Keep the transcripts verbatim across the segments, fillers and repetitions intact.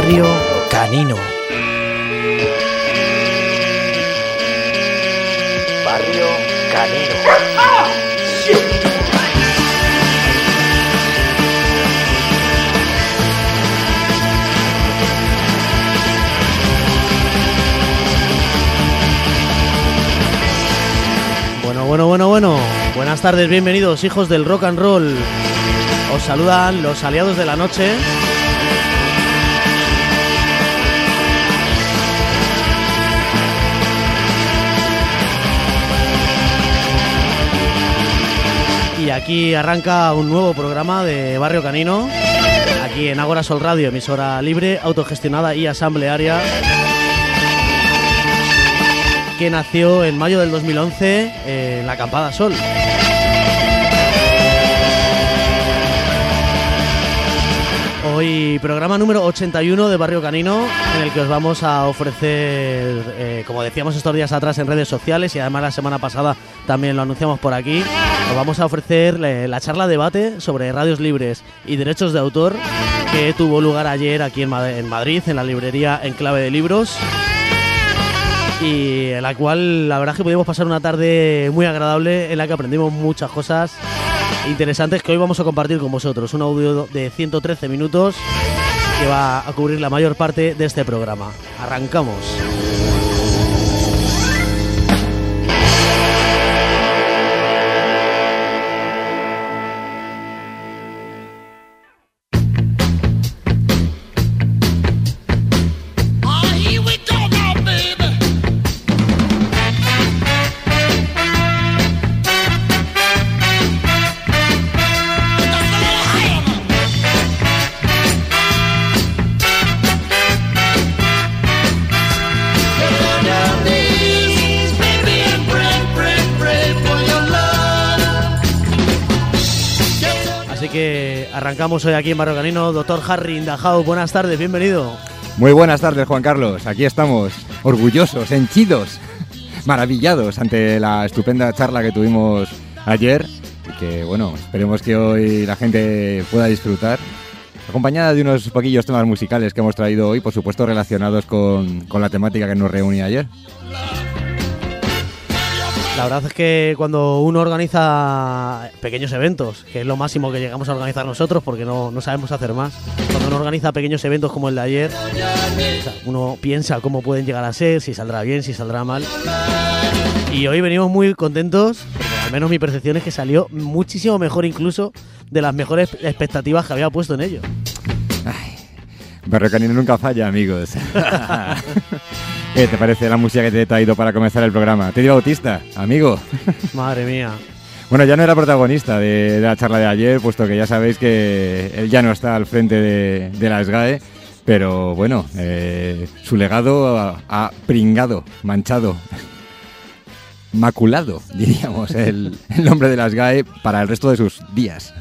Barrio Canino. Barrio Canino. ¡Ah! ¡Shit! Bueno, bueno, bueno, bueno. Buenas tardes, bienvenidos, hijos del rock and roll. Os saludan los aliados de la noche. Y aquí arranca un nuevo programa de Barrio Canino, aquí en Ágora Sol Radio, emisora libre, autogestionada y asamblearia, que nació en mayo del dos mil once en la Acampada Sol. Hoy programa número ochenta y uno de Barrio Canino, en el que os vamos a ofrecer, eh, como decíamos estos días atrás en redes sociales y además la semana pasada también lo anunciamos por aquí, os vamos a ofrecer eh, la charla debate sobre radios libres y derechos de autor que tuvo lugar ayer aquí en, Mad- en Madrid, en la librería Enclave de Libros, y en la cual la verdad es que pudimos pasar una tarde muy agradable en la que aprendimos muchas cosas interesantes que hoy vamos a compartir con vosotros. Un audio de ciento trece minutos que va a cubrir la mayor parte de este programa. Arrancamos. Que arrancamos hoy aquí en Barrio Canino. Doctor Harry Indahau, buenas tardes, bienvenido. Muy buenas tardes, Juan Carlos. Aquí estamos, orgullosos, henchidos, maravillados ante la estupenda charla que tuvimos ayer y que, bueno, esperemos que hoy la gente pueda disfrutar, acompañada de unos poquillos temas musicales que hemos traído hoy, por supuesto relacionados con, con la temática que nos reunía ayer. La verdad es que cuando uno organiza pequeños eventos, que es lo máximo que llegamos a organizar nosotros porque no, no sabemos hacer más, cuando uno organiza pequeños eventos como el de ayer, o sea, uno piensa cómo pueden llegar a ser, si saldrá bien, si saldrá mal. Y hoy venimos muy contentos, porque al menos mi percepción es que salió muchísimo mejor incluso de las mejores expectativas que había puesto en ello. Ay, Barrio Canino nunca falla, amigos. ¿Qué te parece la música que te he traído para comenzar el programa? Teddy Bautista, amigo. Madre mía. Bueno, ya no era protagonista de, de la charla de ayer, puesto que ya sabéis que él ya no está al frente de, de la S G A E, pero bueno, eh, su legado ha, ha pringado, manchado, maculado, diríamos, el, el nombre de la S G A E para el resto de sus días.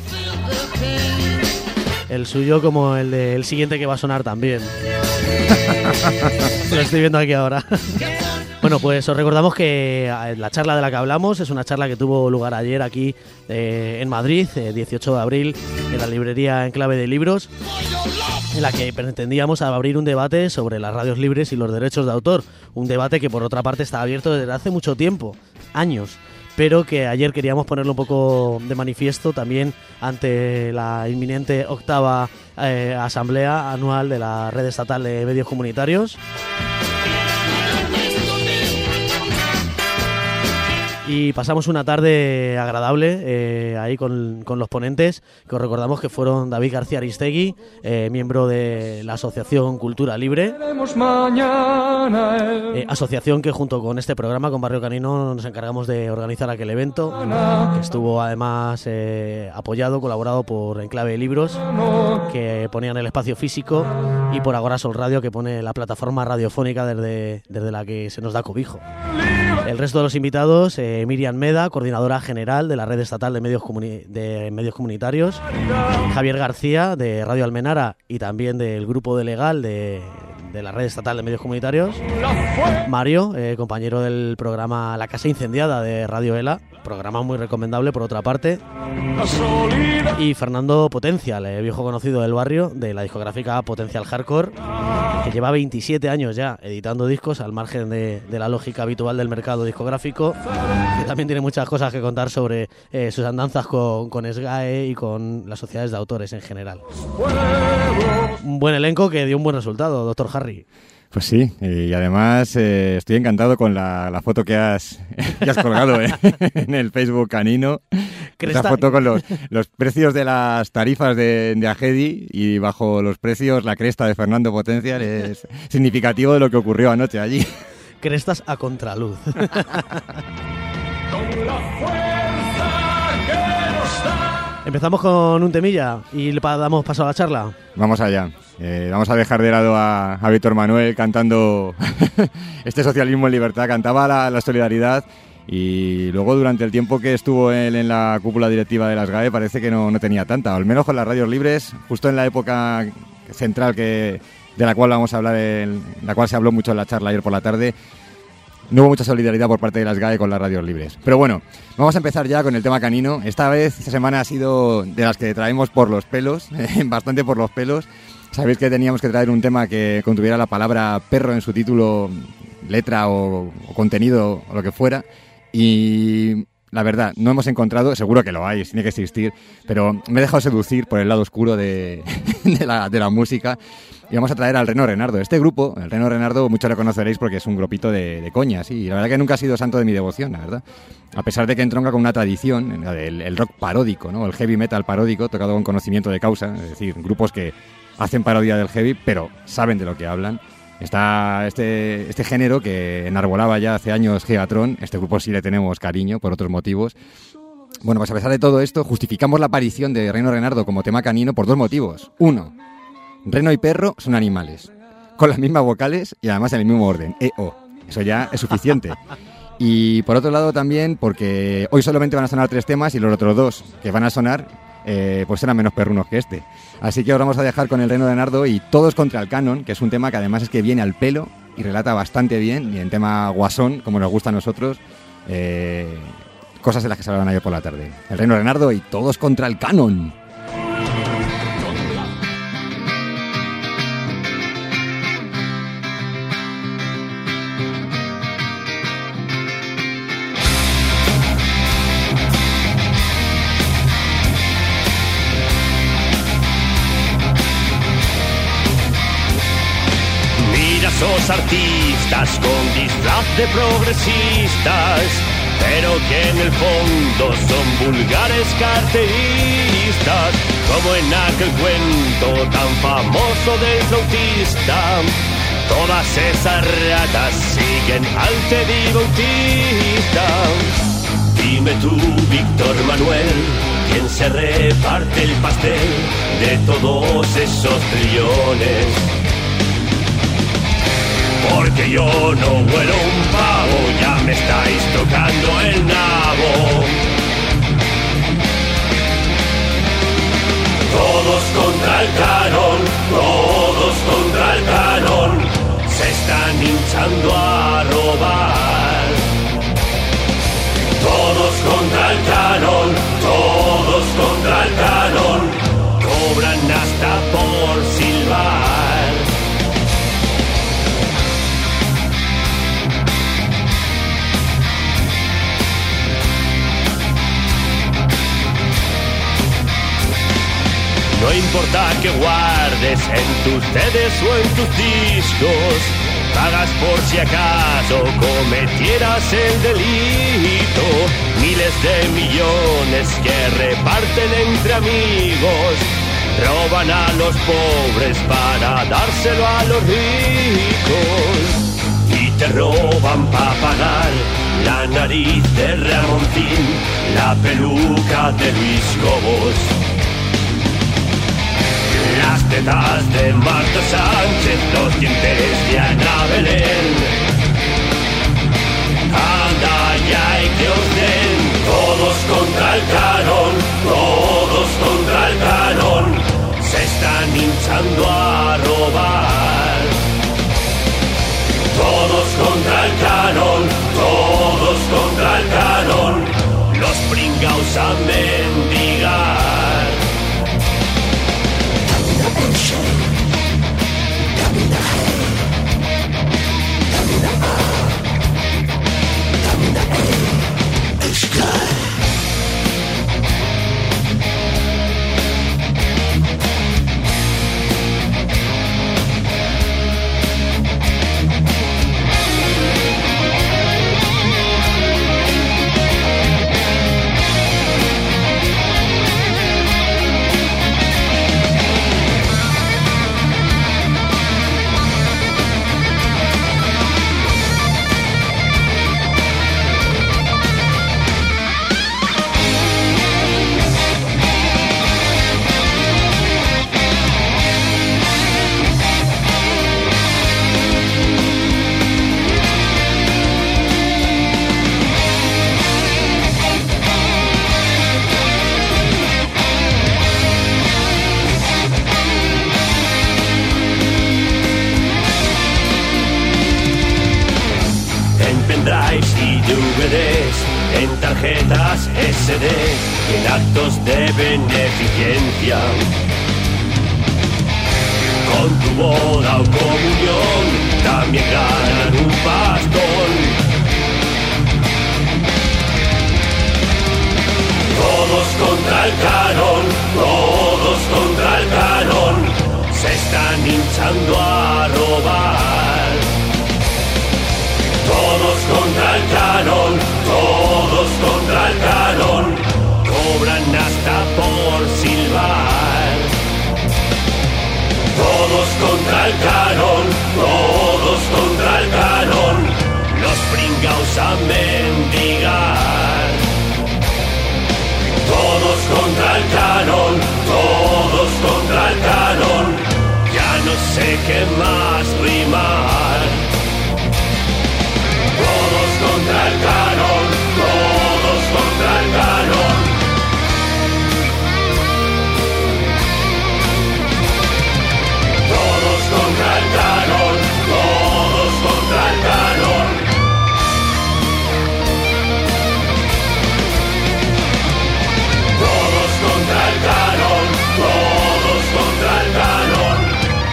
El suyo como el del siguiente que va a sonar también. Lo estoy viendo aquí ahora. Bueno, pues os recordamos que la charla de la que hablamos es una charla que tuvo lugar ayer aquí eh, en Madrid, eh, dieciocho de abril, en la librería Enclave de Libros, en la que pretendíamos abrir un debate sobre las radios libres y los derechos de autor. Un debate que por otra parte está abierto desde hace mucho tiempo, años, pero que ayer queríamos ponerlo un poco de manifiesto también ante la inminente octava eh, asamblea anual de la Red Estatal de Medios Comunitarios. Y pasamos una tarde agradable eh, ahí con, con los ponentes, que os recordamos que fueron David García Aristegui, eh, miembro de la Asociación Cultura Libre, eh, asociación que junto con este programa, con Barrio Canino, nos encargamos de organizar aquel evento, que estuvo además eh, apoyado, colaborado por Enclave de Libros, que ponían el espacio físico, y por Ágora Sol Radio, que pone la plataforma radiofónica desde, desde la que se nos da cobijo. El resto de los invitados, eh, Miriam Meda, coordinadora general de la Red Estatal de Medios, Comuni- de Medios Comunitarios, Javier García, de Radio Almenara y también del Grupo de Legal de, de la Red Estatal de Medios Comunitarios. Mario, eh, compañero del programa La Casa Incendiada de Radio ELA, programa muy recomendable por otra parte. Y Fernando Potencial, eh, viejo conocido del barrio, de la discográfica Potencial Hardcore, que lleva veintisiete años ya editando discos al margen de, de la lógica habitual del mercado discográfico, que también tiene muchas cosas que contar sobre eh, sus andanzas con, con SGAE y con las sociedades de autores en general. Un buen elenco que dio un buen resultado, doctor Harry. Pues sí, y además eh, estoy encantado con la, la foto que has, que has colgado eh, en el Facebook canino. Cresta. Esa foto con los, los precios de las tarifas de, de Agedi y bajo los precios la cresta de Fernando Potencial es significativo de lo que ocurrió anoche allí. Crestas a contraluz. Empezamos con un temilla y le damos paso a la charla. Vamos allá. Eh, vamos a dejar de lado a, a Víctor Manuel cantando este socialismo en libertad. Cantaba la, la solidaridad y luego durante el tiempo que estuvo él en la cúpula directiva de las GAE parece que no, no tenía tanta. Al menos con las radios libres, justo en la época central que de la cual vamos a hablar, en la cual se habló mucho en la charla ayer por la tarde. No hubo mucha solidaridad por parte de las GAE con las radios libres. Pero bueno, vamos a empezar ya con el tema canino. Esta vez, esta semana ha sido de las que traemos por los pelos, bastante por los pelos. Sabéis que teníamos que traer un tema que contuviera la palabra perro en su título, letra o, o contenido o lo que fuera. Y la verdad, no hemos encontrado, seguro que lo hay, tiene que existir, pero me he dejado seducir por el lado oscuro de, de, la, de la música. Y vamos a traer al Reno Renardo. Este grupo, el Reno Renardo, muchos lo conoceréis porque es un grupito de, de coña, sí. Y la verdad que nunca ha sido santo de mi devoción, la verdad. A pesar de que entronca con una tradición, el, el rock paródico, ¿no? El heavy metal paródico, tocado con conocimiento de causa. Es decir, grupos que hacen parodia del heavy, pero saben de lo que hablan. Está este, este género que enarbolaba ya hace años Gigatron. Este grupo sí le tenemos cariño por otros motivos. Bueno, pues a pesar de todo esto, justificamos la aparición de Reno Renardo como tema canino por dos motivos. Uno, Reno y perro son animales, con las mismas vocales y además en el mismo orden, E O. Eso ya es suficiente. Y por otro lado también porque hoy solamente van a sonar tres temas y los otros dos que van a sonar eh, pues serán menos perrunos que este. Así que ahora vamos a dejar con el Reno Renardo y Todos contra el Canon, que es un tema que además es que viene al pelo y relata bastante bien, y en tema guasón, como nos gusta a nosotros, eh, cosas de las que se hablaban ayer por la tarde. El Reno Renardo y Todos contra el Canon. Esos artistas con disfraz de progresistas, pero que en el fondo son vulgares carteristas, como en aquel cuento tan famoso del flautista. Todas esas ratas siguen al Teddy Bautista. Dime tú, Víctor Manuel, ¿quién se reparte el pastel de todos esos trillones? Porque yo no huelo un pavo, ya me estáis tocando el nabo. Todos contra el canon, todos contra el canon, se están hinchando a robar. Todos contra el canon, todos contra el canon, cobran hasta por silbar. No importa que guardes en tus C Ds o en tus discos, pagas por si acaso cometieras el delito. Miles de millones que reparten entre amigos, roban a los pobres para dárselo a los ricos. Y te roban para pagar la nariz de Ramoncín, la peluca de Luis Cobos, las tetas de Marta Sánchez, los dientes de Ana Belén. Anda ya y que os den. Todos contra el canon, todos contra el canon, se están hinchando a robar. Todos contra el canon, todos contra el canon, los pringaos a mendigar. En tarjetas ese de, en actos de beneficencia. Con tu boda o comunión también ganan un pastón. Todos contra el canon, todos contra el canon, se están hinchando a robar. Todos contra el canon, todos contra el canon, cobran hasta por silbar. Todos contra el canon, todos contra el canon, los pringaos a mendigar. Todos contra el canon, todos contra el canon, ya no sé qué más rimar. Todos contra el canon, todos contra el canon. Todos contra el canon, todos contra el canon. Todos contra el canon, todos contra el canon.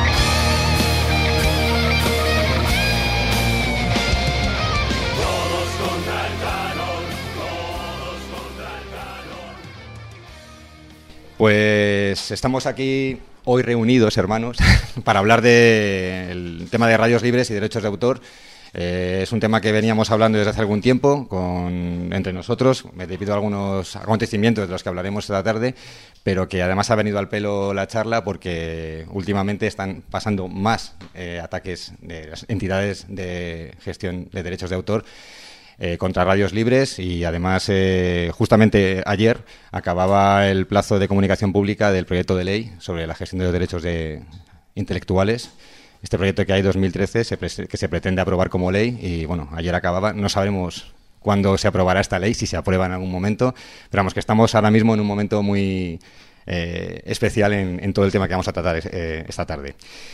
Pues estamos aquí hoy reunidos, hermanos, para hablar del tema de radios libres y derechos de autor. Eh, es un tema que veníamos hablando desde hace algún tiempo con, entre nosotros, debido a algunos acontecimientos de los que hablaremos esta tarde, pero que además ha venido al pelo la charla porque últimamente están pasando más eh, ataques de las entidades de gestión de derechos de autor Eh, contra radios libres y además eh, justamente ayer acababa el plazo de comunicación pública del proyecto de ley sobre la gestión de los derechos de intelectuales. Este proyecto que hay dos mil trece se pre- que se pretende aprobar como ley y bueno, ayer acababa. No sabremos cuándo se aprobará esta ley, si se aprueba en algún momento, pero vamos, que estamos ahora mismo en un momento muy eh, especial en, en todo el tema que vamos a tratar eh, esta tarde.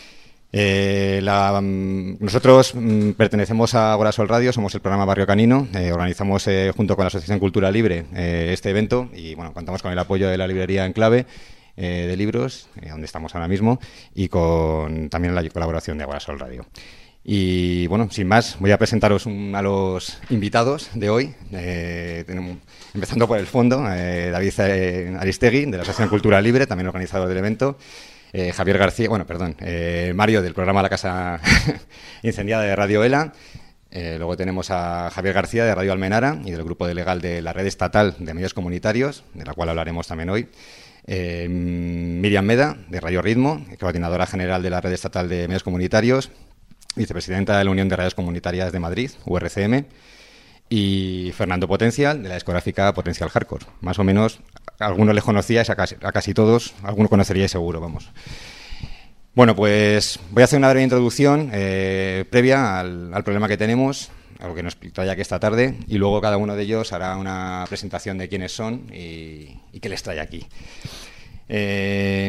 Eh, la, nosotros mm, pertenecemos a Agora Sol Radio, somos el programa Barrio Canino, eh, organizamos eh, junto con la Asociación Cultura Libre eh, este evento y bueno, contamos con el apoyo de la librería Enclave eh, de libros, eh, donde estamos ahora mismo, y con también la colaboración de Agora Sol Radio. Y bueno, sin más, voy a presentaros un, a los invitados de hoy, eh, tenemos, empezando por el fondo, eh, David eh, Aristegui, de la Asociación Cultura Libre, también organizador del evento. Eh, Javier García, bueno, perdón, eh, Mario del programa La Casa Incendiada de Radio ELA. Eh, luego tenemos a Javier García de Radio Almenara y del grupo de legal de la Red Estatal de Medios Comunitarios, de la cual hablaremos también hoy. Eh, Miriam Meda de Radio Ritmo, coordinadora general de la Red Estatal de Medios Comunitarios, vicepresidenta de la Unión de Radios Comunitarias de Madrid, U R C M. Y Fernando Potencial, de la discográfica Potencial Hardcore. Más o menos, a algunos les conocíais, a casi, a casi todos, algunos conoceríais seguro, vamos. Bueno, pues voy a hacer una breve introducción eh, previa al, al problema que tenemos, algo que nos trae aquí esta tarde, y luego cada uno de ellos hará una presentación de quiénes son y, y qué les trae aquí. Eh,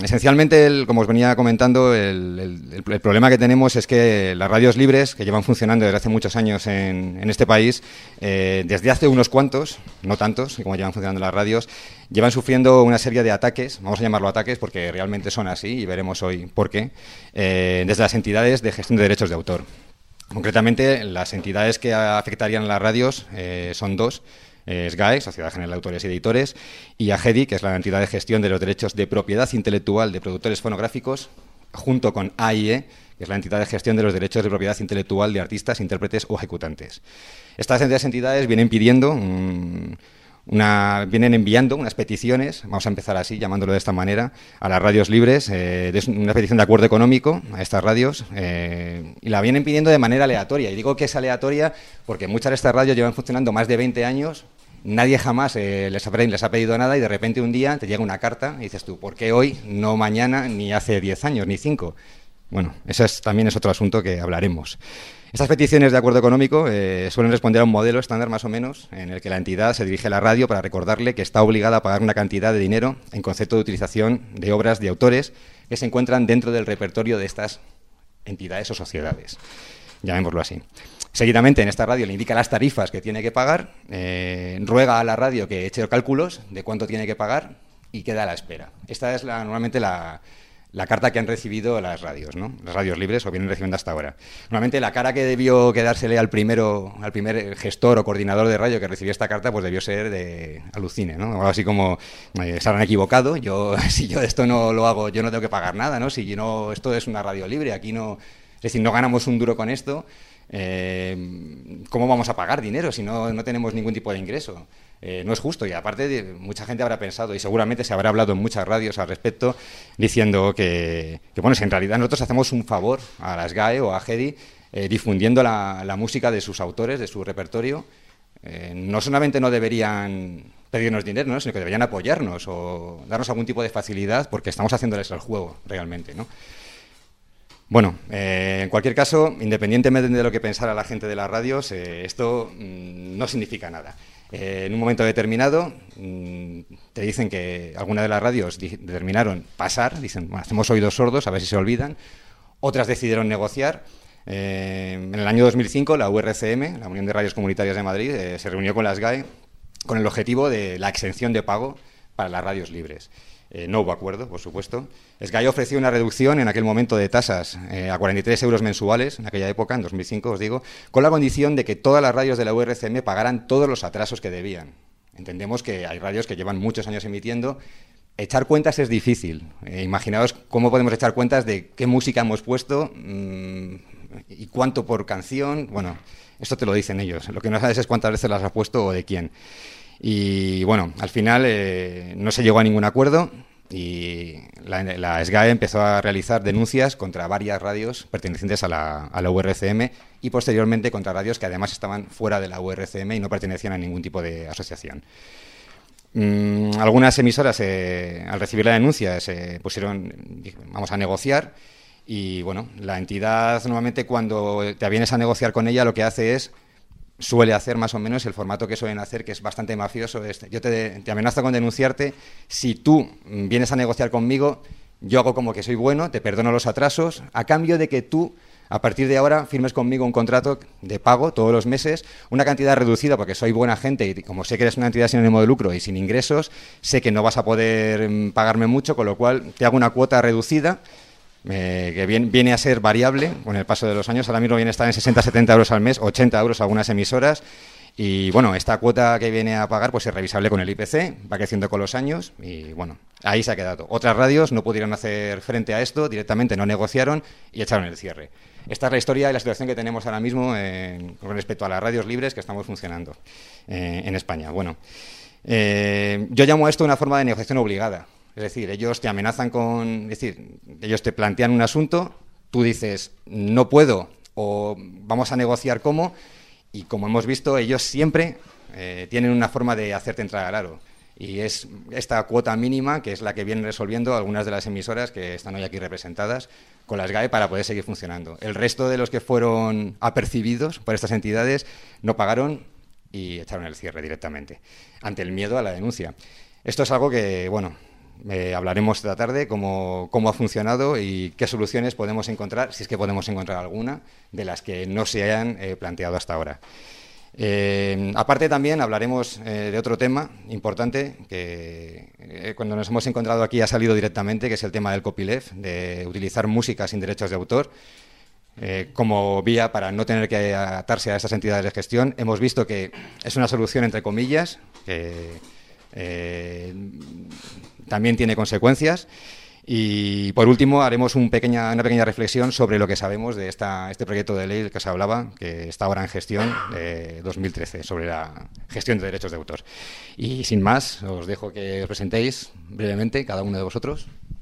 esencialmente, el, como os venía comentando, el, el, el problema que tenemos es que las radios libres, que llevan funcionando desde hace muchos años en, en este país, eh, desde hace unos cuantos, no tantos, como llevan funcionando las radios, llevan sufriendo una serie de ataques, vamos a llamarlo ataques porque realmente son así y veremos hoy por qué, eh, desde las entidades de gestión de derechos de autor. Concretamente, las entidades que afectarían a las radios eh, son dos. S G A E, Sociedad General de Autores y Editores, y AGEDI, que es la entidad de gestión de los derechos de propiedad intelectual de productores fonográficos, junto con A I E, que es la entidad de gestión de los derechos de propiedad intelectual de artistas, intérpretes o ejecutantes. Estas entidades vienen pidiendo, um, una, vienen enviando unas peticiones, vamos a empezar así, llamándolo de esta manera, a las radios libres, eh, de una petición de acuerdo económico a estas radios, eh, y la vienen pidiendo de manera aleatoria. Y digo que es aleatoria porque muchas de estas radios llevan funcionando más de veinte años, nadie jamás eh, les, ha, les ha pedido nada y de repente un día te llega una carta y dices tú, ¿por qué hoy, no mañana, ni hace diez años, ni cinco? Bueno, eso es, también es otro asunto que hablaremos. Estas peticiones de acuerdo económico eh, suelen responder a un modelo estándar más o menos en el que la entidad se dirige a la radio para recordarle que está obligada a pagar una cantidad de dinero en concepto de utilización de obras de autores que se encuentran dentro del repertorio de estas entidades o sociedades. Llamémoslo así. Seguidamente, en esta radio le indica las tarifas que tiene que pagar, eh, ruega a la radio que eche cálculos de cuánto tiene que pagar y queda a la espera. Esta es la, normalmente la... la carta que han recibido las radios, ¿no? Las radios libres o vienen recibiendo hasta ahora. Normalmente la cara que debió quedársele al primero, al primer gestor o coordinador de radio que recibió esta carta, pues debió ser de alucine, ¿no? Algo así como eh, se habrán equivocado. Yo, si yo esto no lo hago, yo no tengo que pagar nada, ¿no? Si yo no, esto es una radio libre, aquí no, es decir, no ganamos un duro con esto. Eh, ¿Cómo vamos a pagar dinero si no, no tenemos ningún tipo de ingreso? Eh, no es justo y aparte de, mucha gente habrá pensado y seguramente se habrá hablado en muchas radios al respecto diciendo que, que bueno, si en realidad nosotros hacemos un favor a la S G A E o a AGEDI eh, difundiendo la, la música de sus autores, de su repertorio, eh, no solamente no deberían pedirnos dinero, ¿no? Sino que deberían apoyarnos o darnos algún tipo de facilidad porque estamos haciéndoles el juego realmente, ¿no? Bueno, eh, en cualquier caso, independientemente de lo que pensara la gente de las radios, eh, esto mmm, no significa nada. Eh, en un momento determinado mmm, te dicen que algunas de las radios determinaron pasar, dicen, bueno, hacemos oídos sordos, a ver si se olvidan. Otras decidieron negociar. Eh, en el año dos mil cinco, la U R C M, la Unión de Radios Comunitarias de Madrid, eh, se reunió con la S G A E con el objetivo de la exención de pago para las radios libres. Eh, no hubo acuerdo, por supuesto. S G A E ofreció una reducción en aquel momento de tasas eh, a cuarenta y tres euros mensuales, en aquella época, en dos mil cinco, os digo, con la condición de que todas las radios de la U R C M pagaran todos los atrasos que debían. Entendemos que hay radios que llevan muchos años emitiendo. Echar cuentas es difícil. Eh, imaginaos cómo podemos echar cuentas de qué música hemos puesto mmm, y cuánto por canción. Bueno, esto te lo dicen ellos. Lo que no sabes es cuántas veces las has puesto o de quién. Y bueno, al final eh, no se llegó a ningún acuerdo y la, la S G A E empezó a realizar denuncias contra varias radios pertenecientes a la, a la U R C M y posteriormente contra radios que además estaban fuera de la U R C M y no pertenecían a ningún tipo de asociación. Mm, algunas emisoras, eh, al recibir la denuncia, se pusieron, vamos a negociar y bueno, la entidad normalmente cuando te avienes a negociar con ella lo que hace es suele hacer más o menos el formato que suelen hacer, que es bastante mafioso. Este. Yo te, te amenazo con denunciarte. Si tú vienes a negociar conmigo, yo hago como que soy bueno, te perdono los atrasos, a cambio de que tú, a partir de ahora, firmes conmigo un contrato de pago todos los meses, una cantidad reducida, porque soy buena gente y como sé que eres una entidad sin ánimo de lucro y sin ingresos, sé que no vas a poder pagarme mucho, con lo cual te hago una cuota reducida, Eh, que viene, viene a ser variable con el paso de los años. Ahora mismo viene a estar en sesenta a setenta euros al mes, ochenta euros algunas emisoras. Y bueno, esta cuota que viene a pagar pues es revisable con el I P C, va creciendo con los años y bueno, ahí se ha quedado. Otras radios no pudieron hacer frente a esto, directamente no negociaron y echaron el cierre. Esta es la historia y la situación que tenemos ahora mismo eh, con respecto a las radios libres que estamos funcionando eh, en España. Bueno, eh, yo llamo a esto una forma de negociación obligada. Es decir, ellos te amenazan con... Es decir, ellos te plantean un asunto, tú dices, no puedo, o vamos a negociar cómo, y como hemos visto, ellos siempre eh, tienen una forma de hacerte entrar al aro. Y es esta cuota mínima, que es la que vienen resolviendo algunas de las emisoras que están hoy aquí representadas con la S G A E para poder seguir funcionando. El resto de los que fueron apercibidos por estas entidades no pagaron y echaron el cierre directamente, ante el miedo a la denuncia. Esto es algo que, bueno... eh, hablaremos esta tarde cómo, cómo ha funcionado y qué soluciones podemos encontrar, si es que podemos encontrar alguna, de las que no se hayan eh, planteado hasta ahora. Eh, aparte también hablaremos eh, de otro tema importante que eh, cuando nos hemos encontrado aquí ha salido directamente, que es el tema del copyleft, de utilizar música sin derechos de autor eh, como vía para no tener que atarse a estas entidades de gestión. Hemos visto que es una solución entre comillas, que eh, también tiene consecuencias. Y, por último, haremos un pequeña, una pequeña reflexión sobre lo que sabemos de esta, este proyecto de ley del que os hablaba, que está ahora en gestión de dos mil trece, sobre la gestión de derechos de autor. Y, sin más, os dejo que os presentéis brevemente, cada uno de vosotros.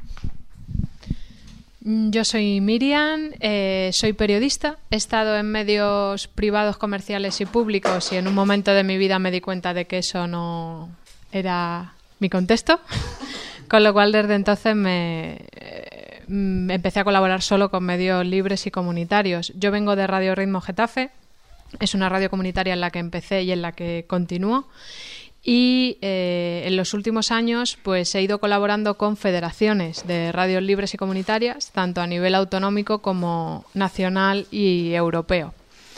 Yo soy Miriam, eh, soy periodista, he estado en medios privados, comerciales y públicos y en un momento de mi vida me di cuenta de que eso no era mi contexto. Con lo cual, desde entonces me, eh, me empecé a colaborar solo con medios libres y comunitarios. Yo vengo de Radio Ritmo Getafe, es una radio comunitaria en la que empecé y en la que continúo. Y eh, en los últimos años pues he ido colaborando con federaciones de radios libres y comunitarias, tanto a nivel autonómico como nacional y europeo.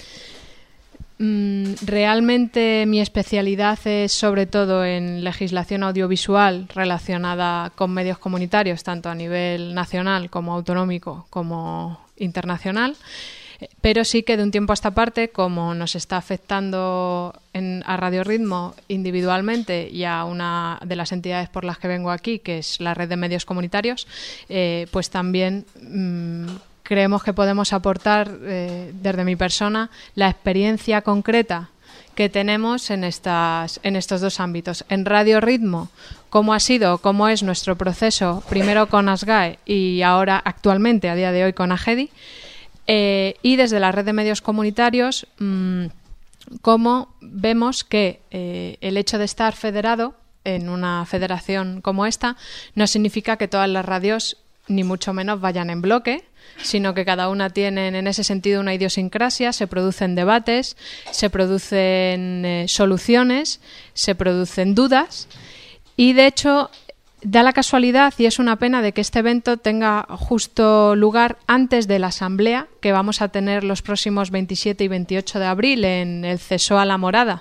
Realmente mi especialidad es sobre todo en legislación audiovisual relacionada con medios comunitarios, tanto a nivel nacional como autonómico como internacional, pero sí que de un tiempo a esta parte, como nos está afectando en, a Radio Ritmo individualmente y a una de las entidades por las que vengo aquí, que es la Red de Medios Comunitarios, eh, pues también mmm, creemos que podemos aportar eh, desde mi persona la experiencia concreta que tenemos en, estas, en estos dos ámbitos. En Radio Ritmo, cómo ha sido, cómo es nuestro proceso, primero con ASGAE y ahora actualmente, a día de hoy, con AGEDI, eh, y desde la Red de Medios Comunitarios, mmm, cómo vemos que eh, el hecho de estar federado en una federación como esta no significa que todas las radios ni mucho menos vayan en bloque, sino que cada una tiene en ese sentido una idiosincrasia, se producen debates, se producen eh, soluciones, se producen dudas y de hecho da la casualidad y es una pena de que este evento tenga justo lugar antes de la asamblea que vamos a tener los próximos veintisiete y veintiocho de abril en el CESOA La Morada.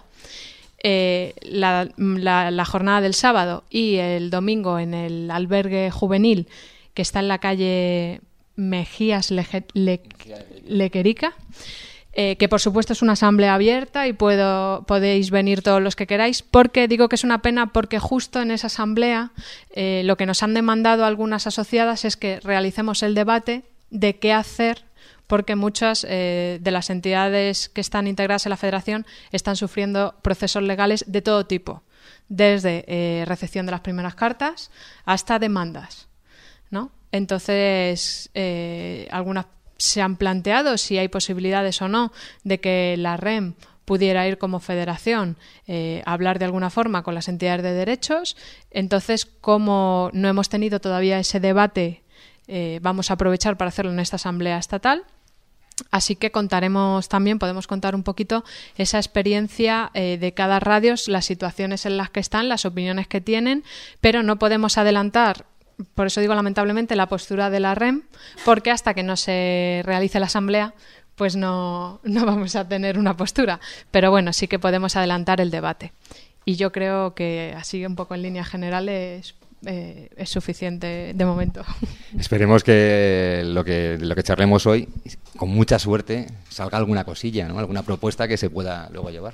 Eh, la, la, la jornada del sábado y el domingo en el albergue juvenil que está en la calle Mejías Leje, Le, Lequerica, eh, que por supuesto es una asamblea abierta y puedo, podéis venir todos los que queráis, porque digo que es una pena porque justo en esa asamblea eh, lo que nos han demandado algunas asociadas es que realicemos el debate de qué hacer, porque muchas eh, de las entidades que están integradas en la federación están sufriendo procesos legales de todo tipo, desde eh, recepción de las primeras cartas hasta demandas, ¿no? Entonces, eh, algunas se han planteado si hay posibilidades o no de que la R E M pudiera ir como federación eh, a hablar de alguna forma con las entidades de derechos. Entonces, como no hemos tenido todavía ese debate, eh, vamos a aprovechar para hacerlo en esta asamblea estatal. Así que contaremos también, podemos contar un poquito esa experiencia eh, de cada radio, las situaciones en las que están, las opiniones que tienen, pero no podemos adelantar, por eso digo lamentablemente, la postura de la R E M, porque hasta que no se realice la asamblea, pues no, no vamos a tener una postura. Pero bueno, sí que podemos adelantar el debate. Y yo creo que así un poco en líneas generales eh, es suficiente de momento. Esperemos que lo que lo que charlemos hoy, con mucha suerte, salga alguna cosilla, ¿no? Alguna propuesta que se pueda luego llevar.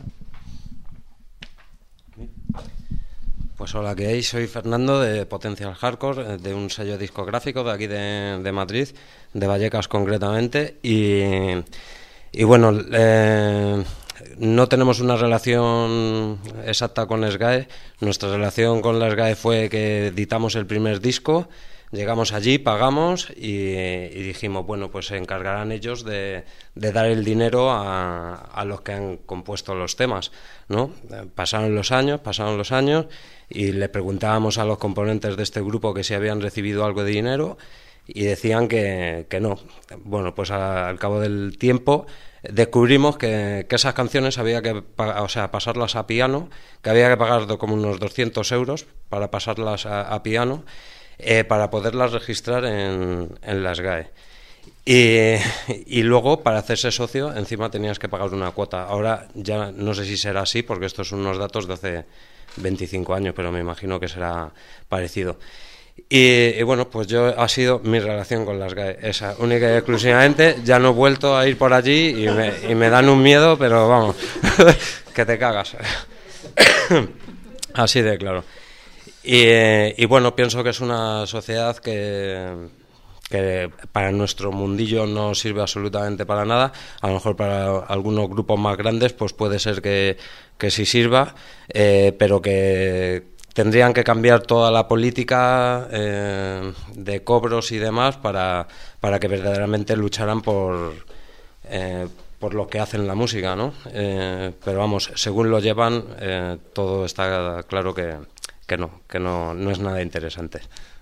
Pues hola, ¿qué hay? Soy Fernando de Potential Hardcore, de un sello discográfico de aquí de, de Madrid, de Vallecas concretamente, y, y bueno, eh, no tenemos una relación exacta con SGAE. Nuestra relación con la SGAE fue que editamos el primer disco, llegamos allí, pagamos y, y dijimos, bueno, pues se encargarán ellos de, de dar el dinero a, a los que han compuesto los temas, ¿no? Pasaron los años, pasaron los años y le preguntábamos a los componentes de este grupo que si habían recibido algo de dinero y decían que, que no. Bueno, pues a, al cabo del tiempo descubrimos que, que esas canciones había que pagar, o sea, pasarlas a piano, que había que pagar como unos doscientos euros para pasarlas a, a piano, eh, para poderlas registrar en, en la S G A E. Y, y luego, para hacerse socio, encima tenías que pagar una cuota. Ahora ya no sé si será así, porque estos son unos datos de hace veinticinco años, pero me imagino que será parecido. Y, y bueno, pues yo ha sido mi relación con las S G A E, esa única y exclusivamente. Ya no he vuelto a ir por allí y me, y me dan un miedo, pero vamos, que te cagas. Así de claro. Y, y bueno, pienso que es una sociedad que... que para nuestro mundillo no sirve absolutamente para nada. A lo mejor para algunos grupos más grandes pues puede ser que, que sí sirva, eh, pero que tendrían que cambiar toda la política eh, de cobros y demás para, para que verdaderamente lucharan por, eh, por lo que hacen la música, ¿no? Eh, pero vamos, según lo llevan, eh, todo está claro que, que no, que no, no es nada interesante.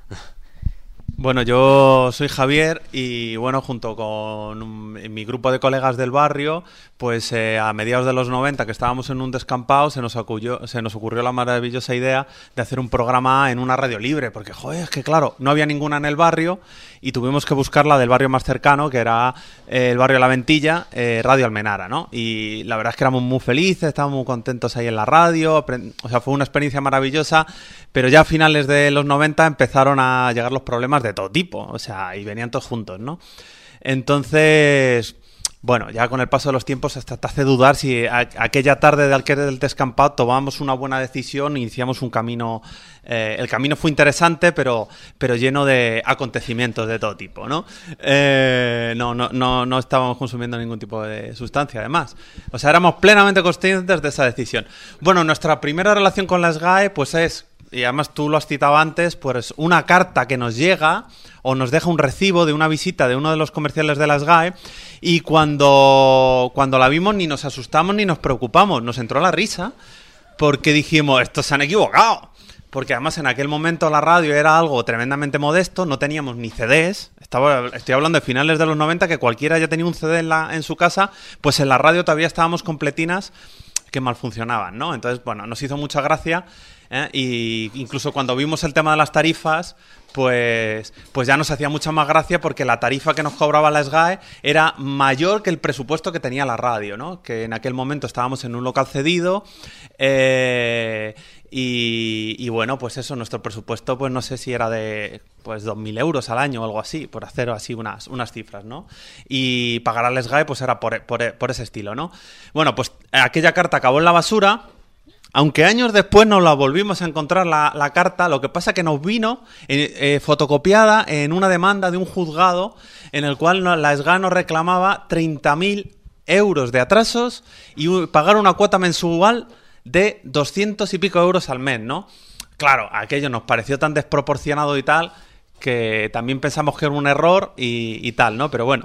Bueno, yo soy Javier y bueno, junto con un, mi grupo de colegas del barrio, pues eh, a mediados de los noventa, que estábamos en un descampado, se nos ocurrió, se nos ocurrió la maravillosa idea de hacer un programa en una radio libre, porque joder, es que claro, no había ninguna en el barrio y tuvimos que buscar la del barrio más cercano, que era eh, el barrio La Ventilla, eh, Radio Almenara, ¿no? Y la verdad es que éramos muy felices, estábamos muy contentos ahí en la radio, o sea, fue una experiencia maravillosa, pero ya a finales de los noventa empezaron a llegar los problemas de todo tipo, o sea, y venían todos juntos, ¿no? Entonces, bueno, ya con el paso de los tiempos hasta te hace dudar si a, aquella tarde de aquel del descampado tomamos una buena decisión e iniciamos un camino. Eh, el camino fue interesante, pero, pero lleno de acontecimientos de todo tipo, ¿no? Eh, no, no, no, no estábamos consumiendo ningún tipo de sustancia, además. O sea, éramos plenamente conscientes de esa decisión. Bueno, nuestra primera relación con la S G A E, pues es, y además tú lo has citado antes, pues una carta que nos llega o nos deja un recibo de una visita de uno de los comerciales de la S G A E, y cuando, cuando la vimos ni nos asustamos ni nos preocupamos, nos entró la risa porque dijimos, estos se han equivocado, porque además en aquel momento la radio era algo tremendamente modesto, no teníamos ni C Ds, estaba, estoy hablando de finales de los noventa, que cualquiera ya tenía un C D en, la, en su casa, pues en la radio todavía estábamos completinas que mal funcionaban, ¿no? Entonces, bueno, nos hizo mucha gracia. ¿Eh? Y incluso cuando vimos el tema de las tarifas, pues, pues ya nos hacía mucha más gracia, porque la tarifa que nos cobraba la S G A E era mayor que el presupuesto que tenía la radio, ¿no? Que en aquel momento estábamos en un local cedido, eh, y, y bueno, pues eso, nuestro presupuesto, pues no sé si era de pues dos mil euros al año o algo así, por hacer así unas, unas cifras, ¿no? Y pagar a la S G A E pues era por, por, por ese estilo, ¿no? Bueno, pues aquella carta acabó en la basura. Aunque años después nos la volvimos a encontrar la, la carta, lo que pasa que nos vino eh, eh, fotocopiada en una demanda de un juzgado en el cual no, la S G A E nos reclamaba treinta mil euros de atrasos y uh, pagar una cuota mensual de doscientos y pico euros al mes, ¿no? Claro, aquello nos pareció tan desproporcionado y tal que también pensamos que era un error y, y tal, ¿no? Pero bueno.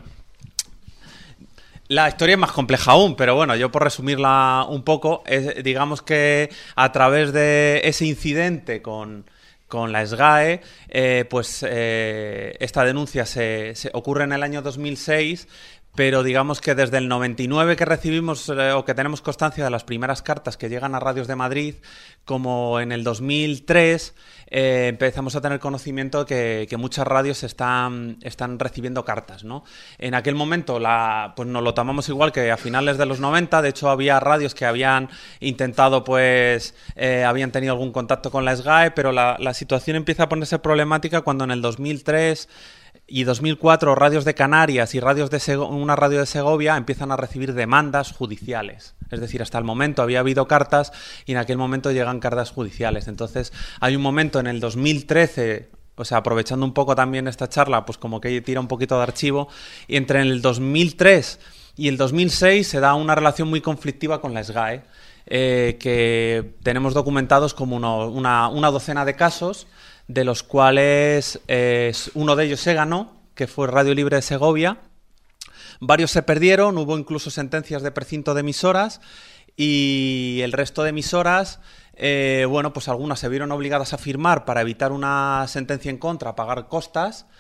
La historia es más compleja aún, pero bueno, yo por resumirla un poco, es, digamos que a través de ese incidente con, con la S G A E, eh, pues eh, esta denuncia se, se ocurre en el año dos mil seis, pero digamos que desde el noventa y nueve que recibimos eh, o que tenemos constancia de las primeras cartas que llegan a Radios de Madrid, como en el dos mil tres eh, empezamos a tener conocimiento que, que muchas radios están, están recibiendo cartas, ¿no? En aquel momento la, pues nos lo tomamos igual que a finales de los noventa, de hecho había radios que habían intentado, pues eh, habían tenido algún contacto con la S G A E, pero la, la situación empieza a ponerse problemática cuando en el dos mil tres y dos mil cuatro radios de Canarias y radios de Sego- una radio de Segovia empiezan a recibir demandas judiciales. Es decir, hasta el momento había habido cartas y en aquel momento llegan cartas judiciales. Entonces hay un momento en el dos mil trece, o sea, aprovechando un poco también esta charla, pues como que tira un poquito de archivo, y entre el dos mil tres y el dos mil seis se da una relación muy conflictiva con la S G A E, eh, que tenemos documentados como uno, una, una docena de casos, de los cuales eh, uno de ellos se ganó, que fue Radio Libre de Segovia. Varios se perdieron, hubo incluso sentencias de precinto de emisoras, y el resto de emisoras, eh, bueno, pues algunas se vieron obligadas a firmar para evitar una sentencia en contra, a pagar costas,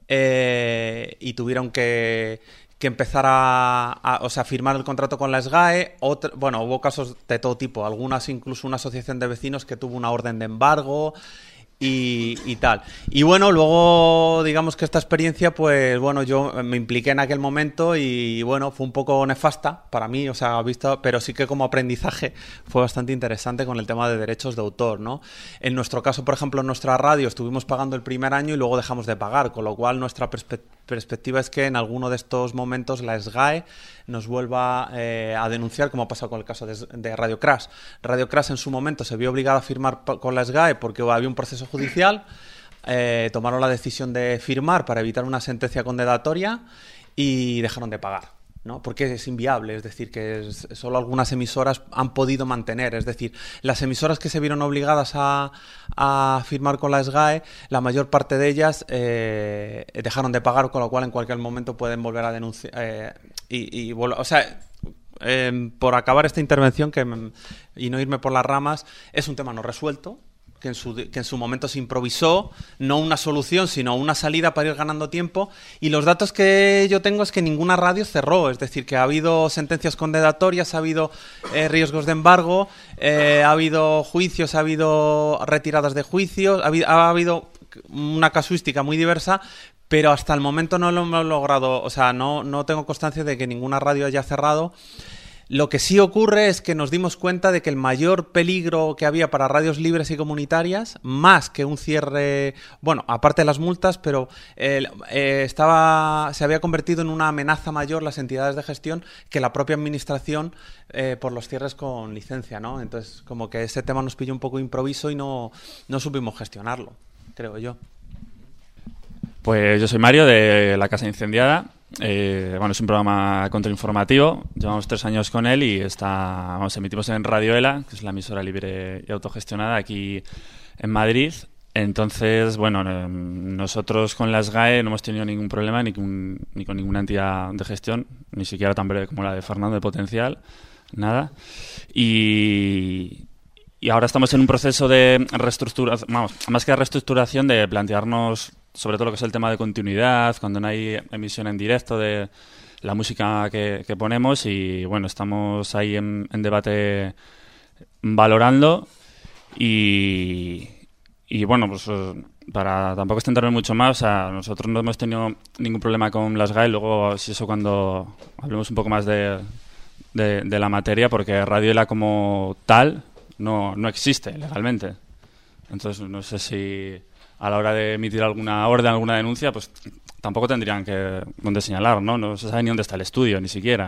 eh, y tuvieron que... que empezar a, a, o sea, firmar el contrato con la SGAE. Otro, bueno, hubo casos de todo tipo, algunas incluso una asociación de vecinos que tuvo una orden de embargo y, y tal. Y bueno, luego digamos que esta experiencia, pues bueno, yo me impliqué en aquel momento y bueno, fue un poco nefasta para mí, o sea, visto, pero sí que como aprendizaje fue bastante interesante con el tema de derechos de autor, ¿no? En nuestro caso, por ejemplo, en nuestra radio estuvimos pagando el primer año y luego dejamos de pagar, con lo cual nuestra perspectiva perspectiva es que en alguno de estos momentos la SGAE nos vuelva eh, a denunciar, como ha pasado con el caso de, de Radio Crash. Radio Crash en su momento se vio obligada a firmar con la SGAE porque había un proceso judicial, eh, tomaron la decisión de firmar para evitar una sentencia condenatoria y dejaron de pagar, ¿no? Porque es inviable, es decir, que es, solo algunas emisoras han podido mantener, es decir, las emisoras que se vieron obligadas a, a firmar con la SGAE, la mayor parte de ellas eh, dejaron de pagar, con lo cual en cualquier momento pueden volver a denunciar eh, y, y o sea, eh, por acabar esta intervención que, y no irme por las ramas, es un tema no resuelto, que en, su, que en su momento se improvisó, no una solución, sino una salida para ir ganando tiempo. Y los datos que yo tengo es que ninguna radio cerró, es decir, que ha habido sentencias condenatorias, ha habido eh, riesgos de embargo, eh, ha habido juicios, ha habido retiradas de juicios, ha habido, ha habido una casuística muy diversa, pero hasta el momento no lo hemos logrado, o sea, no, no tengo constancia de que ninguna radio haya cerrado. Lo que sí ocurre es que nos dimos cuenta de que el mayor peligro que había para radios libres y comunitarias, más que un cierre, bueno, aparte de las multas, pero eh, eh, estaba, se había convertido en una amenaza mayor las entidades de gestión que la propia administración eh, por los cierres con licencia, ¿no? Entonces, como que ese tema nos pilló un poco improviso y no, no supimos gestionarlo, creo yo. Pues yo soy Mario, de La Casa Incendiada. Eh, bueno, es un programa contrainformativo, llevamos tres años con él y está, vamos, emitimos en Radio Ela, que es la emisora libre y autogestionada aquí en Madrid. Entonces, bueno, eh, nosotros con la SGAE no hemos tenido ningún problema ni con, ni con ninguna entidad de gestión, ni siquiera tan breve como la de Fernando de Potencial, nada. Y... Y ahora estamos en un proceso de reestructuración, vamos, más que de reestructuración, de plantearnos sobre todo lo que es el tema de continuidad, cuando no hay emisión en directo de la música que, que ponemos. Y bueno, estamos ahí en, en debate valorando y, y bueno, pues para tampoco extenderme mucho más, o sea, nosotros no hemos tenido ningún problema con las GAE. Luego, si eso, cuando hablemos un poco más de, de, de la materia, porque Radio Ela como tal no, no existe legalmente. Entonces, no sé si a la hora de emitir alguna orden, alguna denuncia, pues tampoco tendrían que dónde señalar, ¿no? No se sabe ni dónde está el estudio, ni siquiera.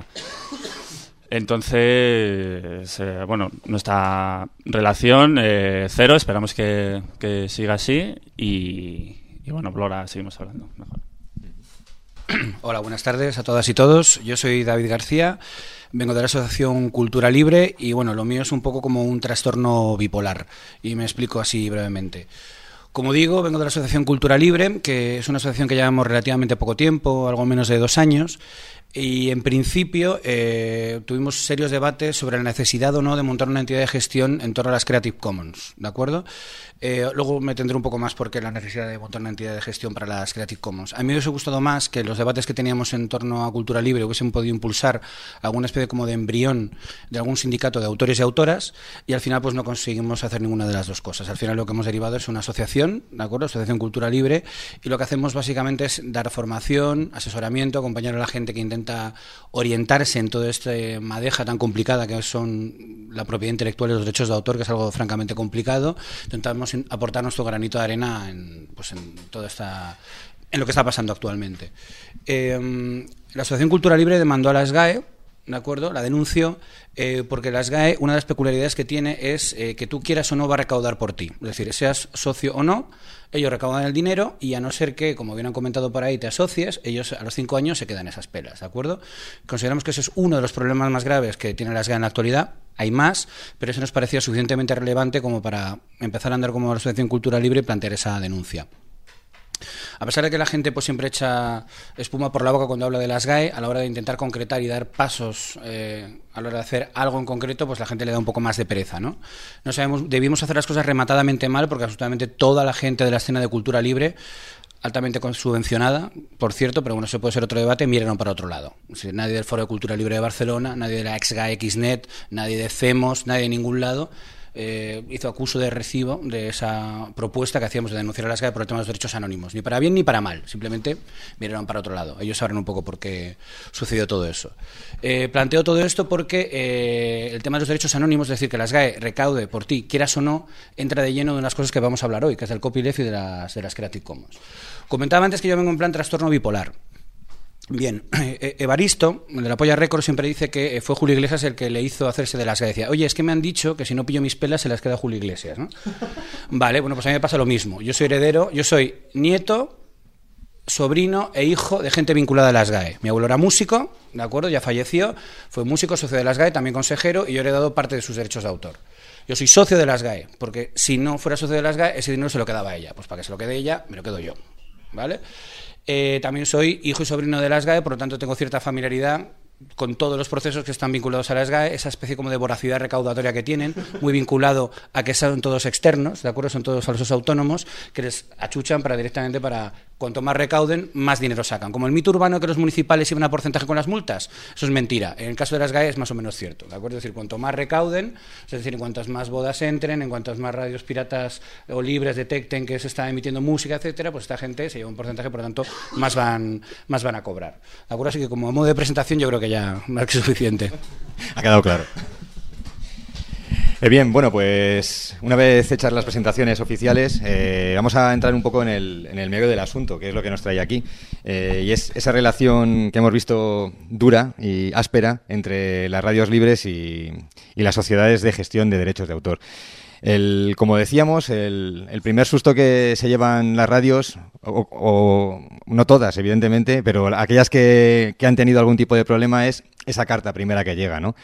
Entonces, eh, bueno, nuestra relación eh, cero, esperamos que, que siga así y, y bueno, pues ahora seguimos hablando mejor. Hola, buenas tardes a todas y todos. Yo soy David García, vengo de la Asociación Cultura Libre y bueno, lo mío es un poco como un trastorno bipolar y me explico así brevemente. Como digo, vengo de la Asociación Cultura Libre, que es una asociación que llevamos relativamente poco tiempo, algo menos de dos años, y en principio eh, tuvimos serios debates sobre la necesidad o no de montar una entidad de gestión en torno a las Creative Commons, ¿de acuerdo? Eh, luego me tendré un poco más por qué la necesidad de montar una entidad de gestión para las Creative Commons. A mí me hubiese gustado más que los debates que teníamos en torno a Cultura Libre hubiesen podido impulsar alguna especie como de embrión de algún sindicato de autores y autoras, y al final pues no conseguimos hacer ninguna de las dos cosas. Al final lo que hemos derivado es una asociación, ¿de acuerdo? Asociación Cultura Libre, y lo que hacemos básicamente es dar formación, asesoramiento, acompañar a la gente que intenta orientarse en toda esta madeja tan complicada que son la propiedad intelectual y los derechos de autor, que es algo francamente complicado. Intentamos aportar nuestro granito de arena en, pues en toda esta, en lo que está pasando actualmente. Eh, la Asociación Cultura Libre demandó a la SGAE, ¿de acuerdo? La denunció eh, porque la SGAE, una de las peculiaridades que tiene es eh, que tú quieras o no va a recaudar por ti. Es decir, seas socio o no, ellos recaudan el dinero y a no ser que, como bien han comentado por ahí, te asocies, ellos a los cinco años se quedan esas pelas, ¿de acuerdo? Consideramos que ese es uno de los problemas más graves que tiene la SGAE en la actualidad. Hay más, pero eso nos parecía suficientemente relevante como para empezar a andar como la Asociación Cultura Libre y plantear esa denuncia. A pesar de que la gente pues siempre echa espuma por la boca cuando habla de las GAE, a la hora de intentar concretar y dar pasos eh, a la hora de hacer algo en concreto, pues la gente le da un poco más de pereza, ¿no? No sabemos, debimos hacer las cosas rematadamente mal porque absolutamente toda la gente de la escena de cultura libre altamente subvencionada, por cierto, pero bueno, eso puede ser otro debate, miraron para otro lado. O sea, nadie del Foro de Cultura Libre de Barcelona, nadie de la ex-GAE Xnet, nadie de CEMOS, nadie de ningún lado eh, hizo acuso de recibo de esa propuesta que hacíamos de denunciar a las GAE por el tema de los derechos anónimos, ni para bien ni para mal, simplemente miraron para otro lado. Ellos sabrán un poco por qué sucedió todo eso. Eh, planteo todo esto porque eh, el tema de los derechos anónimos, es decir, que las GAE recaude por ti, quieras o no, entra de lleno de unas cosas que vamos a hablar hoy, que es del copyleft y de las, de las Creative Commons. Comentaba antes que yo vengo en plan trastorno bipolar. Bien, eh, Evaristo, de la Polla Record, siempre dice que fue Julio Iglesias el que le hizo hacerse de las GAE. Decía, oye, es que me han dicho que si no pillo mis pelas se las queda Julio Iglesias, ¿no? Vale, bueno, pues a mí me pasa lo mismo. Yo soy heredero, yo soy nieto, sobrino e hijo de gente vinculada a las GAE. Mi abuelo era músico, ¿de acuerdo? Ya falleció, fue músico, socio de las GAE, también consejero, y yo he heredado parte de sus derechos de autor. Yo soy socio de las GAE, porque si no fuera socio de las GAE, ese dinero se lo quedaba a ella. Pues para que se lo quede ella, me lo quedo yo, ¿vale? Eh, también soy hijo y sobrino de las GAE, por lo tanto tengo cierta familiaridad con todos los procesos que están vinculados a las GAE, esa especie como de voracidad recaudatoria que tienen, muy vinculado a que son todos externos, ¿de acuerdo? Son todos falsos autónomos que les achuchan para directamente para cuanto más recauden, más dinero sacan. Como el mito urbano que los municipales iban a porcentaje con las multas, eso es mentira. En el caso de las GAE es más o menos cierto, ¿de acuerdo? Es decir, cuanto más recauden, es decir, en cuantas más bodas entren, en cuantas más radios piratas o libres detecten que se está emitiendo música, etcétera, pues esta gente se lleva un porcentaje, por lo tanto, más van, más van a cobrar. ¿De acuerdo? Así que como modo de presentación yo creo que ya más que suficiente. Ha quedado claro. Eh, bien, bueno, pues una vez hechas las presentaciones oficiales, eh, vamos a entrar un poco en el, en el medio del asunto, que es lo que nos trae aquí. Eh, y es esa relación que hemos visto dura y áspera entre las radios libres y, y las sociedades de gestión de derechos de autor. El, como decíamos, el, el primer susto que se llevan las radios, o, o no todas, evidentemente, pero aquellas que, que han tenido algún tipo de problema es esa carta primera que llega, ¿no?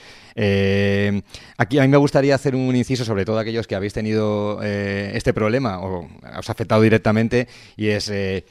Eh, aquí a mí me gustaría hacer un inciso sobre todo aquellos que habéis tenido eh, este problema o os ha afectado directamente, y es eh,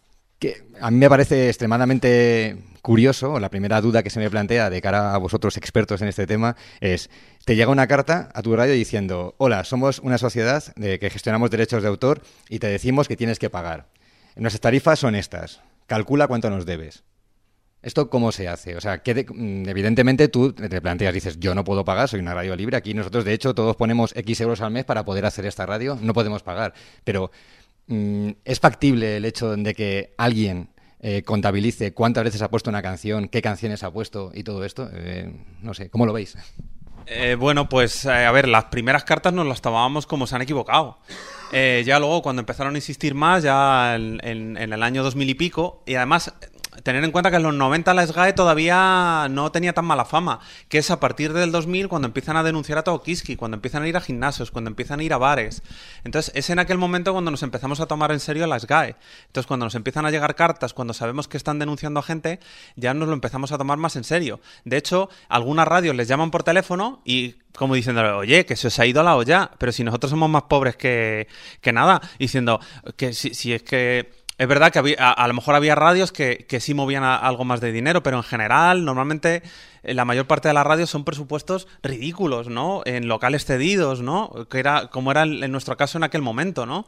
que a mí me parece extremadamente curioso, la primera duda que se me plantea de cara a vosotros expertos en este tema es, te llega una carta a tu radio diciendo, hola, somos una sociedad de que gestionamos derechos de autor y te decimos que tienes que pagar. Nuestras tarifas son estas, calcula cuánto nos debes. ¿Esto cómo se hace? O sea, que de, evidentemente tú te planteas, dices, yo no puedo pagar, soy una radio libre, aquí nosotros de hecho todos ponemos X euros al mes para poder hacer esta radio, no podemos pagar, pero mm, ¿es factible el hecho de que alguien eh, contabilice cuántas veces ha puesto una canción, qué canciones ha puesto y todo esto? Eh, no sé, ¿cómo lo veis? Eh, bueno, pues eh, a ver, las primeras cartas nos las tomábamos como se han equivocado. Eh, ya luego, cuando empezaron a insistir más, ya en, en, en el año dos mil y pico, y además tener en cuenta que en los noventa la SGAE todavía no tenía tan mala fama, que es a partir del dos mil cuando empiezan a denunciar a Tokiski, cuando empiezan a ir a gimnasios, cuando empiezan a ir a bares. Entonces es en aquel momento cuando nos empezamos a tomar en serio la SGAE. Entonces cuando nos empiezan a llegar cartas, cuando sabemos que están denunciando a gente, ya nos lo empezamos a tomar más en serio. De hecho, algunas radios les llaman por teléfono y como diciéndole, oye, que se os ha ido la olla, pero si nosotros somos más pobres que, que nada, diciendo que si, si es que... Es verdad que había, a, a lo mejor había radios que, que sí movían a, algo más de dinero, pero en general, normalmente, eh, la mayor parte de las radios son presupuestos ridículos, ¿no? En locales cedidos, ¿no? Que era como era en nuestro caso en aquel momento, ¿no?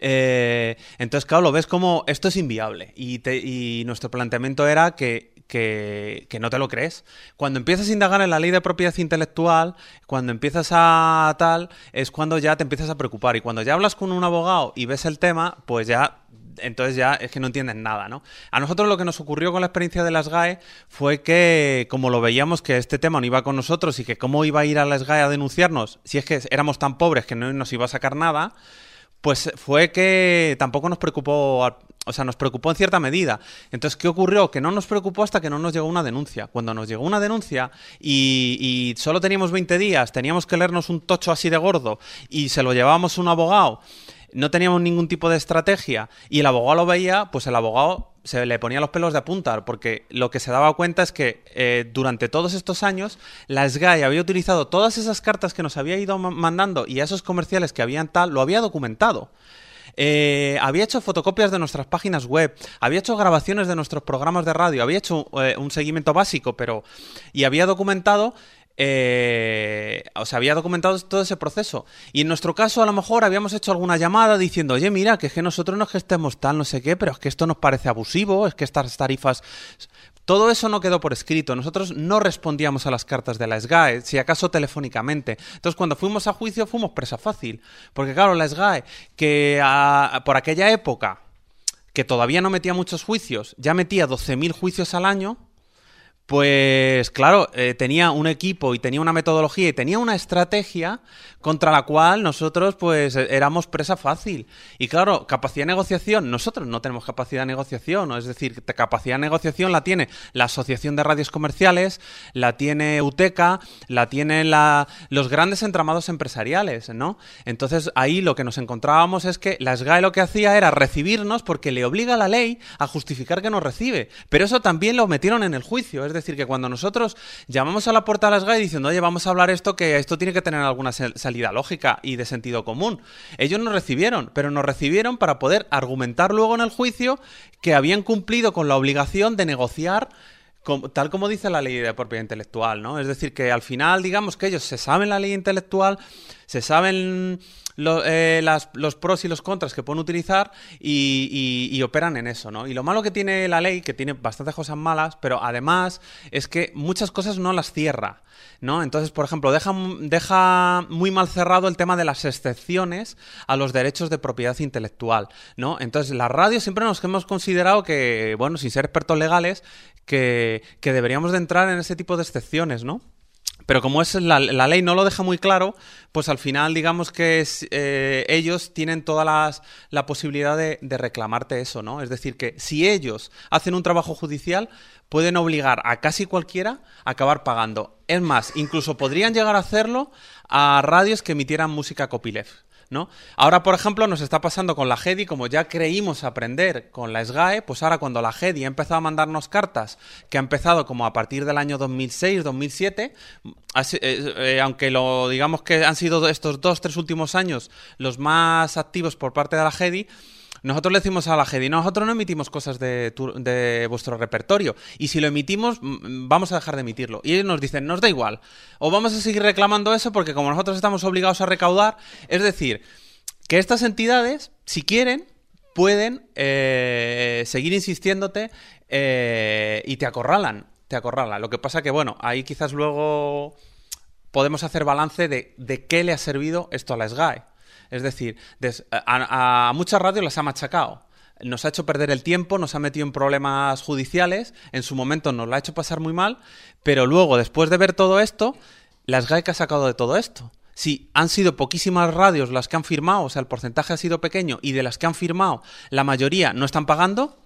Eh, entonces, claro, lo ves como esto es inviable. Y, te, y nuestro planteamiento era que, que, que no te lo crees. Cuando empiezas a indagar en la ley de propiedad intelectual, cuando empiezas a tal, es cuando ya te empiezas a preocupar. Y cuando ya hablas con un abogado y ves el tema, pues ya... Entonces ya es que no entienden nada, ¿no? A nosotros lo que nos ocurrió con la experiencia de la SGAE fue que, como lo veíamos que este tema no iba con nosotros y que cómo iba a ir a la SGAE a denunciarnos si es que éramos tan pobres que no nos iba a sacar nada, pues fue que tampoco nos preocupó, o sea, nos preocupó en cierta medida. Entonces, ¿qué ocurrió? Que no nos preocupó hasta que no nos llegó una denuncia. Cuando nos llegó una denuncia y, y solo teníamos veinte días, teníamos que leernos un tocho así de gordo y se lo llevábamos a un abogado, no teníamos ningún tipo de estrategia y el abogado lo veía, pues el abogado se le ponía los pelos de punta, porque lo que se daba cuenta es que eh, durante todos estos años la SGAE había utilizado todas esas cartas que nos había ido mandando y a esos comerciales que habían tal, lo había documentado. Eh, había hecho fotocopias de nuestras páginas web, había hecho grabaciones de nuestros programas de radio, había hecho eh, un seguimiento básico, pero y había documentado eh, o sea, había documentado todo ese proceso. Y en nuestro caso, a lo mejor, habíamos hecho alguna llamada diciendo, oye, mira, que es que nosotros no es que estemos tal, no sé qué, pero es que esto nos parece abusivo, es que estas tarifas... Todo eso no quedó por escrito. Nosotros no respondíamos a las cartas de la SGAE, si acaso telefónicamente. Entonces, cuando fuimos a juicio, fuimos presa fácil. Porque, claro, la SGAE, que a, por aquella época, que todavía no metía muchos juicios, ya metía doce mil juicios al año, pues, claro, eh, tenía un equipo y tenía una metodología y tenía una estrategia contra la cual nosotros, pues, éramos presa fácil. Y, claro, capacidad de negociación, nosotros no tenemos capacidad de negociación, ¿no? Es decir, capacidad de negociación la tiene la Asociación de Radios Comerciales, la tiene UTECA, la tienen la, los grandes entramados empresariales, ¿no? Entonces, ahí lo que nos encontrábamos es que la SGAE lo que hacía era recibirnos porque le obliga a la ley a justificar que nos recibe. Pero eso también lo metieron en el juicio, es decir, decir, que cuando nosotros llamamos a la puerta de la SGAE diciendo, oye, vamos a hablar esto, que esto tiene que tener alguna salida lógica y de sentido común. Ellos nos recibieron, pero nos recibieron para poder argumentar luego en el juicio que habían cumplido con la obligación de negociar tal como dice la ley de propiedad intelectual, ¿no? Es decir, que al final, digamos que ellos se saben la ley intelectual, se saben lo, eh, las, los pros y los contras que pueden utilizar y, y, y operan en eso, ¿no? Y lo malo que tiene la ley, que tiene bastantes cosas malas, pero además es que muchas cosas no las cierra, ¿no? Entonces, por ejemplo, deja, deja muy mal cerrado el tema de las excepciones a los derechos de propiedad intelectual, ¿no? Entonces, la radio siempre nos hemos considerado que, bueno, sin ser expertos legales, que, que deberíamos de entrar en ese tipo de excepciones, ¿no? Pero como es la, la ley no lo deja muy claro, pues al final digamos que es, eh, ellos tienen toda las, la posibilidad de, de reclamarte eso, ¿no? Es decir, que si ellos hacen un trabajo judicial, pueden obligar a casi cualquiera a acabar pagando. Es más, incluso podrían llegar a hacerlo a radios que emitieran música copyleft, ¿no? Ahora, por ejemplo, nos está pasando con la GEDI, como ya creímos aprender con la SGAE, pues ahora cuando la GEDI ha empezado a mandarnos cartas, que ha empezado como a partir del año dos mil seis, dos mil siete, así, eh, eh, aunque lo digamos que han sido estos dos, tres últimos años los más activos por parte de la GEDI, nosotros le decimos a la GEDI, nosotros no emitimos cosas de, tu, de vuestro repertorio, y si lo emitimos, vamos a dejar de emitirlo. Y ellos nos dicen, nos da igual, o vamos a seguir reclamando eso porque como nosotros estamos obligados a recaudar, es decir, que estas entidades, si quieren, pueden eh, seguir insistiéndote eh, y te acorralan, te acorralan. Lo que pasa que, bueno, ahí quizás luego podemos hacer balance de, de qué le ha servido esto a la SGAE. Es decir, des, a, a muchas radios las ha machacado, nos ha hecho perder el tiempo, nos ha metido en problemas judiciales, en su momento nos lo ha hecho pasar muy mal, pero luego, después de ver todo esto, la SGAE que ha sacado de todo esto. Sí, han sido poquísimas radios las que han firmado, o sea, el porcentaje ha sido pequeño, y de las que han firmado, la mayoría no están pagando,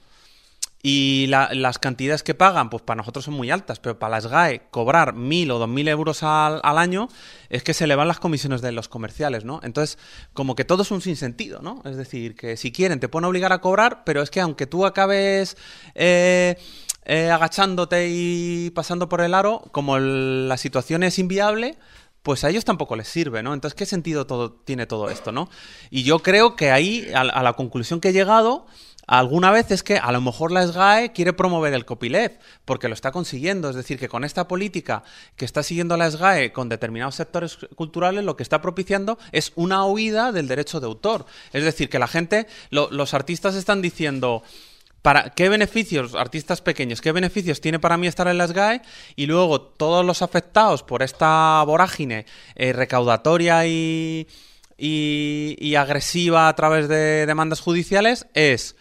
y la, las cantidades que pagan, pues para nosotros son muy altas, pero para la SGAE cobrar mil o dos mil euros al, al año es que se le van las comisiones de los comerciales, ¿no? Entonces, como que todo es un sinsentido, ¿no? Es decir, que si quieren te pueden obligar a cobrar, pero es que aunque tú acabes eh, eh, agachándote y pasando por el aro, como el, la situación es inviable, pues a ellos tampoco les sirve, ¿no? Entonces, ¿qué sentido todo, tiene todo esto, no? Y yo creo que ahí, a, a la conclusión que he llegado alguna vez es que a lo mejor la SGAE quiere promover el copyleft, porque lo está consiguiendo. Es decir, que con esta política que está siguiendo la SGAE con determinados sectores culturales, lo que está propiciando es una huida del derecho de autor. Es decir, que la gente, lo, los artistas están diciendo, ¿para qué beneficios, artistas pequeños, qué beneficios tiene para mí estar en la SGAE? Y luego todos los afectados por esta vorágine eh, recaudatoria y, y, y agresiva a través de demandas judiciales es...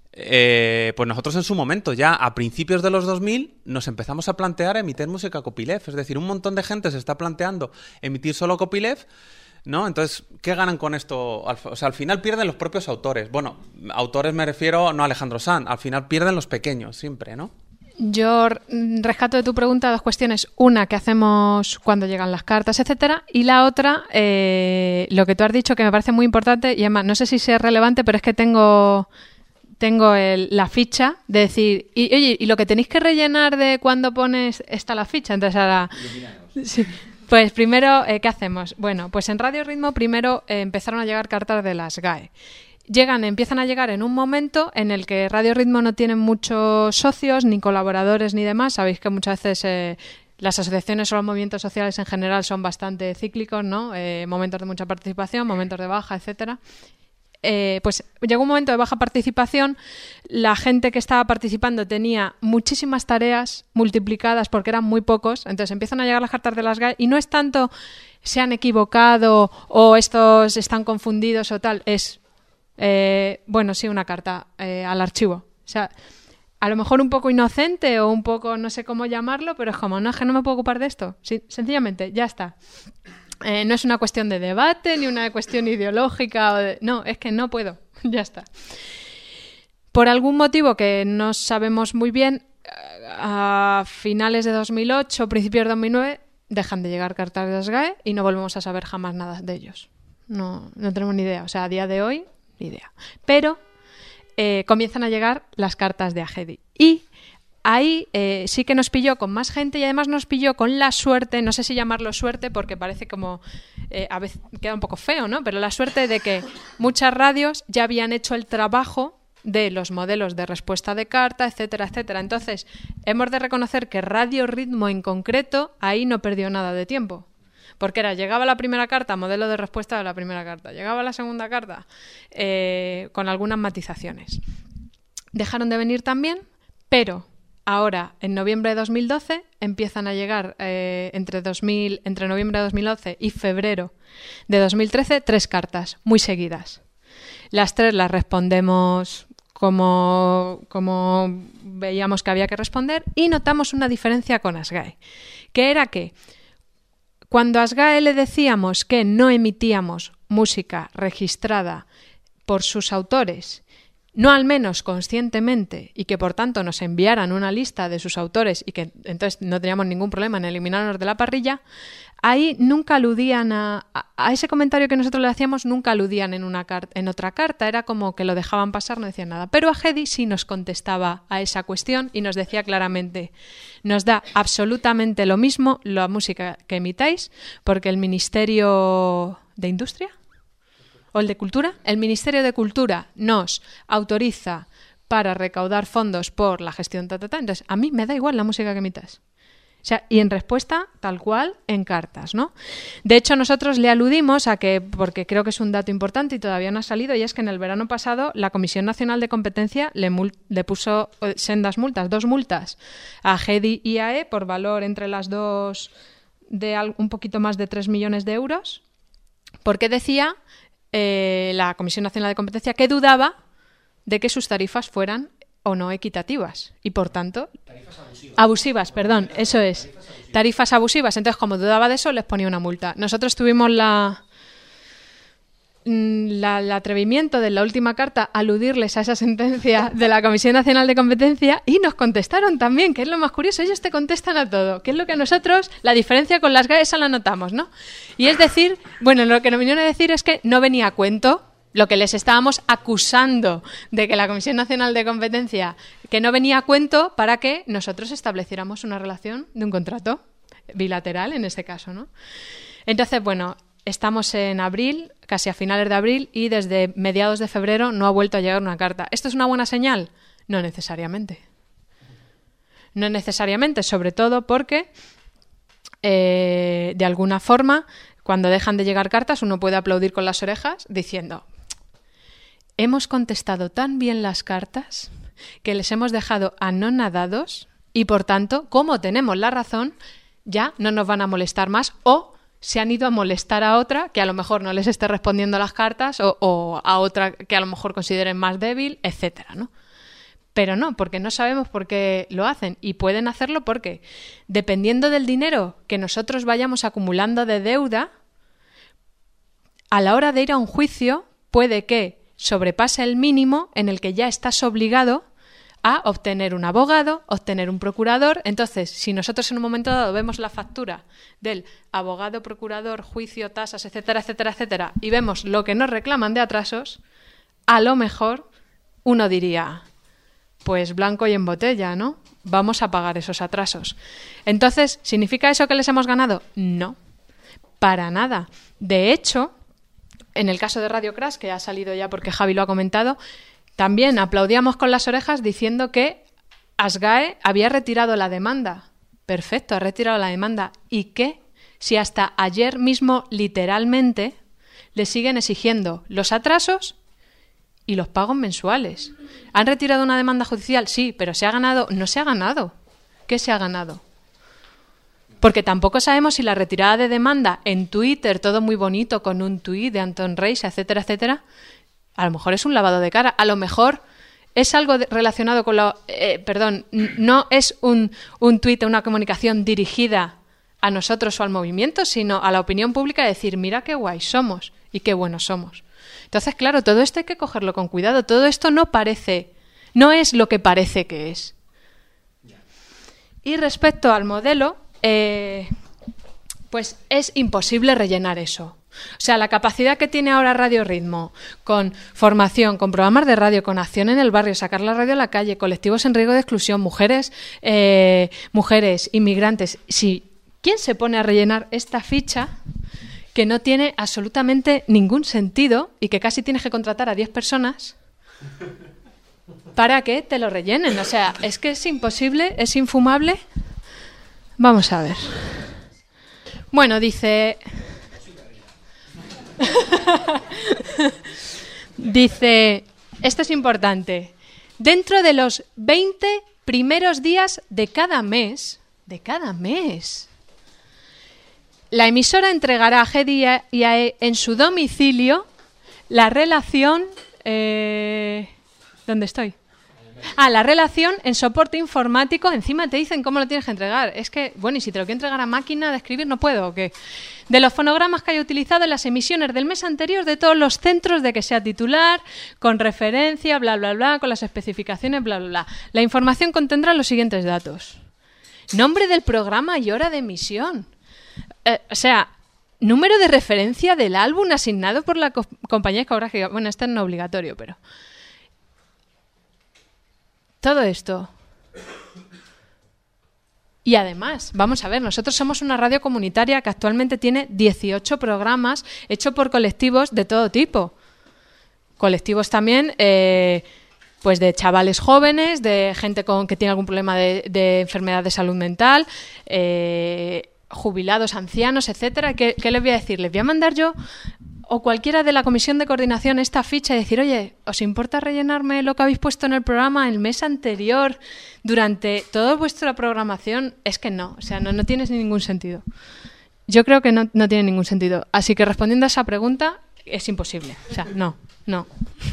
Eh, pues nosotros en su momento, ya a principios de los dos mil, nos empezamos a plantear emitir música copyleft. Es decir, un montón de gente se está planteando emitir solo copyleft, ¿no? Entonces, ¿qué ganan con esto? O sea, al final pierden los propios autores. Bueno, autores me refiero no a Alejandro Sanz, al final pierden los pequeños siempre, ¿no? Yo rescato de tu pregunta dos cuestiones. Una, ¿qué hacemos cuando llegan las cartas, etcétera? Y la otra, eh, lo que tú has dicho, que me parece muy importante, y además, no sé si sea relevante, pero es que tengo... Tengo el, la ficha de decir, y, oye, y lo que tenéis que rellenar de cuando pones está la ficha. Entonces ahora... Sí. Pues primero, eh, ¿qué hacemos? Bueno, pues en Radio Ritmo primero eh, empezaron a llegar cartas de la SGAE. Llegan, empiezan a llegar en un momento en el que Radio Ritmo no tiene muchos socios, ni colaboradores, ni demás. Sabéis que muchas veces... Eh, las asociaciones o los movimientos sociales en general son bastante cíclicos, ¿no? Eh, momentos de mucha participación, momentos de baja, etcétera. Eh, pues llegó un momento de baja participación, la gente que estaba participando tenía muchísimas tareas multiplicadas porque eran muy pocos, entonces empiezan a llegar las cartas de las G A E y no es tanto se han equivocado o estos están confundidos o tal, es, eh, bueno, sí, una carta eh, al archivo. O sea, a lo mejor un poco inocente o un poco, no sé cómo llamarlo, pero es como, no, es que no me puedo ocupar de esto. Sí, sencillamente, ya está. Eh, no es una cuestión de debate ni una cuestión ideológica. O de... No, es que no puedo. Ya está. Por algún motivo que no sabemos muy bien, a finales de dos mil ocho, principios de dos mil nueve, dejan de llegar cartas de las G A E y no volvemos a saber jamás nada de ellos. No, no tenemos ni idea. O sea, a día de hoy, ni idea. Pero eh, comienzan a llegar las cartas de AGEDI. Y ahí eh, sí que nos pilló con más gente y además nos pilló con la suerte, no sé si llamarlo suerte porque parece como, eh, a veces queda un poco feo, ¿no? Pero la suerte de que muchas radios ya habían hecho el trabajo de los modelos de respuesta de carta, etcétera, etcétera. Entonces, hemos de reconocer que Radio Ritmo en concreto ahí no perdió nada de tiempo. Porque era, llegaba la primera carta, modelo de respuesta de la primera carta. Llegaba la segunda carta, eh, con algunas matizaciones. Dejaron de venir también, pero ahora, en noviembre de dos mil doce, empiezan a llegar eh, entre, dos mil, entre noviembre de dos mil once y febrero de dos mil trece tres cartas muy seguidas. Las tres las respondemos como, como veíamos que había que responder y notamos una diferencia con ASGAE, que era que cuando a ASGAE le decíamos que no emitíamos música registrada por sus autores, no al menos conscientemente, y que por tanto nos enviaran una lista de sus autores y que entonces no teníamos ningún problema en eliminarnos de la parrilla, ahí nunca aludían a, a, a ese comentario que nosotros le hacíamos, nunca aludían en, una car- en otra carta, era como que lo dejaban pasar, no decían nada. Pero AGEDI sí nos contestaba a esa cuestión y nos decía claramente, nos da absolutamente lo mismo la música que emitáis, porque el Ministerio de Industria o el de Cultura, el Ministerio de Cultura nos autoriza para recaudar fondos por la gestión ta, ta, ta. Entonces, a mí me da igual la música que emitas. O sea, y en respuesta, tal cual, en cartas, ¿no? De hecho, nosotros le aludimos a que, porque creo que es un dato importante y todavía no ha salido, y es que en el verano pasado la Comisión Nacional de Competencia le, mul- le puso sendas multas, dos multas, a AGEDI y A E por valor entre las dos de al- un poquito más de tres millones de euros, porque decía eh, la Comisión Nacional de Competencia que dudaba de que sus tarifas fueran o no equitativas y por tanto tarifas abusivas, abusivas perdón, eso es, tarifas abusivas. Entonces, como dudaba de eso, les ponía una multa. Nosotros tuvimos la, la el atrevimiento de la última carta aludirles a esa sentencia de la Comisión Nacional de Competencia y nos contestaron también, que es lo más curioso, ellos te contestan a todo, que es lo que a nosotros, la diferencia con las G A E, esa la notamos, ¿no? Y es decir, bueno, lo que nos vinieron a decir es que no venía a cuento lo que les estábamos acusando de que la Comisión Nacional de Competencia, que no venía a cuento para que nosotros estableciéramos una relación de un contrato bilateral en este caso, ¿no? Entonces, bueno, estamos en abril, casi a finales de abril, y desde mediados de febrero no ha vuelto a llegar una carta. ¿Esto es una buena señal? No necesariamente. No necesariamente, sobre todo porque, eh, de alguna forma, cuando dejan de llegar cartas, uno puede aplaudir con las orejas diciendo: hemos contestado tan bien las cartas que les hemos dejado anonadados y, por tanto, como tenemos la razón, ya no nos van a molestar más o se han ido a molestar a otra que a lo mejor no les esté respondiendo las cartas o, o a otra que a lo mejor consideren más débil, etcétera, ¿no? Pero no, porque no sabemos por qué lo hacen y pueden hacerlo porque, dependiendo del dinero que nosotros vayamos acumulando de deuda, a la hora de ir a un juicio puede que sobrepase el mínimo en el que ya estás obligado a obtener un abogado, obtener un procurador. Entonces, si nosotros en un momento dado vemos la factura del abogado, procurador, juicio, tasas, etcétera, etcétera, etcétera, y vemos lo que nos reclaman de atrasos, a lo mejor uno diría, pues blanco y en botella, ¿no? Vamos a pagar esos atrasos. Entonces, ¿significa eso que les hemos ganado? No, para nada. De hecho, en el caso de Radio Crash, que ha salido ya porque Javi lo ha comentado, también aplaudíamos con las orejas diciendo que ASGAE había retirado la demanda perfecto, ha retirado la demanda. ¿Y qué? Si hasta ayer mismo, literalmente, le siguen exigiendo los atrasos y los pagos mensuales. ¿Han retirado una demanda judicial? Sí, pero ¿se ha ganado? No se ha ganado. ¿Qué se ha ganado? Porque tampoco sabemos si la retirada de demanda en Twitter, todo muy bonito, con un tuit de Antón Reis, etcétera, etcétera, a lo mejor es un lavado de cara. A lo mejor es algo de, relacionado con la... Eh, perdón, no es un, un tuit, una comunicación dirigida a nosotros o al movimiento, sino a la opinión pública de decir, mira qué guay somos y qué buenos somos. Entonces, claro, todo esto hay que cogerlo con cuidado. Todo esto no parece, no es lo que parece que es. Y respecto al modelo, eh, pues es imposible rellenar eso. O sea, la capacidad que tiene ahora Radio Ritmo, con formación, con programas de radio, con acción en el barrio, sacar la radio a la calle, colectivos en riesgo de exclusión, mujeres, eh, mujeres, inmigrantes. Si, ¿quién se pone a rellenar esta ficha que no tiene absolutamente ningún sentido y que casi tienes que contratar a diez personas para que te lo rellenen? O sea, es que es imposible, es infumable. Vamos a ver. Bueno, dice... Dice, esto es importante, dentro de los veinte primeros días de cada mes, de cada mes, la emisora entregará a G D I A E en su domicilio la relación... Eh, ¿Dónde estoy? Ah, la relación en soporte informático. Encima te dicen cómo lo tienes que entregar. Es que, bueno, y si te lo quiero entregar a máquina de escribir, no puedo, ¿o qué? De los fonogramas que haya utilizado en las emisiones del mes anterior de todos los centros de que sea titular, con referencia, bla, bla, bla, con las especificaciones, bla, bla, bla. La información contendrá los siguientes datos. Nombre del programa y hora de emisión. Eh, o sea, número de referencia del álbum asignado por la co- compañía discográfica. Bueno, este no es obligatorio, pero... Todo esto. Y además, vamos a ver, nosotros somos una radio comunitaria que actualmente tiene dieciocho programas hechos por colectivos de todo tipo. Colectivos también, eh, pues de chavales jóvenes, de gente con que tiene algún problema de, de enfermedad de salud mental, eh, jubilados, ancianos, etcétera. ¿Qué, ¿Qué les voy a decir? Les voy a mandar yo o cualquiera de la comisión de coordinación esta ficha y decir, oye, ¿os importa rellenarme lo que habéis puesto en el programa el mes anterior durante toda vuestra programación? Es que no, o sea, no, no tiene ningún sentido. Yo creo que no, no tiene ningún sentido. Así que respondiendo a esa pregunta, es imposible. O sea, no, no.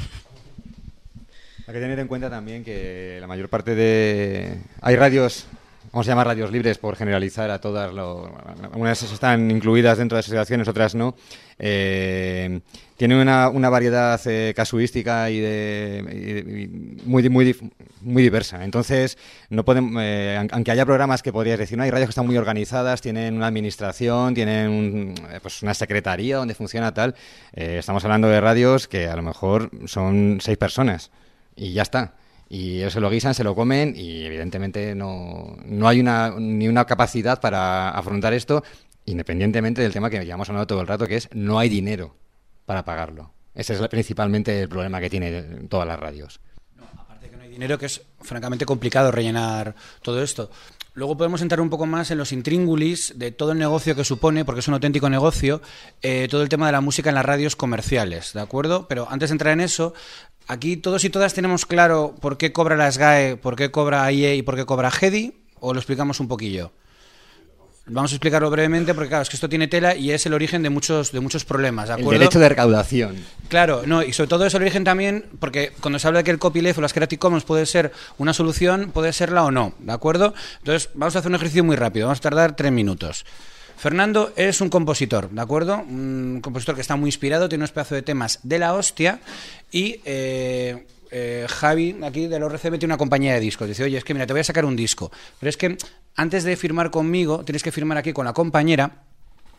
Hay que tener en cuenta también que la mayor parte de... Hay radios... Vamos a llamar radios libres por generalizar a todas. Lo... Algunas están incluidas dentro de asociaciones, otras no. Eh, tienen una, una variedad eh, casuística y, de, y, y muy, muy, muy diversa. Entonces, no podemos, eh, aunque haya programas que podrías decir, no, hay radios que están muy organizadas, tienen una administración, tienen un, pues una secretaría donde funciona tal. Eh, estamos hablando de radios que a lo mejor son seis personas y ya está. Y ellos se lo guisan, se lo comen y evidentemente no, no hay una, ni una capacidad para afrontar esto, independientemente del tema que llevamos hablando todo el rato, que es no hay dinero para pagarlo. Ese es principalmente el problema que tienen todas las radios. No, aparte de que no hay dinero, que es francamente complicado rellenar todo esto. Luego podemos entrar un poco más en los intríngulis de todo el negocio que supone, porque es un auténtico negocio, eh, todo el tema de la música en las radios comerciales, ¿de acuerdo? Pero antes de entrar en eso, aquí todos y todas tenemos claro por qué cobra la S G A E, por qué cobra A I E y por qué cobra G D I, ¿o lo explicamos un poquillo? Vamos a explicarlo brevemente porque, claro, es que esto tiene tela y es el origen de muchos de muchos problemas, ¿de acuerdo? El derecho de recaudación. Claro, no, y sobre todo es el origen también, porque cuando se habla de que el copyleft o las Creative Commons puede ser una solución, puede serla o no, ¿de acuerdo? Entonces, vamos a hacer un ejercicio muy rápido, vamos a tardar tres minutos. Fernando es un compositor, ¿de acuerdo? Un compositor que está muy inspirado, tiene unos pedazos de temas de la hostia y... Eh, Eh, Javi, aquí del O R C M, tiene una compañía de discos. Dice, oye, es que mira, te voy a sacar un disco. Pero es que antes de firmar conmigo, tienes que firmar aquí con la compañera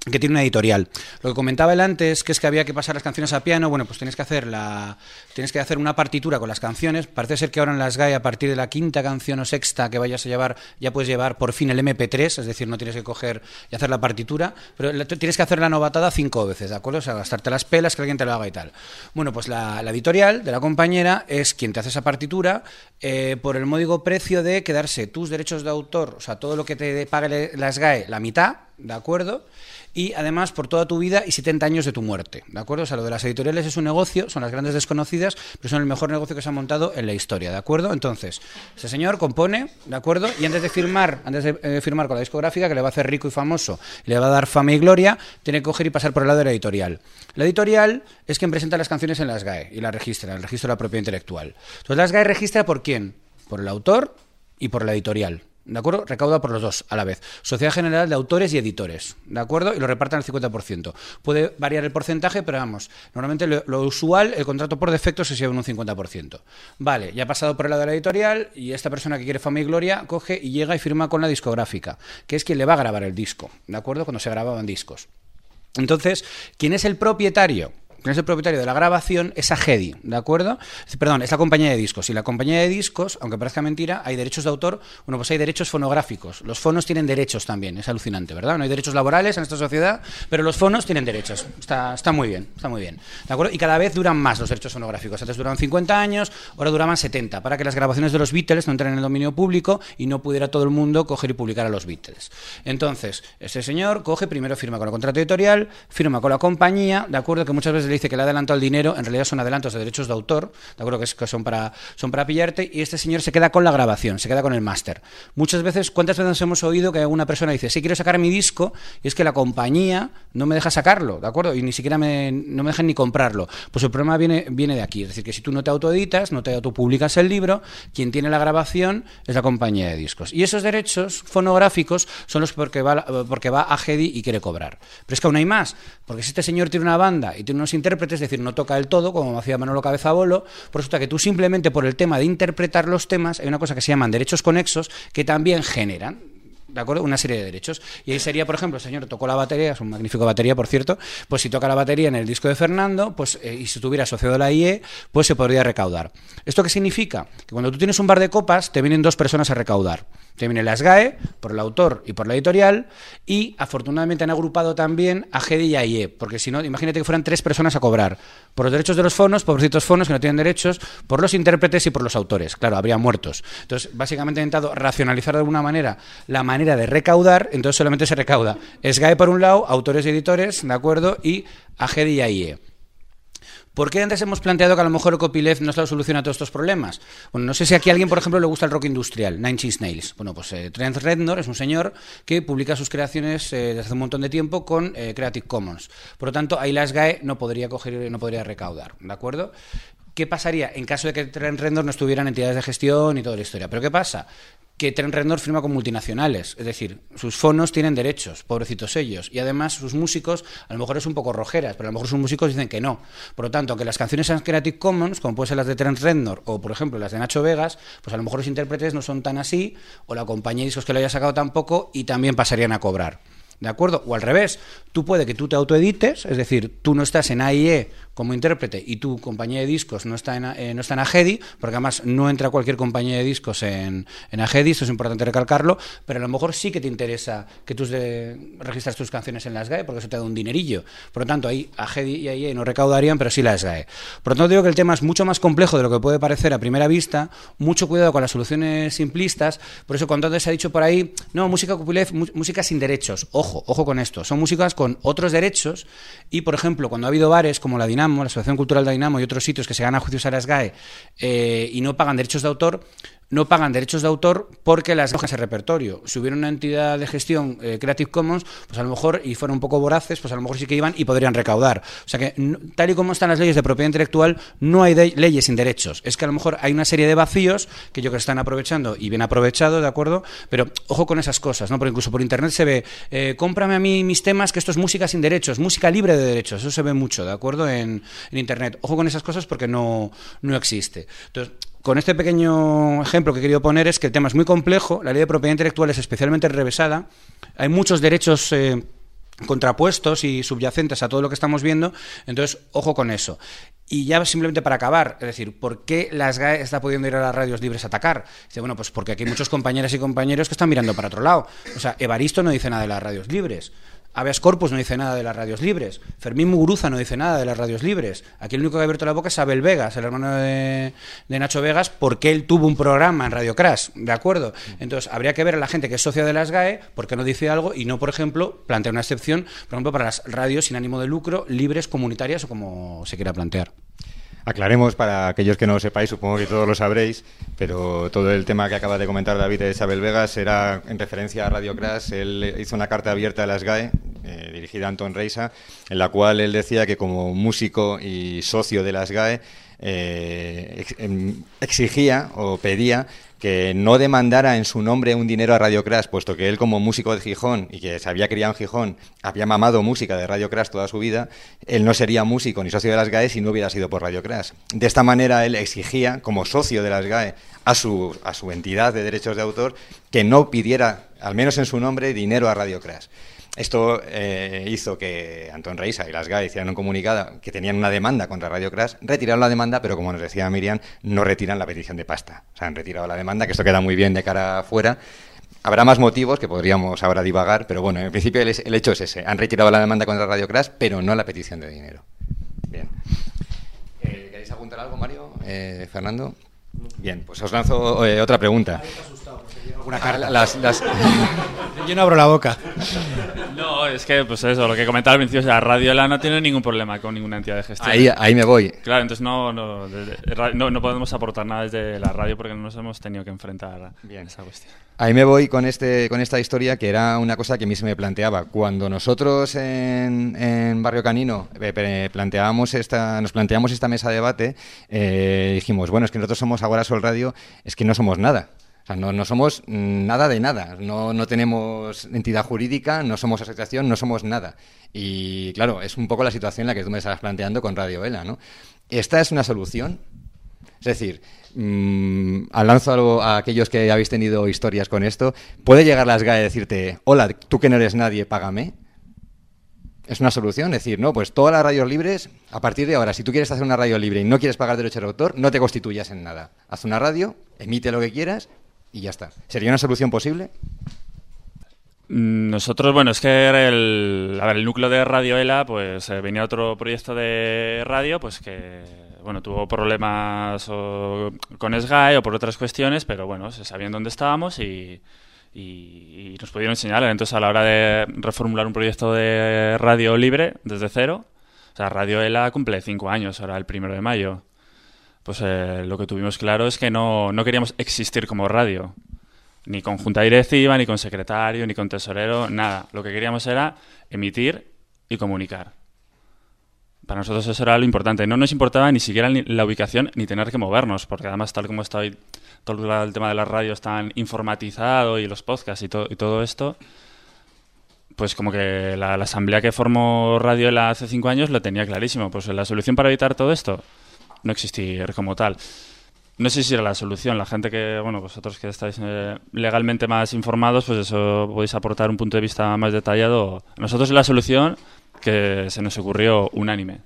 que tiene una editorial. Lo que comentaba él antes, que es que había que pasar las canciones a piano, bueno, pues tienes que hacer la tienes que hacer una partitura con las canciones. Parece ser que ahora en las G A E, a partir de la quinta canción o sexta que vayas a llevar, ya puedes llevar por fin el eme pe tres, es decir, no tienes que coger y hacer la partitura, pero la, tienes que hacer la novatada cinco veces, ¿de acuerdo? O sea, gastarte las pelas, que alguien te lo haga y tal. Bueno, pues la, la editorial de la compañera es quien te hace esa partitura eh, por el módico precio de quedarse tus derechos de autor, o sea, todo lo que te pague las G A E, la mitad, ¿de acuerdo? Y además por toda tu vida y setenta años de tu muerte, ¿de acuerdo? O sea, lo de las editoriales es un negocio, son las grandes desconocidas, pero son el mejor negocio que se ha montado en la historia, ¿de acuerdo? Entonces, ese señor compone, ¿de acuerdo? Y antes de firmar, antes de eh, firmar con la discográfica, que le va a hacer rico y famoso, y le va a dar fama y gloria, tiene que coger y pasar por el lado de la editorial. La editorial es quien presenta las canciones en las G A E y las registra, el registro de la propiedad intelectual. Entonces, las G A E registra ¿por quién? Por el autor y por la editorial. ¿De acuerdo? Recauda por los dos a la vez. Sociedad General de Autores y Editores, ¿de acuerdo? Y lo reparten al cincuenta por ciento. Puede variar el porcentaje, pero vamos, normalmente lo, lo usual, el contrato por defecto se lleva en un cincuenta por ciento. Vale, ya ha pasado por el lado de la editorial y esta persona que quiere fama y gloria coge y llega y firma con la discográfica, que es quien le va a grabar el disco, ¿de acuerdo? Cuando se grababan discos. Entonces, ¿quién es el propietario? ¿Quién es el propietario de la grabación? Es Agedi, ¿de acuerdo? Perdón, es la compañía de discos. Y la compañía de discos, aunque parezca mentira, hay derechos de autor, bueno, pues hay derechos fonográficos. Los fonos tienen derechos también, es alucinante, ¿verdad? No hay derechos laborales en esta sociedad, pero los fonos tienen derechos. Está, está muy bien, está muy bien, ¿de acuerdo? Y cada vez duran más los derechos fonográficos. Antes duraban cincuenta años, ahora duraban setenta, para que las grabaciones de los Beatles no entren en el dominio público y no pudiera todo el mundo coger y publicar a los Beatles. Entonces, este señor coge, primero firma con el contrato editorial, firma con la compañía, ¿de acuerdo? Que muchas veces le dice que le ha adelantado el dinero, en realidad son adelantos de derechos de autor, de acuerdo, que, es, que son, para, son para pillarte, y este señor se queda con la grabación, se queda con el máster. Muchas veces, ¿cuántas veces hemos oído que alguna persona dice, sí, quiero sacar mi disco, y es que la compañía no me deja sacarlo, ¿de acuerdo? Y ni siquiera me, no me dejan ni comprarlo. Pues el problema viene, viene de aquí, es decir, que si tú no te autoeditas, no te autopublicas el libro, quien tiene la grabación es la compañía de discos. Y esos derechos fonográficos son los porque va, porque va a Agedi y quiere cobrar. Pero es que aún hay más, porque si este señor tiene una banda y tiene unos intérpretes, es decir, no toca del todo, como hacía Manolo Cabezabolo, pues resulta que tú simplemente por el tema de interpretar los temas, hay una cosa que se llaman derechos conexos, que también generan, ¿de acuerdo?, una serie de derechos. Y ahí sería, por ejemplo, el señor tocó la batería, es un magnífico batería, por cierto, pues si toca la batería en el disco de Fernando, pues eh, y si estuviera asociado a la I E, pues se podría recaudar. ¿Esto qué significa? Que cuando tú tienes un bar de copas, te vienen dos personas a recaudar. Te vienen las G A E, por el autor y por la editorial, y afortunadamente han agrupado también a Agedi y a I E, porque si no, imagínate que fueran tres personas a cobrar. Por los derechos de los fonos, pobrecitos fonos que no tienen derechos, por los intérpretes y por los autores. Claro, habría muertos. Entonces, básicamente he intentado racionalizar de alguna manera la manera de recaudar, entonces solamente se recauda S G A E por un lado, autores y editores, ¿de acuerdo? Y Agedi y a I E. ¿Por qué antes hemos planteado que a lo mejor el copyleft no es la solución a todos estos problemas? Bueno, no sé si aquí a alguien, por ejemplo, le gusta el rock industrial, Nine Inch Nails. Bueno, pues eh, Trent Reznor es un señor que publica sus creaciones eh, desde hace un montón de tiempo con eh, Creative Commons. Por lo tanto, ahí la S G A E no podría coger, no podría recaudar, ¿de acuerdo? ¿Qué pasaría en caso de que Trent Reznor no estuviera en entidades de gestión y toda la historia? ¿Pero qué pasa? Que Trent Reznor firma con multinacionales, es decir, sus fonos tienen derechos, pobrecitos ellos, y además sus músicos, a lo mejor es un poco rojeras, pero a lo mejor sus músicos dicen que no. Por lo tanto, aunque las canciones sean Creative Commons, como pueden ser las de Trent Reznor o, por ejemplo, las de Nacho Vegas, pues a lo mejor los intérpretes no son tan así, o la compañía de discos que lo haya sacado tampoco, y también pasarían a cobrar. ¿De acuerdo? O al revés, tú puede que tú te autoedites, es decir, tú no estás en A I E como intérprete y tu compañía de discos no está en, eh, no está en Agedi, porque además no entra cualquier compañía de discos en, en Agedi, esto es importante recalcarlo, pero a lo mejor sí que te interesa que tú de, registras tus canciones en la S G A E, porque eso te da un dinerillo. Por lo tanto, ahí Agedi y A I E no recaudarían, pero sí la S G A E. Por lo tanto, digo que el tema es mucho más complejo de lo que puede parecer a primera vista, mucho cuidado con las soluciones simplistas, por eso cuando antes se ha dicho por ahí, no, música copyleft, música sin derechos, ojo, ojo con esto, son músicas con otros derechos y, por ejemplo, cuando ha habido bares como la Dinamo, la Asociación Cultural de Dinamo y otros sitios que se ganan juicios a la S G A E eh, y no pagan derechos de autor, no pagan derechos de autor porque las cogen ese repertorio. Si hubiera una entidad de gestión eh, Creative Commons, pues a lo mejor, y fueran un poco voraces, pues a lo mejor sí que iban y podrían recaudar. O sea que, no, tal y como están las leyes de propiedad intelectual, no hay de, leyes sin derechos. Es que a lo mejor hay una serie de vacíos que yo creo que están aprovechando y bien aprovechado, ¿de acuerdo? Pero ojo con esas cosas, ¿no? Porque incluso por internet se ve, eh, cómprame a mí mis temas, que esto es música sin derechos, música libre de derechos. Eso se ve mucho, ¿de acuerdo? En, en internet. Ojo con esas cosas porque no, no existe. Entonces, con este pequeño ejemplo que he querido poner es que el tema es muy complejo, la ley de propiedad intelectual es especialmente enrevesada, hay muchos derechos eh, contrapuestos y subyacentes a todo lo que estamos viendo, entonces ojo con eso. Y ya simplemente para acabar, es decir, ¿por qué la S G A E está pudiendo ir a las radios libres a atacar? Dice, bueno, pues porque aquí hay muchos compañeras y compañeros que están mirando para otro lado. O sea, Evaristo no dice nada de las radios libres. Habeas Corpus no dice nada de las radios libres. Fermín Muguruza no dice nada de las radios libres. Aquí el único que ha abierto la boca es Abel Vegas, el hermano de, de Nacho Vegas, porque él tuvo un programa en Radio Crash, ¿de acuerdo? Entonces, habría que ver a la gente que es socia de la S G A E por qué no dice algo y no, por ejemplo, plantear una excepción, por ejemplo, para las radios sin ánimo de lucro, libres, comunitarias o como se quiera plantear. Aclaremos para aquellos que no lo sepáis, supongo que todos lo sabréis, pero todo el tema que acaba de comentar David de Isabel Vegas era en referencia a Radio Crash. Él hizo una carta abierta a la S G A E, eh, dirigida a Antón Reisa, en la cual él decía que como músico y socio de la S G A E eh, ex, em, exigía o pedía que no demandara en su nombre un dinero a Radio Crash, puesto que él como músico de Gijón y que se había criado en Gijón, había mamado música de Radio Crash toda su vida, él no sería músico ni socio de la S G A E si no hubiera sido por Radio Crash. De esta manera él exigía, como socio de la S G A E, a su, a su entidad de derechos de autor, que no pidiera, al menos en su nombre, dinero a Radio Crash. Esto eh, hizo que Antón Reisa y la S G A E hicieran un comunicado que tenían una demanda contra Radio Crash, retiraron la demanda, pero como nos decía Miriam, no retiran la petición de pasta. O sea, han retirado la demanda, que esto queda muy bien de cara afuera. Habrá más motivos que podríamos ahora divagar, pero bueno, en principio el, el hecho es ese. Han retirado la demanda contra Radio Crash, pero no la petición de dinero. Bien. Eh, ¿Queréis apuntar algo, Mario? Eh, ¿Fernando? Bien, pues os lanzo eh, otra pregunta. Una carta. Las, las... Yo no abro la boca. No, es que, pues eso, lo que comentaba al principio, o sea, Radioela no tiene ningún problema con ninguna entidad de gestión. Ahí, ahí me voy. Claro, entonces no, no, de, de, no, no podemos aportar nada desde la radio porque no nos hemos tenido que enfrentar a Bien. esa cuestión. Ahí me voy con este con esta historia, que era una cosa que a mí se me planteaba. Cuando nosotros en, en Barrio Canino eh, planteábamos esta, nos planteamos esta mesa de debate, eh, dijimos, bueno, es que nosotros somos Agora Sol Radio, es que no somos nada. O sea, no, no somos nada de nada, no, no tenemos entidad jurídica, no somos asociación, no somos nada. Y claro, es un poco la situación en la que tú me estabas planteando con Radioela, ¿no? ¿Esta es una solución? Es decir, mmm, lanzo a aquellos que habéis tenido historias con esto, ¿puede llegar la S G A E y decirte, hola, tú que no eres nadie, págame? ¿Es una solución? Es decir, no, pues todas las radios libres, a partir de ahora, si tú quieres hacer una radio libre y no quieres pagar derechos de autor, no te constituyas en nada. Haz una radio, emite lo que quieras y ya está. ¿Sería una solución posible? Nosotros, bueno, es que el, a ver, el núcleo de Radioela, pues eh, venía otro proyecto de radio, pues que, bueno, tuvo problemas o, con S G A E o por otras cuestiones, pero bueno, se sabían dónde estábamos y, y, y nos pudieron enseñar. Entonces, a la hora de reformular un proyecto de radio libre desde cero, o sea, Radioela cumple cinco años ahora, el primero de mayo. Pues eh, lo que tuvimos claro es que no, no queríamos existir como radio. Ni con junta directiva, ni con secretario, ni con tesorero, nada. Lo que queríamos era emitir y comunicar. Para nosotros eso era lo importante. No nos importaba ni siquiera ni la ubicación ni tener que movernos, porque además tal como está hoy todo el tema de las radios tan informatizado y los podcasts y, to- y todo esto, pues como que la, la asamblea que formó Radioela hace cinco años lo tenía clarísimo. Pues la solución para evitar todo esto, no existir como tal. No sé si era la solución. La gente que, bueno, vosotros que estáis eh, legalmente más informados, pues eso podéis aportar un punto de vista más detallado. A nosotros es la solución que se nos ocurrió unánime.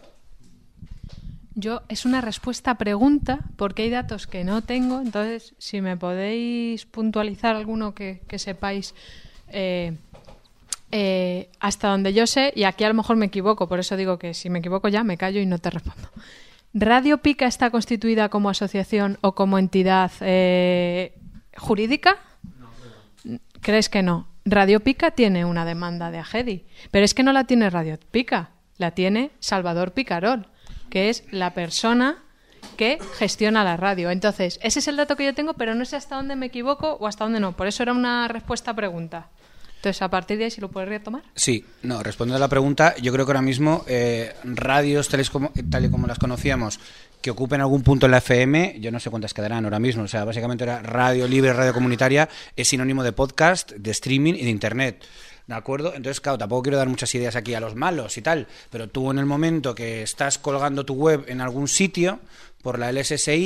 Yo, es una respuesta a pregunta, porque hay datos que no tengo, entonces si me podéis puntualizar alguno que, que sepáis eh, eh, hasta donde yo sé, y aquí a lo mejor me equivoco, por eso digo que si me equivoco ya me callo y no te respondo. ¿Radio Pica está constituida como asociación o como entidad eh, jurídica? No. ¿Crees que no? Radio Pica tiene una demanda de Agedi, pero es que no la tiene Radio Pica, la tiene Salvador Picarol, que es la persona que gestiona la radio. Entonces, ese es el dato que yo tengo, pero no sé hasta dónde me equivoco o hasta dónde no. Por eso era una respuesta a pregunta. Entonces, a partir de ahí, ¿si lo puedes retomar? Sí, no, respondiendo a la pregunta, yo creo que ahora mismo eh, radios tales como, tal y como las conocíamos, que ocupen algún punto en la F M, yo no sé cuántas quedarán ahora mismo, o sea, básicamente era radio libre, radio comunitaria, es sinónimo de podcast, de streaming y de internet. ¿De acuerdo? Entonces, claro, tampoco quiero dar muchas ideas aquí a los malos y tal, pero tú en el momento que estás colgando tu web en algún sitio por la L S S I,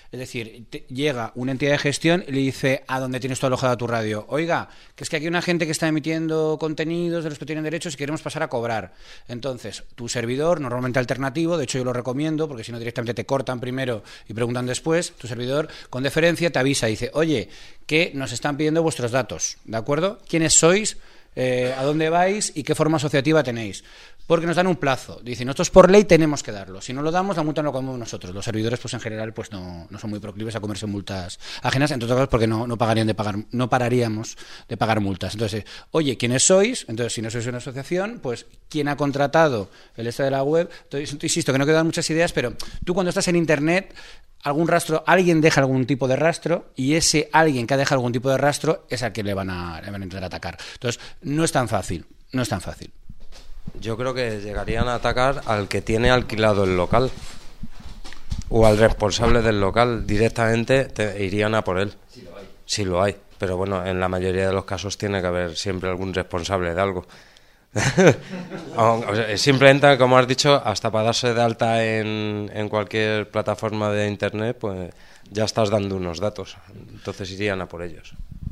Es decir, te, llega una entidad de gestión y le dice a dónde tienes tú alojada tu radio, oiga, que es que aquí hay una gente que está emitiendo contenidos de los que tienen derechos y queremos pasar a cobrar. Entonces, tu servidor, normalmente alternativo, de hecho yo lo recomiendo, porque si no directamente te cortan primero y preguntan después, tu servidor con deferencia te avisa y dice, oye, que nos están pidiendo vuestros datos, ¿de acuerdo? ¿Quiénes sois? Eh, ¿A dónde vais? ¿Y qué forma asociativa tenéis? Porque nos dan un plazo. Dicen, nosotros por ley tenemos que darlo. Si no lo damos, la multa no la comemos nosotros. Los servidores, pues en general, pues no, no son muy proclives a comerse multas ajenas, entre otras cosas porque no, no pagarían de pagar, no pararíamos de pagar multas. Entonces, oye, ¿quiénes sois? Entonces, si no sois una asociación, pues ¿quién ha contratado el este de la web? Entonces, insisto, que no quedan muchas ideas, pero tú cuando estás en internet, algún rastro, alguien deja algún tipo de rastro y ese alguien que ha dejado algún tipo de rastro es al que le van a, le van a intentar atacar. Entonces, no es tan fácil, no es tan fácil. Yo creo que llegarían a atacar al que tiene alquilado el local o al responsable del local. Directamente te irían a por él. Si lo hay. Si lo hay. Pero bueno, en la mayoría de los casos tiene que haber siempre algún responsable de algo. O sea, simplemente, como has dicho, hasta para darse de alta en, en cualquier plataforma de internet, pues ya estás dando unos datos. Entonces irían a por ellos.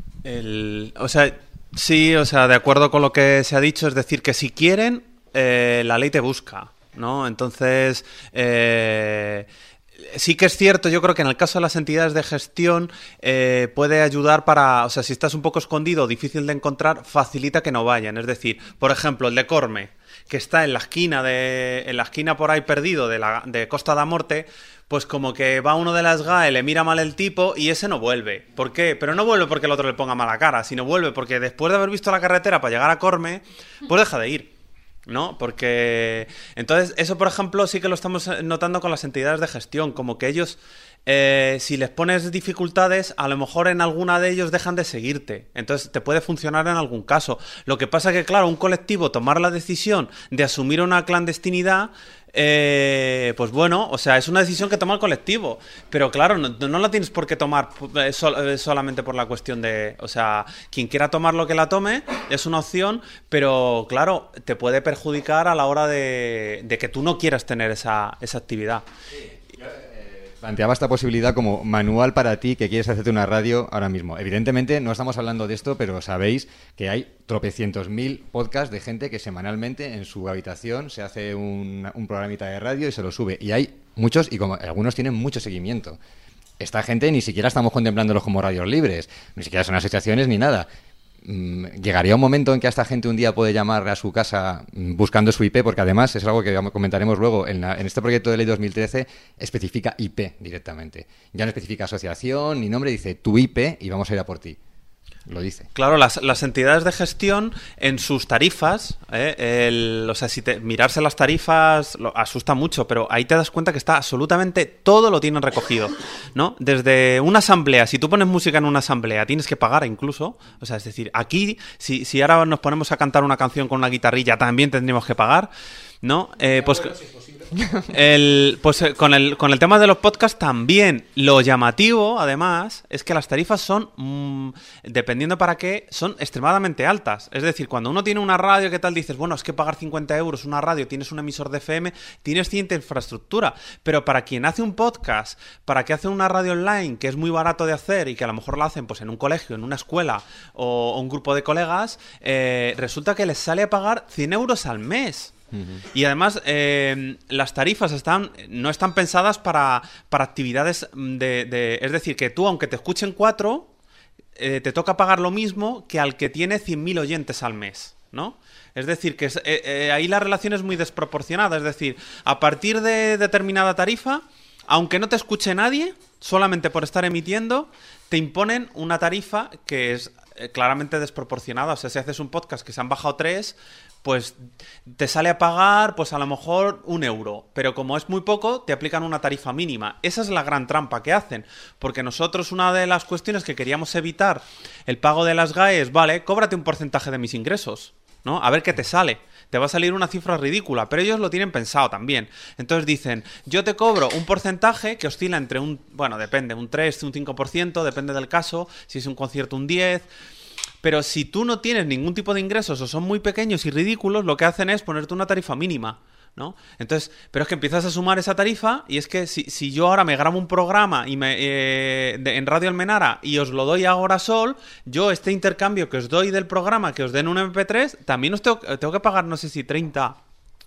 El, o sea... Sí, o sea, de acuerdo con lo que se ha dicho, es decir, que si quieren, eh, la ley te busca, ¿no? Entonces, eh, sí que es cierto, yo creo que en el caso de las entidades de gestión eh, puede ayudar para, o sea, si estás un poco escondido, difícil de encontrar, facilita que no vayan. Es decir, por ejemplo, el de Corme, que está en la esquina de, en la esquina por ahí perdido de, la, de Costa da Morte, pues como que va uno de las G A E, le mira mal el tipo y ese no vuelve. ¿Por qué? Pero no vuelve porque el otro le ponga mala cara, sino vuelve porque después de haber visto la carretera para llegar a Corme, pues deja de ir, ¿no? Porque... Entonces, eso, por ejemplo, sí que lo estamos notando con las entidades de gestión, como que ellos... Eh, si les pones dificultades, a lo mejor en alguna de ellos dejan de seguirte. Entonces te puede funcionar en algún caso. Lo que pasa que, claro, un colectivo tomar la decisión de asumir una clandestinidad, eh, pues bueno, o sea, es una decisión que toma el colectivo. Pero claro, no, no la tienes por qué tomar eh, sol, eh, solamente por la cuestión de... O sea, quien quiera tomarlo que la tome, es una opción, pero claro, te puede perjudicar a la hora de, de que tú no quieras tener esa, esa actividad. Planteaba esta posibilidad como manual para ti que quieres hacerte una radio ahora mismo. Evidentemente no estamos hablando de esto, pero sabéis que hay tropecientos mil podcasts de gente que semanalmente en su habitación se hace un, un programita de radio y se lo sube. Y hay muchos, y como algunos tienen mucho seguimiento. Esta gente ni siquiera estamos contemplándolos como radios libres, ni siquiera son asociaciones ni nada. Llegaría un momento en que a esta gente un día puede llamar a su casa buscando su I P, porque además es algo que comentaremos luego en, la, en este proyecto de ley dos mil trece, especifica I P directamente, ya no especifica asociación ni nombre, dice tu I P y vamos a ir a por ti. Lo dice. Claro, las, las entidades de gestión en sus tarifas, eh, el, o sea, si te, mirarse las tarifas lo asusta mucho, pero ahí te das cuenta que está absolutamente todo lo tienen recogido, ¿no? Desde una asamblea, si tú pones música en una asamblea, tienes que pagar incluso, o sea, es decir, aquí, si, si ahora nos ponemos a cantar una canción con una guitarrilla, también tendríamos que pagar, ¿no? Eh, pues... El, pues con el, con el tema de los podcasts también. Lo llamativo, además, es que las tarifas son, mmm, dependiendo para qué, son extremadamente altas. Es decir, cuando uno tiene una radio, ¿qué tal? Dices, bueno, es que pagar cincuenta euros una radio, tienes un emisor de F M, tienes cierta infraestructura. Pero para quien hace un podcast, para que hace una radio online, que es muy barato de hacer y que a lo mejor la hacen pues en un colegio, en una escuela o, o un grupo de colegas, eh, resulta que les sale a pagar cien euros al mes. Y además eh, las tarifas están no están pensadas para, para actividades de, de... Es decir, que tú, aunque te escuchen cuatro, eh, te toca pagar lo mismo que al que tiene cien mil oyentes al mes, ¿no? Es decir, que es, eh, eh, ahí la relación es muy desproporcionada. Es decir, a partir de determinada tarifa, aunque no te escuche nadie, solamente por estar emitiendo, te imponen una tarifa que es eh, claramente desproporcionada. O sea, si haces un podcast que se han bajado tres, pues te sale a pagar, pues a lo mejor un euro. Pero como es muy poco, te aplican una tarifa mínima. Esa es la gran trampa que hacen. Porque nosotros, una de las cuestiones que queríamos evitar el pago de las G A E es, vale, cóbrate un porcentaje de mis ingresos, ¿no? A ver qué te sale. Te va a salir una cifra ridícula, pero ellos lo tienen pensado también. Entonces dicen, yo te cobro un porcentaje que oscila entre un, bueno, depende, un tres, un cinco por ciento, depende del caso, si es un concierto un diez por ciento. Pero si tú no tienes ningún tipo de ingresos o son muy pequeños y ridículos, lo que hacen es ponerte una tarifa mínima, ¿no? Entonces, pero es que empiezas a sumar esa tarifa y es que si, si yo ahora me grabo un programa y me, eh, de, en Radio Almenara y os lo doy ahora Sol, yo este intercambio que os doy del programa, que os den un eme pe tres, también os tengo, tengo que pagar, no sé si treinta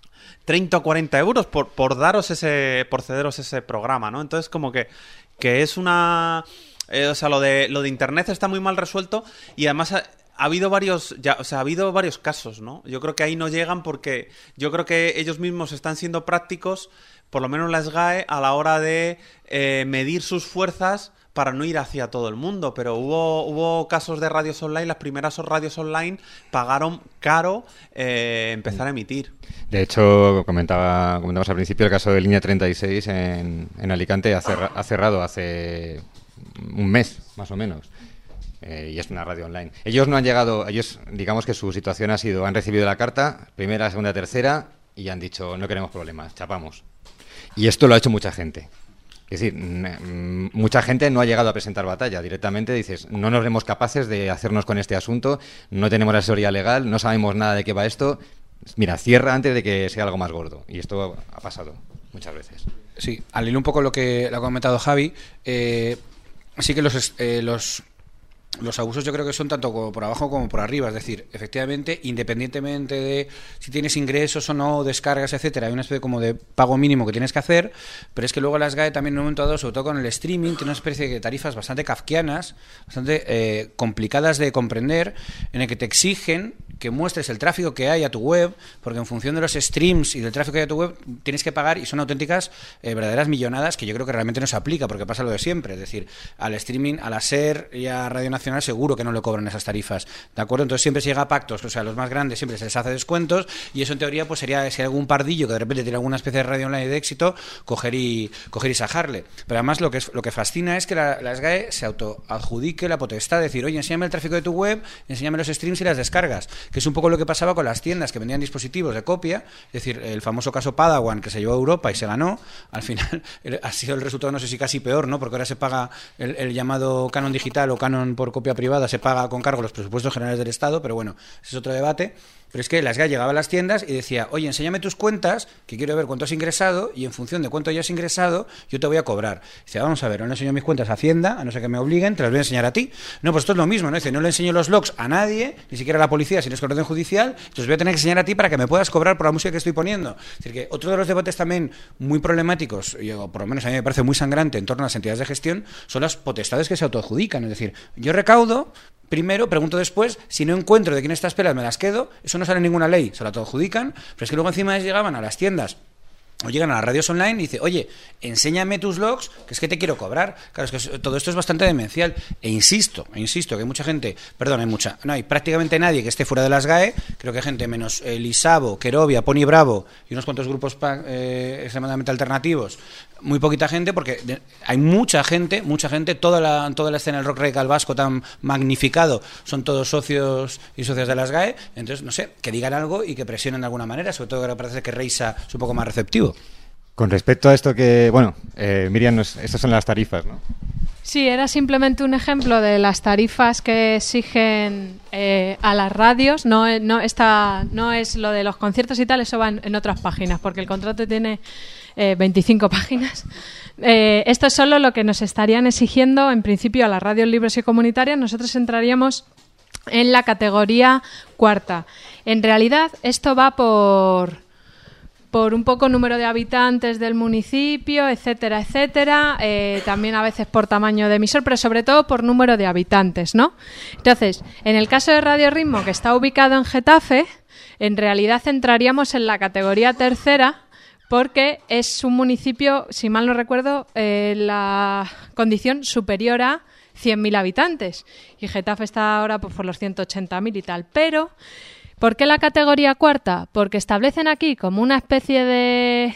o cuarenta euros por, por daros ese, por cederos ese programa, ¿no? Entonces, como que, que es una... Eh, o sea, lo de, lo de Internet está muy mal resuelto y además... Ha, Ha habido varios, ya, o sea, ha habido varios casos, ¿no? Yo creo que ahí no llegan porque yo creo que ellos mismos están siendo prácticos, por lo menos la SGAE, a la hora de eh, medir sus fuerzas para no ir hacia todo el mundo. Pero hubo, hubo casos de radios online, las primeras radios online pagaron caro eh, empezar a emitir. De hecho, comentaba, comentamos al principio el caso de Línea treinta y seis en, en Alicante, ha, cerra, ha cerrado hace un mes, más o menos. Eh, y es una radio online. Ellos no han llegado, ellos, digamos que su situación ha sido, han recibido la carta, primera, segunda, tercera, y han dicho, no queremos problemas, chapamos. Y esto lo ha hecho mucha gente. Es decir, m- mucha gente no ha llegado a presentar batalla. Directamente dices, no nos vemos capaces de hacernos con este asunto, no tenemos asesoría legal, no sabemos nada de qué va esto. Mira, cierra antes de que sea algo más gordo. Y esto ha pasado muchas veces. Sí, al hilo un poco lo que lo ha comentado Javi, eh, sí que los... Eh, los Los abusos yo creo que son tanto por abajo como por arriba, es decir, efectivamente, independientemente de si tienes ingresos o no, descargas, etcétera, hay una especie como de pago mínimo que tienes que hacer, pero es que luego la SGAE también en un momento dado, sobre todo con el streaming, tiene una especie de tarifas bastante kafkianas, bastante eh, complicadas de comprender, en el que te exigen que muestres el tráfico que hay a tu web, porque en función de los streams y del tráfico que hay a tu web tienes que pagar, y son auténticas eh, verdaderas millonadas que yo creo que realmente no se aplica, porque pasa lo de siempre, es decir, al streaming, a la SER y a Radio Nacional seguro que no le cobran esas tarifas, ¿de acuerdo? Entonces siempre se llega a pactos, o sea, los más grandes siempre se les hace descuentos, y eso en teoría pues sería, si hay algún pardillo que de repente tiene alguna especie de radio online de éxito, coger y coger y sajarle. Pero además lo que es, lo que fascina es que la, la SGAE se autoadjudique la potestad de decir, oye, enséñame el tráfico de tu web, enséñame los streams y las descargas, que es un poco lo que pasaba con las tiendas que vendían dispositivos de copia, es decir, el famoso caso Padawan que se llevó a Europa y se ganó, al final ha sido el resultado, no sé si casi peor, ¿no? Porque ahora se paga el, el llamado canon digital o canon por copia privada, se paga con cargo los presupuestos generales del Estado, pero bueno, ese es otro debate. Pero es que la SGAE llegaba a las tiendas y decía, oye, enséñame tus cuentas, que quiero ver cuánto has ingresado, y en función de cuánto hayas ingresado, yo te voy a cobrar. Dice, vamos a ver, no le enseño mis cuentas a Hacienda, a no ser que me obliguen, te las voy a enseñar a ti. No, pues esto es lo mismo, ¿no? Dice, no le enseño los logs a nadie, ni siquiera a la policía, si no es con orden judicial, entonces voy a tener que enseñar a ti para que me puedas cobrar por la música que estoy poniendo. Es decir, que otro de los debates también muy problemáticos, y, o por lo menos a mí me parece muy sangrante en torno a las entidades de gestión, son las potestades que se autoadjudican. Es decir, yo recaudo, primero, pregunto después, si no encuentro de quién estas pelas me las quedo, eso no sale en ninguna ley, se la autoadjudican, pero es que luego encima llegaban a las tiendas o llegan a las radios online y dice, oye, enséñame tus logs, que es que te quiero cobrar. Claro, es que todo esto es bastante demencial. E insisto, e insisto, que hay mucha gente, perdón, hay mucha, no hay prácticamente nadie que esté fuera de las SGAE, creo que hay gente menos eh, Lisabo, Querovia, Pony Bravo y unos cuantos grupos eh, extremadamente alternativos, muy poquita gente, porque de, hay mucha gente, mucha gente, toda la, toda la escena del rock radical vasco tan magnificado, son todos socios y socias de las SGAE, entonces, no sé, que digan algo y que presionen de alguna manera, sobre todo que ahora parece que Reisa es un poco más receptivo. Con respecto a esto que, bueno, eh, Miriam, nos, estas son las tarifas, ¿no? Sí, era simplemente un ejemplo de las tarifas que exigen eh, a las radios. No, no, esta, no es lo de los conciertos y tal, eso va en, en otras páginas, porque el contrato tiene eh, veinticinco páginas. Eh, esto es solo lo que nos estarían exigiendo, en principio, a las radios libres y comunitarias. Nosotros entraríamos en la categoría cuarta. En realidad, esto va por... por un poco número de habitantes del municipio, etcétera, etcétera, eh, también a veces por tamaño de emisor, pero sobre todo por número de habitantes, ¿no? Entonces, en el caso de Radio Ritmo, que está ubicado en Getafe, en realidad entraríamos en la categoría tercera, porque es un municipio, si mal no recuerdo, eh, la condición superior a cien mil habitantes, y Getafe está ahora pues, por los ciento ochenta mil y tal, pero... ¿por qué la categoría cuarta? Porque establecen aquí como una especie de...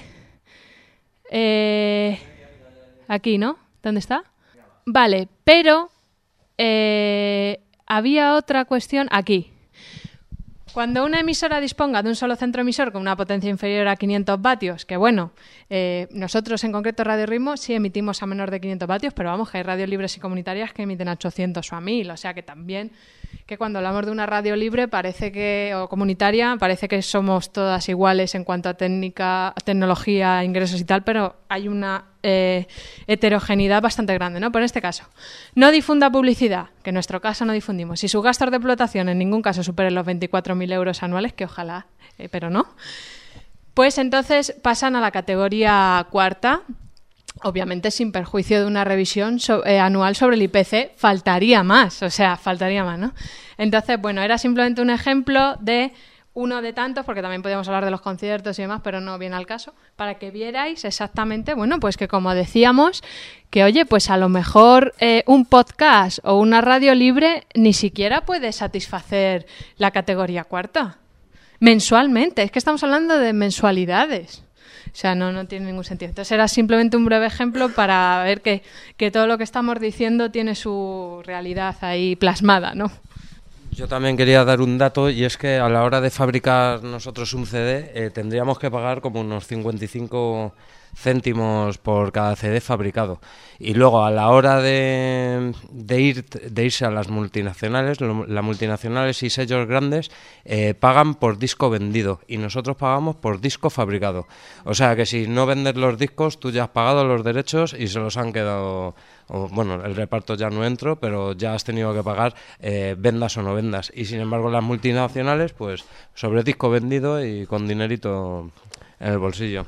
Eh, aquí, ¿no? ¿Dónde está? Vale, pero eh, había otra cuestión aquí. Cuando una emisora disponga de un solo centro emisor con una potencia inferior a quinientos vatios, que bueno, eh, nosotros en concreto Radio Ritmo sí emitimos a menor de quinientos vatios, pero vamos, que hay radios libres y comunitarias que emiten a ochocientos o a mil, o sea que también... que cuando hablamos de una radio libre parece que, o comunitaria, parece que somos todas iguales en cuanto a técnica, tecnología, ingresos y tal, pero hay una eh, heterogeneidad bastante grande, ¿no? Pero en este caso, no difunda publicidad, que en nuestro caso no difundimos. Si sus gastos de explotación en ningún caso superen los veinticuatro mil euros anuales, que ojalá, eh, pero no, pues entonces pasan a la categoría cuarta, obviamente sin perjuicio de una revisión so, eh, anual sobre el I P C, faltaría más, o sea, faltaría más, ¿no? Entonces, bueno, era simplemente un ejemplo de uno de tantos, porque también podíamos hablar de los conciertos y demás, pero no viene al caso, para que vierais exactamente, bueno, pues que como decíamos, que oye, pues a lo mejor eh, un podcast o una radio libre ni siquiera puede satisfacer la categoría cuarta. Mensualmente, es que estamos hablando de mensualidades. O sea, no, no tiene ningún sentido. Entonces era simplemente un breve ejemplo para ver que, que todo lo que estamos diciendo tiene su realidad ahí plasmada, ¿no? Yo también quería dar un dato, y es que a la hora de fabricar nosotros un C D eh, tendríamos que pagar como unos cincuenta y cinco céntimos por cada C D fabricado. Y luego a la hora de, de, ir, de irse a las multinacionales, lo, las multinacionales y sellos grandes eh, pagan por disco vendido y nosotros pagamos por disco fabricado. O sea que si no vendes los discos, tú ya has pagado los derechos y se los han quedado... O, bueno, el reparto ya no entro, pero ya has tenido que pagar eh, vendas o no vendas. Y sin embargo las multinacionales, pues sobre disco vendido y con dinerito en el bolsillo.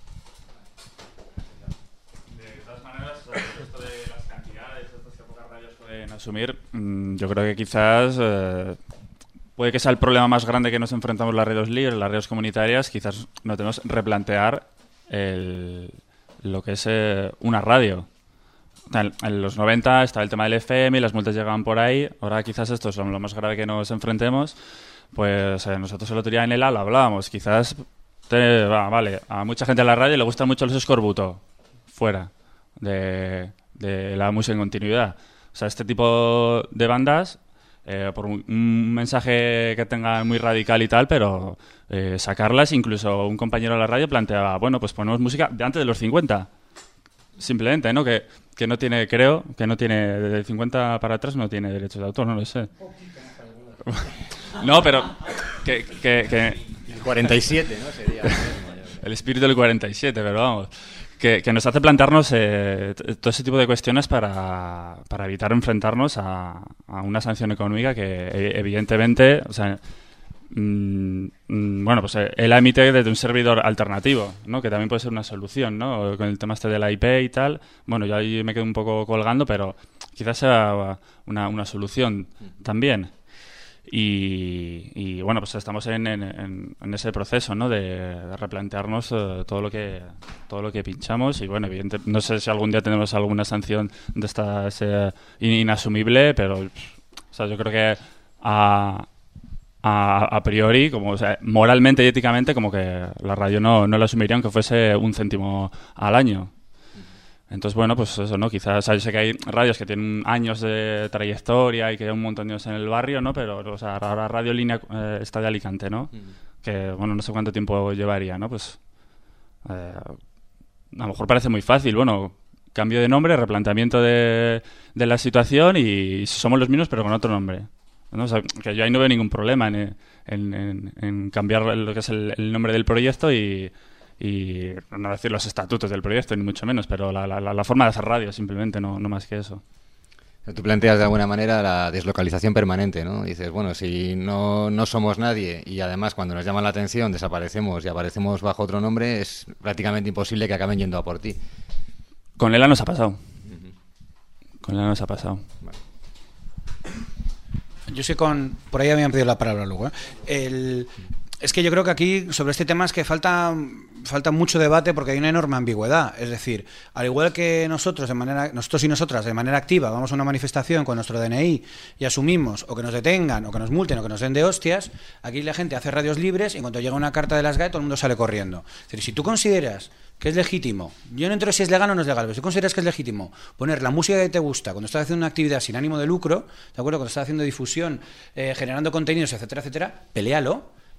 En asumir, yo creo que quizás eh, puede que sea el problema más grande que nos enfrentamos las radios libres, las radios comunitarias. Quizás nos tenemos que replantear el, lo que es eh, una radio. En, en los noventa estaba el tema del F M y las multas llegaban por ahí. Ahora quizás esto es lo más grave que nos enfrentemos. Pues eh, nosotros el otro día en el A L A hablábamos. Quizás, te, va, vale, a mucha gente en la radio le gustan mucho los escorbuto fuera de, de la música en continuidad. O sea, este tipo de bandas, eh, por un, un mensaje que tenga muy radical y tal, pero eh, sacarlas, incluso un compañero de la radio planteaba, bueno, pues ponemos música de antes de los cincuenta. Simplemente, ¿no? Que, que no tiene, creo, que no tiene, de cincuenta para atrás no tiene derechos de autor, no lo sé. No, pero que... que, que el cuarenta y siete, ¿no? Sería el espíritu del cuarenta y siete, pero vamos... Que, que nos hace plantearnos eh, todo ese tipo de cuestiones para, para evitar enfrentarnos a, a una sanción económica que evidentemente, o sea, mmm, mmm, bueno, pues eh, él emite desde un servidor alternativo, ¿no? Que también puede ser una solución, ¿no? Con el tema este de la I P y tal. Bueno, yo ahí me quedo un poco colgando, pero quizás sea una, una solución también. Y, y bueno, pues estamos en, en, en ese proceso, ¿no? De, de replantearnos uh, todo lo que todo lo que pinchamos y bueno, evidente, no sé si algún día tenemos alguna sanción de estas eh, inasumible, pero o sea, yo creo que a, a, a priori, como o sea, moralmente y éticamente, como que la radio no, no la asumiría aunque fuese un céntimo al año. Entonces, bueno, pues eso, ¿no? Quizás, o sea, yo sé que hay radios que tienen años de trayectoria y que hay un montón de años en el barrio, ¿no? Pero, o sea, ahora Radio Línea eh, está de Alicante, ¿no? Mm. Que, bueno, no sé cuánto tiempo llevaría, ¿no? Pues, eh, a lo mejor parece muy fácil, bueno, cambio de nombre, replanteamiento de, de la situación y somos los mismos pero con otro nombre, ¿no? O sea, que yo ahí no veo ningún problema en, en, en, en cambiar lo que es el, el nombre del proyecto y... y no decir los estatutos del proyecto, ni mucho menos, pero la, la, la forma de hacer radio, simplemente, no, no más que eso. Tú planteas de alguna manera la deslocalización permanente, ¿no? Dices, bueno, si no, no somos nadie y además cuando nos llaman la atención desaparecemos y aparecemos bajo otro nombre, es prácticamente imposible que acaben yendo a por ti. Con Lela nos ha pasado. Uh-huh. Con Lela nos ha pasado. Vale. Yo sé con... Por ahí habían pedido la palabra luego, ¿eh? El... Es que yo creo que aquí, sobre este tema, es que falta, falta mucho debate porque hay una enorme ambigüedad. Es decir, al igual que nosotros, de manera, nosotros y nosotras, de manera activa, vamos a una manifestación con nuestro D N I y asumimos o que nos detengan, o que nos multen, o que nos den de hostias, aquí la gente hace radios libres y en cuanto llega una carta de las G A E todo el mundo sale corriendo. Es decir, si tú consideras que es legítimo, yo no entro si es legal o no es legal, pero si tú consideras que es legítimo poner la música que te gusta cuando estás haciendo una actividad sin ánimo de lucro, ¿de acuerdo? Cuando estás haciendo difusión, eh, generando contenidos, etcétera, etcétera, peléalo.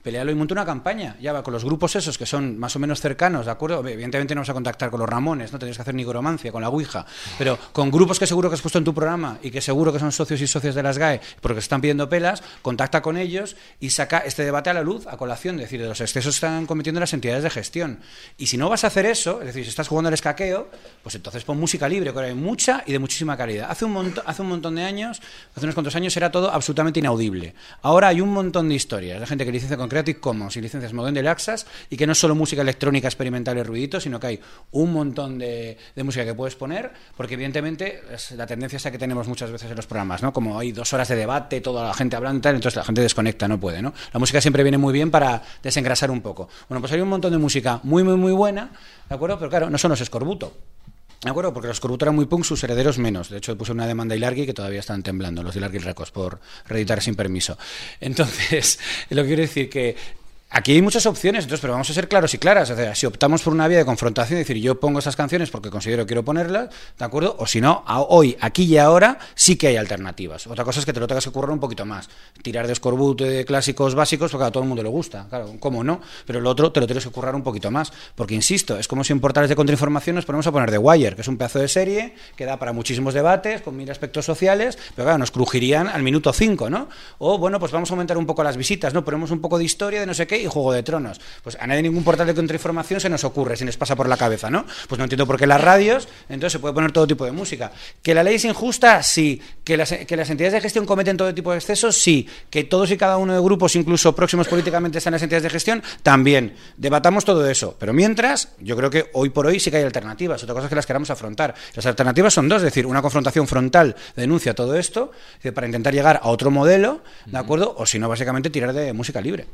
pelealo y monta una campaña. Ya va con los grupos esos que son más o menos cercanos, ¿de acuerdo? Evidentemente no vas a contactar con los Ramones, no tienes que hacer nigromancia con la Ouija, pero con grupos que seguro que has puesto en tu programa y que seguro que son socios y socias de las G A E porque se están pidiendo pelas, contacta con ellos y saca este debate a la luz, a colación, es decir, de los excesos que están cometiendo las entidades de gestión. Y si no vas a hacer eso, es decir, si estás jugando al escaqueo, pues entonces pon música libre, que ahora hay mucha y de muchísima calidad. Hace un montón, hace un montón de años, hace unos cuantos años era todo absolutamente inaudible. Ahora hay un montón de historias, de gente que licencia con Creative Commons y licencias Modern de Laxas, y que no es solo música electrónica experimental y ruidito, sino que hay un montón de, de música que puedes poner, porque evidentemente es la tendencia esa que tenemos muchas veces en los programas, ¿no? Como hay dos horas de debate, toda la gente hablando y tal, entonces la gente desconecta, no puede, ¿no? La música siempre viene muy bien para desengrasar un poco. Bueno, pues hay un montón de música muy, muy, muy buena, ¿de acuerdo? Pero claro, no son los escorbuto. ¿De acuerdo? Porque los Corbuto eran muy punk, sus herederos menos. De hecho, puse una demanda a Ilargi que todavía están temblando, los de Ilargi Records, por reeditar sin permiso. Entonces, lo que quiero decir que aquí hay muchas opciones, entonces, pero vamos a ser claros y claras. O sea, si optamos por una vía de confrontación, es decir, yo pongo estas canciones porque considero que quiero ponerlas, ¿de acuerdo? O si no, a hoy, aquí y ahora, sí que hay alternativas. Otra cosa es que te lo tengas que currar un poquito más. Tirar de escorbuto, de clásicos básicos, porque a todo el mundo le gusta, claro, ¿cómo no? Pero lo otro te lo tienes que currar un poquito más. Porque, insisto, es como si en portales de contrainformación nos ponemos a poner The Wire, que es un pedazo de serie que da para muchísimos debates, con mil aspectos sociales, pero claro, nos crujirían al minuto cinco, ¿no? O, bueno, pues vamos a aumentar un poco las visitas, ¿no? Ponemos un poco de historia, de no sé qué, y Juego de Tronos. Pues a nadie en ningún portal de contrainformación se nos ocurre, si les pasa por la cabeza, ¿no? Pues no entiendo por qué las radios, entonces se puede poner todo tipo de música. ¿Que la ley es injusta? Sí. ¿Que las, que las entidades de gestión cometen todo tipo de excesos? Sí. ¿Que todos y cada uno de grupos, incluso próximos políticamente, están en las entidades de gestión? También. Debatamos todo eso. Pero mientras, yo creo que hoy por hoy sí que hay alternativas. Otra cosa es que las queramos afrontar. Las alternativas son dos, es decir, una confrontación frontal denuncia todo esto, para intentar llegar a otro modelo, ¿de acuerdo? O si no, básicamente tirar de música libre.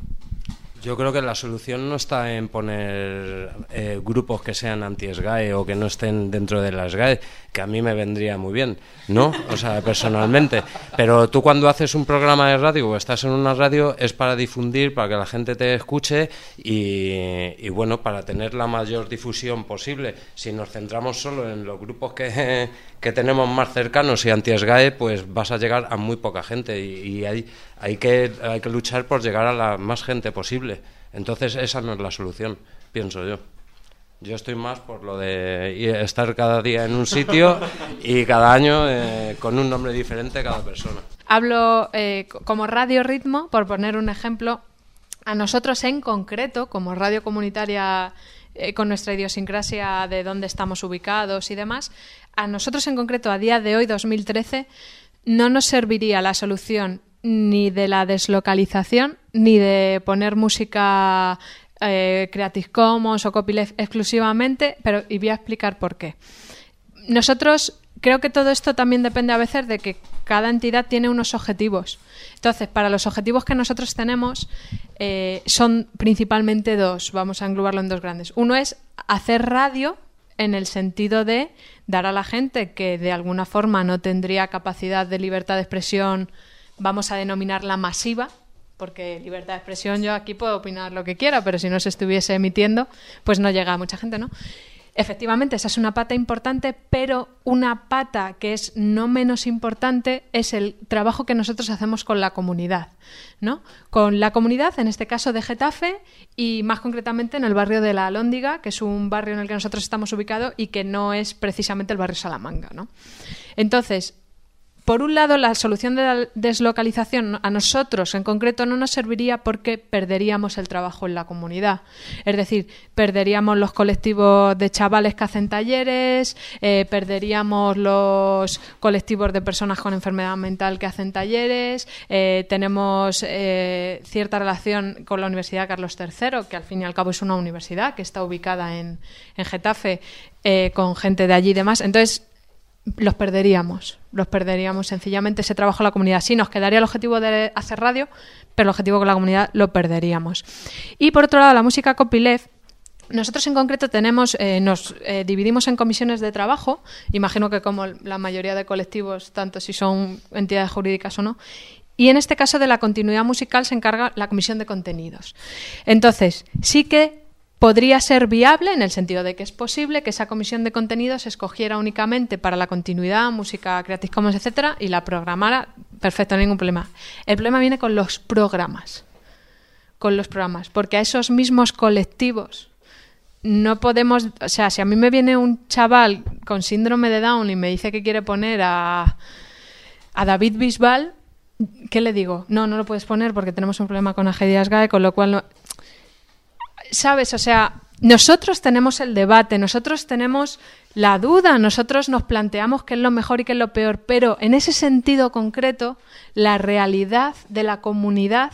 Yo creo que la solución no está en poner eh, grupos que sean anti-S G A E o que no estén dentro de la S G A E, que a mí me vendría muy bien, ¿no? O sea, personalmente. Pero tú cuando haces un programa de radio o estás en una radio es para difundir, para que la gente te escuche y, y bueno, para tener la mayor difusión posible. Si nos centramos solo en los grupos que, que tenemos más cercanos y anti-S G A E, pues vas a llegar a muy poca gente y, y hay, hay, que, hay que luchar por llegar a la más gente posible. Entonces esa no es la solución, pienso yo. Yo estoy más por lo de estar cada día en un sitio y cada año eh, con un nombre diferente cada persona. Hablo eh, como Radio Ritmo, por poner un ejemplo. A nosotros en concreto, como radio comunitaria eh, con nuestra idiosincrasia de dónde estamos ubicados y demás, a nosotros en concreto a día de hoy, dos mil trece, no nos serviría la solución ni de la deslocalización, ni de poner música eh, Creative Commons o copyleft exclusivamente, pero y voy a explicar por qué. Nosotros creo que todo esto también depende a veces de que cada entidad tiene unos objetivos. Entonces, para los objetivos que nosotros tenemos eh, son principalmente dos, vamos a englobarlo en dos grandes. Uno es hacer radio en el sentido de dar a la gente que de alguna forma no tendría capacidad de libertad de expresión, vamos a denominarla masiva, porque libertad de expresión yo aquí puedo opinar lo que quiera, pero si no se estuviese emitiendo, pues no llega a mucha gente, ¿no? Efectivamente, esa es una pata importante, pero una pata que es no menos importante es el trabajo que nosotros hacemos con la comunidad, ¿no? Con la comunidad, en este caso de Getafe, y más concretamente en el barrio de La Alhóndiga, que es un barrio en el que nosotros estamos ubicados y que no es precisamente el barrio Salamanca, ¿no? Entonces, por un lado, la solución de la deslocalización a nosotros en concreto no nos serviría porque perderíamos el trabajo en la comunidad. Es decir, perderíamos los colectivos de chavales que hacen talleres, eh, perderíamos los colectivos de personas con enfermedad mental que hacen talleres, eh, tenemos eh, cierta relación con la Universidad Carlos tercero, que al fin y al cabo es una universidad que está ubicada en, en Getafe, eh, con gente de allí y demás. Entonces, los perderíamos, los perderíamos sencillamente ese trabajo en la comunidad. Sí, nos quedaría el objetivo de hacer radio, pero el objetivo con la comunidad lo perderíamos. Y por otro lado, la música copyleft, nosotros en concreto tenemos, eh, nos eh, dividimos en comisiones de trabajo, imagino que como la mayoría de colectivos, tanto si son entidades jurídicas o no, y en este caso de la continuidad musical se encarga la comisión de contenidos. Entonces, sí que podría ser viable en el sentido de que es posible que esa comisión de contenidos se escogiera únicamente para la continuidad, música, Creative Commons, etcétera, y la programara, perfecto, no hay ningún problema. El problema viene con los programas. con los programas, porque a esos mismos colectivos no podemos, o sea, si a mí me viene un chaval con síndrome de Down y me dice que quiere poner a, a David Bisbal, ¿qué le digo? No, no lo puedes poner porque tenemos un problema con Agedi Asgae, con lo cual no... ¿Sabes? O sea, nosotros tenemos el debate, nosotros tenemos la duda, nosotros nos planteamos qué es lo mejor y qué es lo peor, pero en ese sentido concreto, la realidad de la comunidad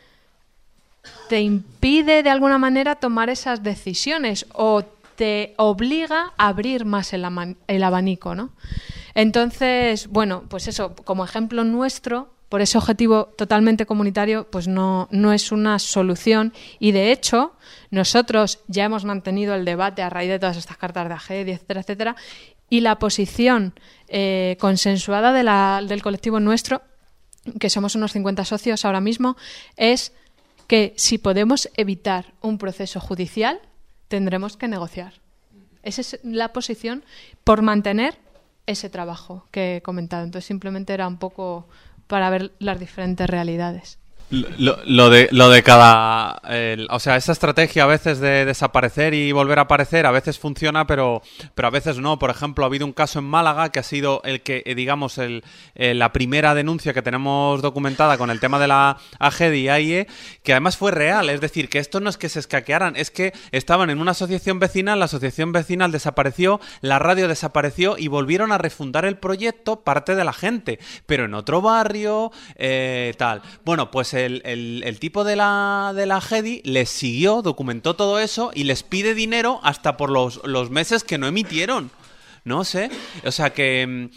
te impide de alguna manera tomar esas decisiones o te obliga a abrir más el, el abanico, ¿no? Entonces, bueno, pues eso, como ejemplo nuestro, por ese objetivo totalmente comunitario, pues no, no es una solución. Y de hecho, nosotros ya hemos mantenido el debate a raíz de todas estas cartas de Agedi, etcétera, etcétera, y la posición eh, consensuada de la, del colectivo nuestro, que somos unos cincuenta socios ahora mismo, es que si podemos evitar un proceso judicial, tendremos que negociar. Esa es la posición por mantener ese trabajo que he comentado. Entonces, simplemente era un poco para ver las diferentes realidades. Lo, lo de lo de cada eh, o sea, esa estrategia a veces de desaparecer y volver a aparecer a veces funciona, pero pero a veces no. Por ejemplo, ha habido un caso en Málaga que ha sido el que eh, digamos el eh, la primera denuncia que tenemos documentada con el tema de la Agedi y A I E, que además fue real. Es decir, que esto no es que se escaquearan, es que estaban en una asociación vecinal, la asociación vecinal desapareció, la radio desapareció y volvieron a refundar el proyecto parte de la gente, pero en otro barrio, eh, tal. Bueno, pues El, el, el tipo de la, de la Agedi les siguió, documentó todo eso y les pide dinero hasta por los, los meses que no emitieron. No sé. O sea, que,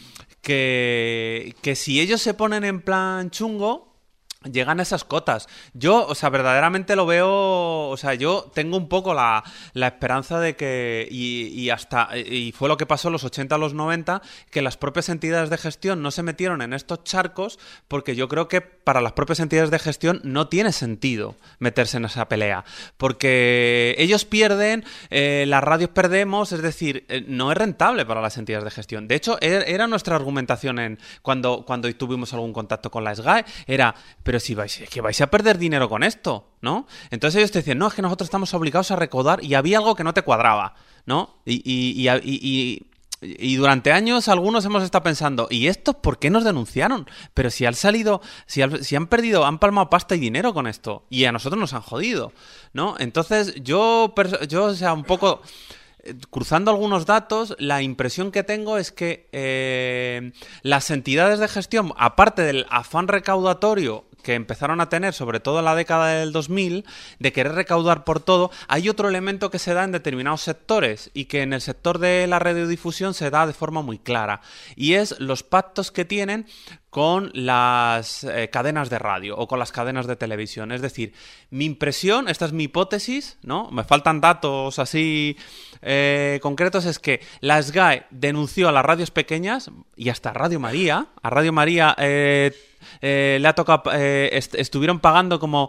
que, que si ellos se ponen en plan chungo, llegan a esas cotas. Yo, o sea, verdaderamente lo veo, o sea, yo tengo un poco la, la esperanza de que, y, y hasta, y fue lo que pasó en los ochenta a los noventa, que las propias entidades de gestión no se metieron en estos charcos, porque yo creo que para las propias entidades de gestión no tiene sentido meterse en esa pelea, porque ellos pierden, eh, las radios perdemos, es decir, eh, no es rentable para las entidades de gestión. De hecho, era, era nuestra argumentación en cuando, cuando tuvimos algún contacto con la SGAE, era... Pero si vais, es que vais a perder dinero con esto, ¿no? Entonces ellos te decían, no, es que nosotros estamos obligados a recaudar y había algo que no te cuadraba, ¿no? Y, y, y, y, y durante años algunos hemos estado pensando, ¿y estos por qué nos denunciaron? Pero si han salido, si, han, si han perdido, han palmado pasta y dinero con esto y a nosotros nos han jodido, ¿no? Entonces yo, yo o sea, un poco... Cruzando algunos datos, la impresión que tengo es que eh, las entidades de gestión, aparte del afán recaudatorio que empezaron a tener, sobre todo en la década del dos mil, de querer recaudar por todo, hay otro elemento que se da en determinados sectores y que en el sector de la radiodifusión se da de forma muy clara, y es los pactos que tienen con las eh, cadenas de radio o con las cadenas de televisión. Es decir, mi impresión, esta es mi hipótesis, ¿no? Me faltan datos así eh, concretos, es que la SGAE denunció a las radios pequeñas y hasta a Radio María, a Radio María eh, eh, le ha tocado, eh, est estuvieron pagando como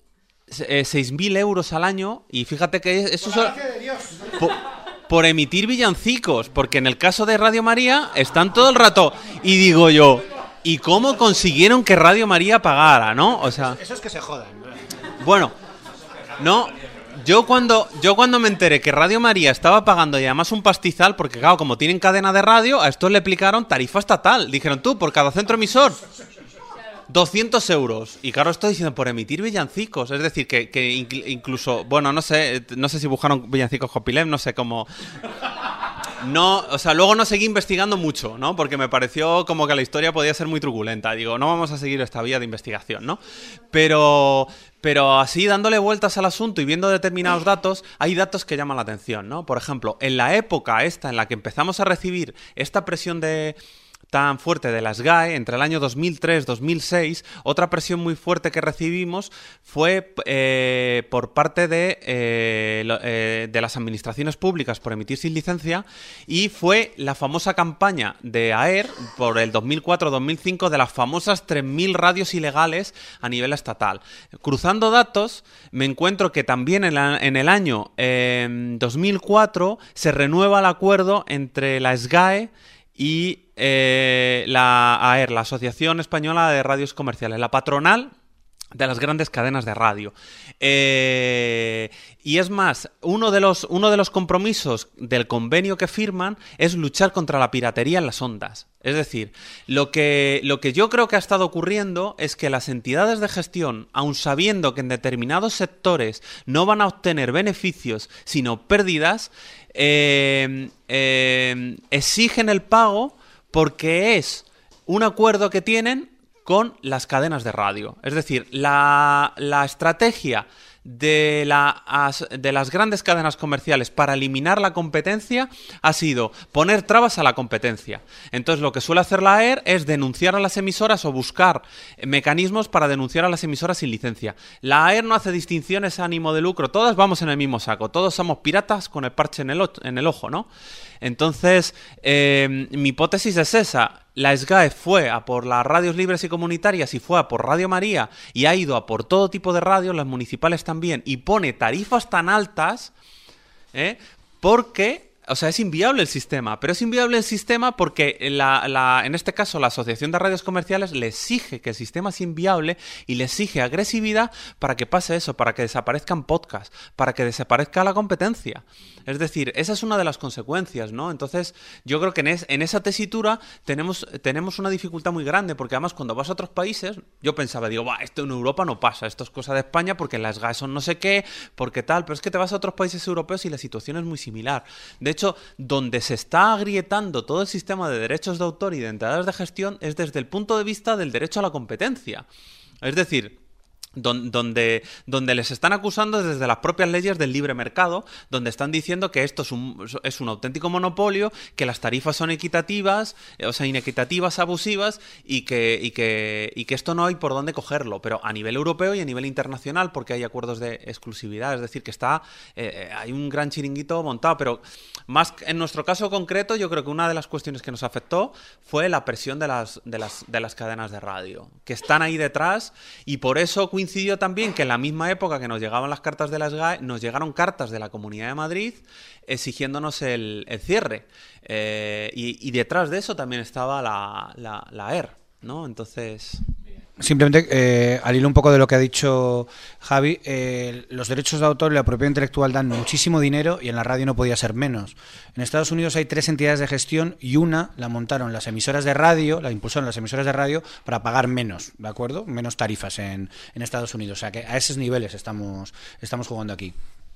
eh, seis mil euros al año, y fíjate que eso es... Por, por emitir villancicos, porque en el caso de Radio María están todo el rato, y digo yo... ¿Y cómo consiguieron que Radio María pagara, no? O sea, eso es que se jodan. Bueno, no, yo cuando yo cuando me enteré que Radio María estaba pagando y además un pastizal, porque claro, como tienen cadena de radio, a estos le aplicaron tarifa estatal. Dijeron, tú, por cada centro emisor, doscientos euros. Y claro, estoy diciendo por emitir villancicos. Es decir, que, que incluso, bueno, no sé, no sé si buscaron villancicos Copilem, no sé cómo... No, o sea, luego no seguí investigando mucho, ¿no? Porque me pareció como que la historia podía ser muy truculenta. Digo, no vamos a seguir esta vía de investigación, ¿no? Pero, pero así, dándole vueltas al asunto y viendo determinados datos, hay datos que llaman la atención, ¿no? Por ejemplo, en la época esta en la que empezamos a recibir esta presión de... tan fuerte de la SGAE, entre el año dos mil tres dos mil seis, otra presión muy fuerte que recibimos fue eh, por parte de, eh, lo, eh, de las administraciones públicas por emitir sin licencia, y fue la famosa campaña de AER por el dos mil cuatro dos mil cinco de las famosas tres mil radios ilegales a nivel estatal. Cruzando datos, me encuentro que también en, la, en el año eh, dos mil cuatro se renueva el acuerdo entre la SGAE y eh, la AER, la Asociación Española de Radios Comerciales. La patronal de las grandes cadenas de radio. Eh, y es más, uno de los, uno de los compromisos del convenio que firman es luchar contra la piratería en las ondas. Es decir, lo que, lo que yo creo que ha estado ocurriendo es que las entidades de gestión, aun sabiendo que en determinados sectores no van a obtener beneficios, sino pérdidas, eh, eh, exigen el pago porque es un acuerdo que tienen con las cadenas de radio. Es decir, la, la estrategia de, la, de las grandes cadenas comerciales para eliminar la competencia ha sido poner trabas a la competencia. Entonces, lo que suele hacer la A E R es denunciar a las emisoras o buscar mecanismos para denunciar a las emisoras sin licencia. La A E R no hace distinciones a ánimo de lucro. Todas vamos en el mismo saco. Todos somos piratas con el parche en el, en el ojo, ¿no? Entonces, eh, mi hipótesis es esa. La SGAE fue a por las radios libres y comunitarias y fue a por Radio María y ha ido a por todo tipo de radios, las municipales también, y pone tarifas tan altas ¿eh? porque... O sea, es inviable el sistema, pero es inviable el sistema porque la, la, en este caso la Asociación de Radios Comerciales le exige que el sistema es inviable y le exige agresividad para que pase eso, para que desaparezcan podcasts, para que desaparezca la competencia. Es decir, esa es una de las consecuencias, ¿no? Entonces, yo creo que en, es, en esa tesitura tenemos, tenemos una dificultad muy grande, porque además cuando vas a otros países, yo pensaba, digo, bah, esto en Europa no pasa, esto es cosa de España porque las SGAE son no sé qué, porque tal, pero es que te vas a otros países europeos y la situación es muy similar. De hecho, donde se está agrietando todo el sistema de derechos de autor y de entidades de gestión es desde el punto de vista del derecho a la competencia. Es decir, donde, donde les están acusando desde las propias leyes del libre mercado, donde están diciendo que esto es un, es un auténtico monopolio, que las tarifas son equitativas, o sea, inequitativas, abusivas, y que, y que, y que esto no hay por dónde cogerlo, pero a nivel europeo y a nivel internacional, porque hay acuerdos de exclusividad, es decir, que está eh, hay un gran chiringuito montado, pero más en nuestro caso concreto, yo creo que una de las cuestiones que nos afectó fue la presión de las, de las, de las cadenas de radio, que están ahí detrás, y por eso coincidió también que en la misma época que nos llegaban las cartas de la SGAE, nos llegaron cartas de la Comunidad de Madrid exigiéndonos el, el cierre. Eh, y, y detrás de eso también estaba la, la, la A E R, ¿no? Entonces... Simplemente, eh, al hilo un poco de lo que ha dicho Javi, eh, los derechos de autor y la propiedad intelectual dan muchísimo dinero y en la radio no podía ser menos. En Estados Unidos hay tres entidades de gestión y una la montaron las emisoras de radio, la impulsaron las emisoras de radio para pagar menos, ¿de acuerdo? Menos tarifas en, en Estados Unidos. O sea que a esos niveles estamos, estamos jugando aquí.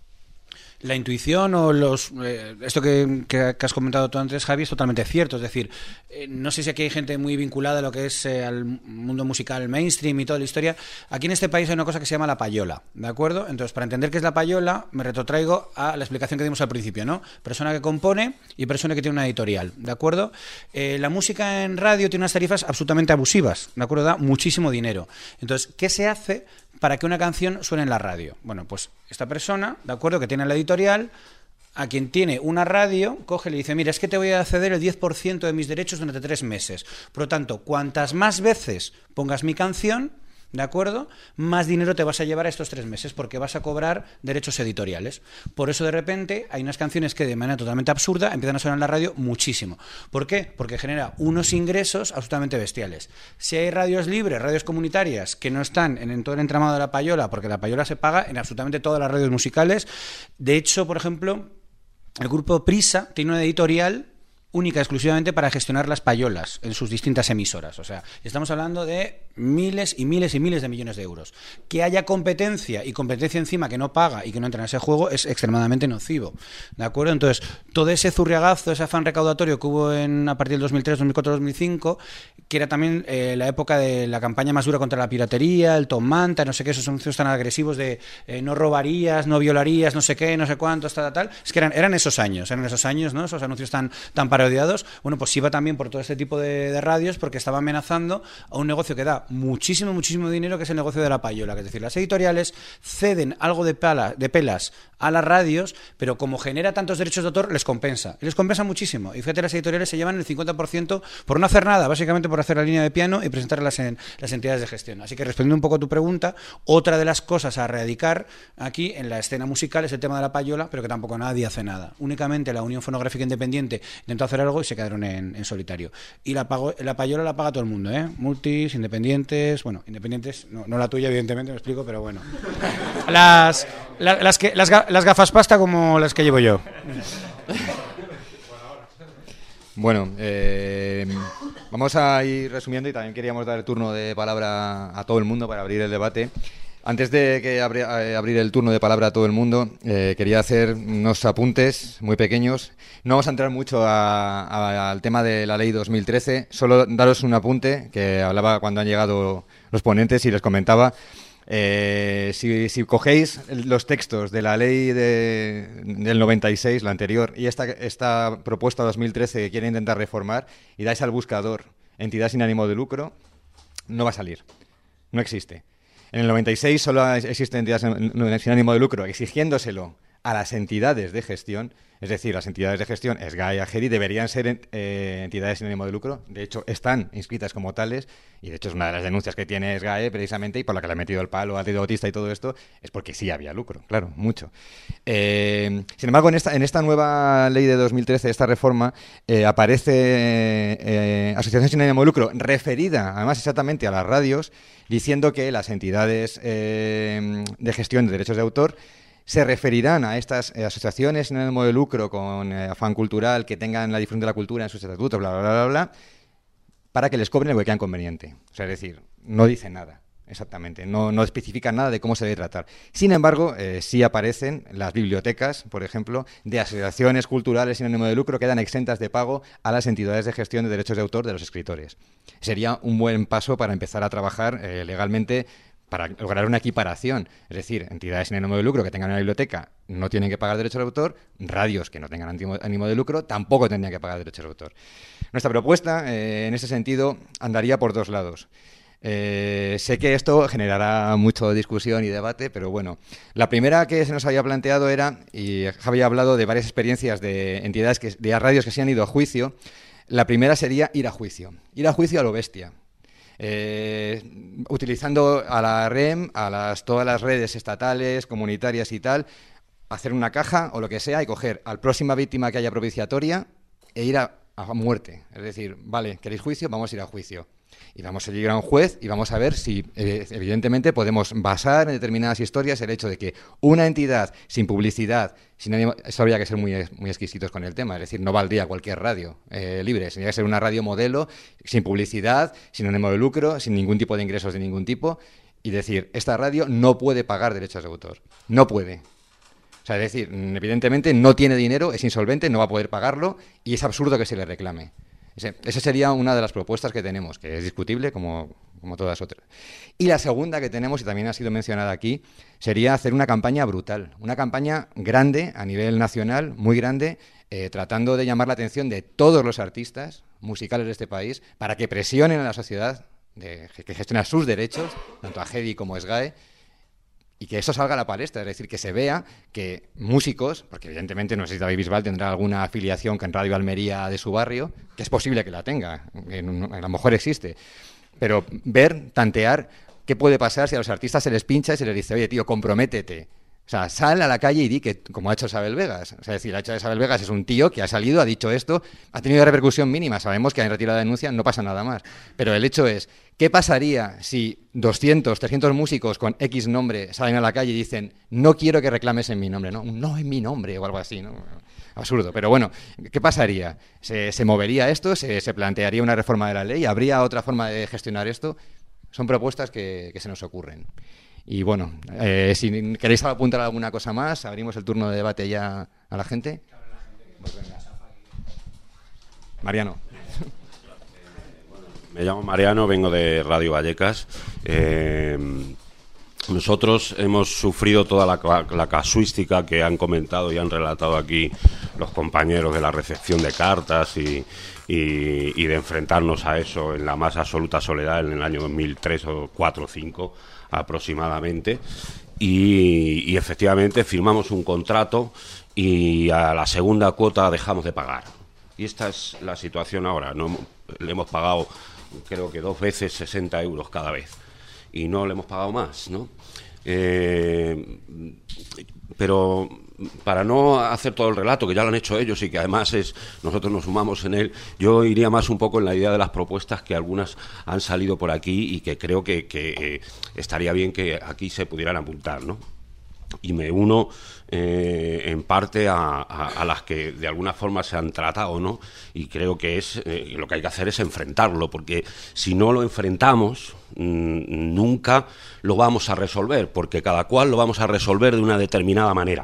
La intuición o los eh, esto que, que, que has comentado tú antes, Javi, es totalmente cierto. Es decir, eh, no sé si aquí hay gente muy vinculada a lo que es eh, al mundo musical mainstream y toda la historia. Aquí en este país hay una cosa que se llama la payola, ¿de acuerdo? Entonces, para entender qué es la payola, me retrotraigo a la explicación que dimos al principio, ¿no? Persona que compone y persona que tiene una editorial, ¿de acuerdo? Eh, la música en radio tiene unas tarifas absolutamente abusivas, ¿de acuerdo? Da muchísimo dinero. Entonces, ¿qué se hace para que una canción suene en la radio? Bueno, pues esta persona, ¿de acuerdo?, que tiene la editorial, a quien tiene una radio, coge y le dice, mira, es que te voy a ceder el diez por ciento de mis derechos durante tres meses. Por lo tanto, cuantas más veces pongas mi canción, ¿de acuerdo?, más dinero te vas a llevar a estos tres meses porque vas a cobrar derechos editoriales. Por eso, de repente, hay unas canciones que de manera totalmente absurda empiezan a sonar en la radio muchísimo. ¿Por qué? Porque genera unos ingresos absolutamente bestiales. Si hay radios libres, radios comunitarias, que no están en todo el entramado de la payola, porque la payola se paga en absolutamente todas las radios musicales. De hecho, por ejemplo, el grupo Prisa tiene una editorial única exclusivamente para gestionar las payolas en sus distintas emisoras. O sea, estamos hablando de miles y miles y miles de millones de euros. Que haya competencia y competencia encima que no paga y que no entra en ese juego es extremadamente nocivo, ¿de acuerdo? Entonces, todo ese zurriagazo, ese afán recaudatorio que hubo en, a partir del dos mil tres, dos mil cuatro, dos mil cinco, que era también eh, la época de la campaña más dura contra la piratería, el Tom Manta, no sé qué, esos anuncios tan agresivos de eh, no robarías, no violarías, no sé qué, no sé cuántos, tal, tal, es que eran, eran esos años, eran esos años, ¿no? Esos anuncios tan, tan parodiados. Bueno, pues iba también por todo este tipo de, de radios porque estaba amenazando a un negocio que da muchísimo, muchísimo dinero, que es el negocio de la payola, que es decir, las editoriales ceden algo de, pala, de pelas a las radios, pero como genera tantos derechos de autor, les compensa, y les compensa muchísimo, y fíjate, las editoriales se llevan el cincuenta por ciento por no hacer nada, básicamente por hacer la línea de piano y presentarlas en las entidades de gestión. Así que, respondiendo un poco a tu pregunta, otra de las cosas a erradicar aquí en la escena musical es el tema de la payola, pero que tampoco nadie hace nada. Únicamente la Unión Fonográfica Independiente intentó hacer algo y se quedaron en, en solitario. Y la, pago, la payola la paga todo el mundo, ¿eh? Multis, independientes, independientes, bueno, independientes, no, no la tuya evidentemente, me explico, pero bueno. Las, la, las, que, las, las gafas pasta como las que llevo yo. Bueno, eh, vamos a ir resumiendo y también queríamos dar el turno de palabra a todo el mundo para abrir el debate. Antes de que abri eh, abrir el turno de palabra a todo el mundo, eh, quería hacer unos apuntes muy pequeños. No vamos a entrar mucho a, a, al tema de la ley dos mil trece, solo daros un apunte que hablaba cuando han llegado los ponentes y les comentaba. Eh, si, si cogéis los textos de la ley de, del noventa y seis, la anterior, y esta, esta propuesta dos mil trece que quiere intentar reformar, y dais al buscador entidad sin ánimo de lucro, no va a salir, no existe. En el noventa y seis solo existe entidad sin ánimo de lucro, exigiéndoselo a las entidades de gestión, es decir, las entidades de gestión, SGAE y AGEDI, deberían ser eh, entidades sin ánimo de lucro. De hecho, están inscritas como tales, y de hecho es una de las denuncias que tiene SGAE precisamente, y por la que le ha metido el palo al Partido Bautista y todo esto, es porque sí había lucro, claro, mucho. Eh, sin embargo, en esta, en esta nueva ley de dos mil trece, esta reforma, eh, aparece eh, asociación sin ánimo de lucro, referida además exactamente a las radios, diciendo que las entidades eh, de gestión de derechos de autor se referirán a estas eh, asociaciones sin ánimo de lucro con eh, afán cultural que tengan la difusión de la cultura en sus estatutos, bla, bla, bla, bla, bla, para que les cobren lo que crean conveniente. O sea, es decir, no dicen nada, exactamente, no, no especifican nada de cómo se debe tratar. Sin embargo, eh, sí aparecen las bibliotecas, por ejemplo, de asociaciones culturales sin ánimo de lucro que quedan exentas de pago a las entidades de gestión de derechos de autor de los escritores. Sería un buen paso para empezar a trabajar eh, legalmente para lograr una equiparación. Es decir, entidades sin ánimo de lucro que tengan una biblioteca no tienen que pagar derechos de autor, radios que no tengan ánimo de lucro tampoco tendrían que pagar derechos de autor. Nuestra propuesta, eh, en ese sentido, andaría por dos lados. Eh, sé que esto generará mucha discusión y debate, pero bueno, la primera que se nos había planteado era, y Javi ha hablado de varias experiencias de entidades, que, de radios que se han ido a juicio. La primera sería ir a juicio, ir a juicio a lo bestia. Eh, utilizando a la R E M, a las, todas las redes estatales, comunitarias y tal, hacer una caja o lo que sea y coger a la próxima víctima que haya propiciatoria e ir a, a muerte. Es decir, vale, ¿queréis juicio? Vamos a ir a juicio. Y vamos a llegar a un juez y vamos a ver si, eh, evidentemente, podemos basar en determinadas historias el hecho de que una entidad sin publicidad, sin ánimo, eso habría que ser muy, muy exquisitos con el tema, es decir, no valdría cualquier radio eh, libre, tendría que ser una radio modelo, sin publicidad, sin ánimo de lucro, sin ningún tipo de ingresos de ningún tipo, y decir, esta radio no puede pagar derechos de autor, no puede. O sea, es decir, evidentemente no tiene dinero, es insolvente, no va a poder pagarlo y es absurdo que se le reclame. Ese, esa sería una de las propuestas que tenemos, que es discutible como, como todas otras. Y la segunda que tenemos, y también ha sido mencionada aquí, sería hacer una campaña brutal, una campaña grande a nivel nacional, muy grande, eh, tratando de llamar la atención de todos los artistas musicales de este país para que presionen a la sociedad de, que gestiona sus derechos, tanto a AGEDI como a SGAE, y que eso salga a la palestra, es decir, que se vea que músicos, porque evidentemente no sé si David Bisbal tendrá alguna afiliación con Radio Almería de su barrio, que es posible que la tenga, a lo mejor existe, pero ver, tantear qué puede pasar si a los artistas se les pincha y se les dice, oye, tío, comprométete. O sea, sal a la calle y di que, como ha hecho Isabel Vegas. O sea, es decir, ha hecho Isabel Vegas es un tío que ha salido, ha dicho esto, ha tenido repercusión mínima. Sabemos que han retirado la denuncia, no pasa nada más. Pero el hecho es, ¿qué pasaría si doscientos, trescientos músicos con X nombre salen a la calle y dicen, no quiero que reclames en mi nombre, no, no en mi nombre o algo así, ¿no? Absurdo. Pero bueno, ¿qué pasaría? ¿Se, se movería esto? ¿Se, ¿Se plantearía una reforma de la ley? ¿Habría otra forma de gestionar esto? Son propuestas que, que se nos ocurren. Y bueno, eh, si queréis apuntar alguna cosa más, abrimos el turno de debate ya a la gente. Pues venga. Mariano. Me llamo Mariano, vengo de Radio Vallecas. Eh, nosotros hemos sufrido toda la, la casuística que han comentado y han relatado aquí los compañeros de la recepción de cartas y, y, y de enfrentarnos a eso en la más absoluta soledad en el año dos mil tres o cuatro o cinco aproximadamente, y, y efectivamente firmamos un contrato y a la segunda cuota dejamos de pagar. Y esta es la situación ahora. No, le hemos pagado creo que dos veces sesenta euros cada vez y no le hemos pagado más, ¿no? Eh, pero para no hacer todo el relato, que ya lo han hecho ellos y que además es nosotros nos sumamos en él, yo iría más un poco en la idea de las propuestas que algunas han salido por aquí y que creo que, que eh, estaría bien que aquí se pudieran apuntar, ¿no? Y me uno eh, en parte a, a, a las que de alguna forma se han tratado, ¿no? Y creo que es eh, lo que hay que hacer es enfrentarlo, porque si no lo enfrentamos mmm, nunca lo vamos a resolver, porque cada cual lo vamos a resolver de una determinada manera.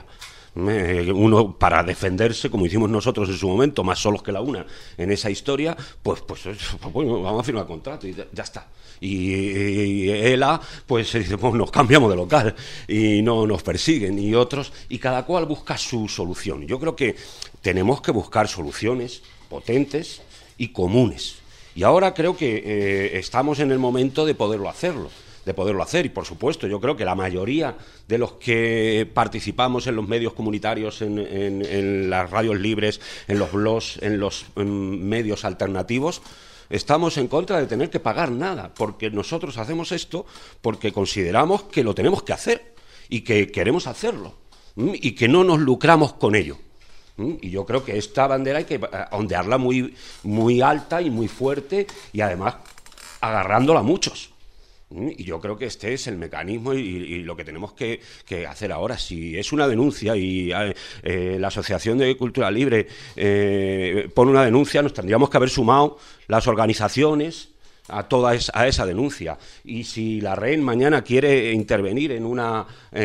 Uno para defenderse, como hicimos nosotros en su momento, más solos que la una en esa historia, pues, pues, pues vamos a firmar contrato y ya está. Y, y ELA, pues dice, pues nos cambiamos de local y no nos persiguen, y otros, y cada cual busca su solución. Yo creo que tenemos que buscar soluciones potentes y comunes. Y ahora creo que eh, estamos en el momento de poderlo hacerlo. de poderlo hacer y por supuesto yo creo que la mayoría de los que participamos en los medios comunitarios, en, en, en las radios libres, en los blogs, en los en medios alternativos, estamos en contra de tener que pagar nada, porque nosotros hacemos esto porque consideramos que lo tenemos que hacer y que queremos hacerlo y que no nos lucramos con ello. Y yo creo que esta bandera hay que ondearla muy, muy alta y muy fuerte y además agarrándola a muchos. Y yo creo que este es el mecanismo y, y lo que tenemos que, que hacer ahora. Si es una denuncia y eh, la Asociación de Cultura Libre eh, pone una denuncia, nos tendríamos que haber sumado las organizaciones a toda esa, a esa denuncia. Y si la REN mañana quiere intervenir en una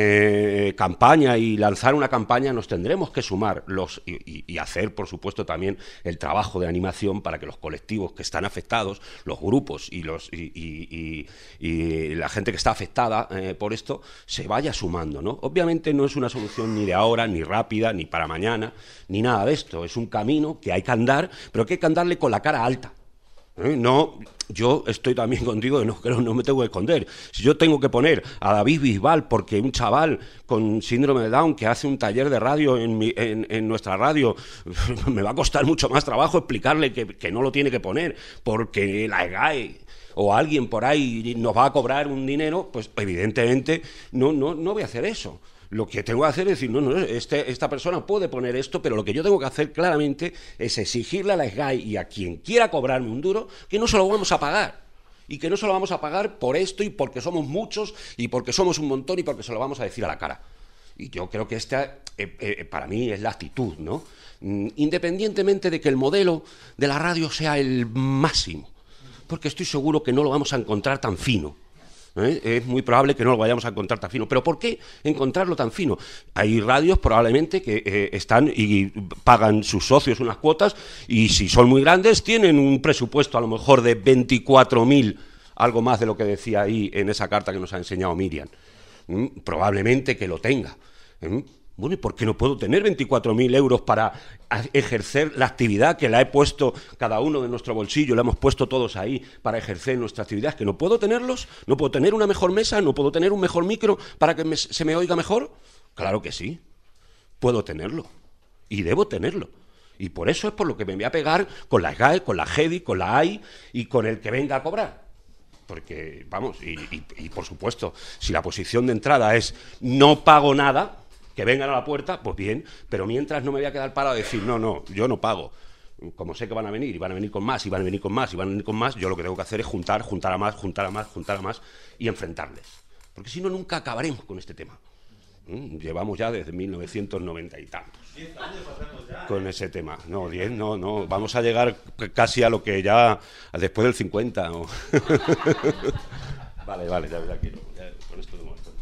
eh, campaña y lanzar una campaña, nos tendremos que sumar los y, y, y hacer, por supuesto, también el trabajo de animación para que los colectivos que están afectados, los grupos y los y, y, y, y la gente que está afectada eh, por esto se vaya sumando, ¿no? Obviamente no es una solución ni de ahora, ni rápida, ni para mañana, ni nada de esto. Es un camino que hay que andar, pero que hay que andarle con la cara alta. ¿Eh? No, yo estoy también contigo, no, no me tengo que esconder. Si yo tengo que poner a David Bisbal, porque un chaval con síndrome de Down que hace un taller de radio en, mi, en, en nuestra radio, me va a costar mucho más trabajo explicarle que, que no lo tiene que poner, porque la E G A E o alguien por ahí nos va a cobrar un dinero, pues evidentemente no, no, no voy a hacer eso. Lo que tengo que hacer es decir, no, no, este, esta persona puede poner esto, pero lo que yo tengo que hacer claramente es exigirle a la S G A E y a quien quiera cobrarme un duro que no se lo vamos a pagar. Y que no se lo vamos a pagar por esto y porque somos muchos y porque somos un montón y porque se lo vamos a decir a la cara. Y yo creo que esta, eh, eh, para mí, es la actitud, ¿no? Independientemente de que el modelo de la radio sea el máximo, porque estoy seguro que no lo vamos a encontrar tan fino. ¿Eh? Es muy probable que no lo vayamos a encontrar tan fino. ¿Pero por qué encontrarlo tan fino? Hay radios probablemente que eh, están y pagan sus socios unas cuotas y si son muy grandes tienen un presupuesto a lo mejor de veinticuatro mil, algo más de lo que decía ahí en esa carta que nos ha enseñado Miriam. ¿Mm? Probablemente que lo tenga. ¿Mm? Bueno, ¿y por qué no puedo tener veinticuatro mil euros para ejercer la actividad que la he puesto cada uno de nuestro bolsillo, la hemos puesto todos ahí para ejercer nuestra actividad? ¿Que no puedo tenerlos? ¿No puedo tener una mejor mesa? ¿No puedo tener un mejor micro para que me, se me oiga mejor? Claro que sí, puedo tenerlo y debo tenerlo. Y por eso es por lo que me voy a pegar con la S G A E, con la G E D I, con la A I y con el que venga a cobrar. Porque, vamos, y, y, y por supuesto, si la posición de entrada es no pago nada, que vengan a la puerta, pues bien, pero mientras no me voy a quedar parado a decir, no, no, yo no pago. Como sé que van a venir, y van a venir con más, y van a venir con más, y van a venir con más, yo lo que tengo que hacer es juntar, juntar a más, juntar a más, juntar a más, y enfrentarles. Porque si no, nunca acabaremos con este tema. ¿Mm? Llevamos ya desde mil novecientos noventa y tantos. Diez años hacemos ya. Con ese tema. No, diez, no, no. Vamos a llegar casi a lo que ya, después del cincuenta. ¿No? Vale, vale, ya, ya quiero. Ya, con esto de momento.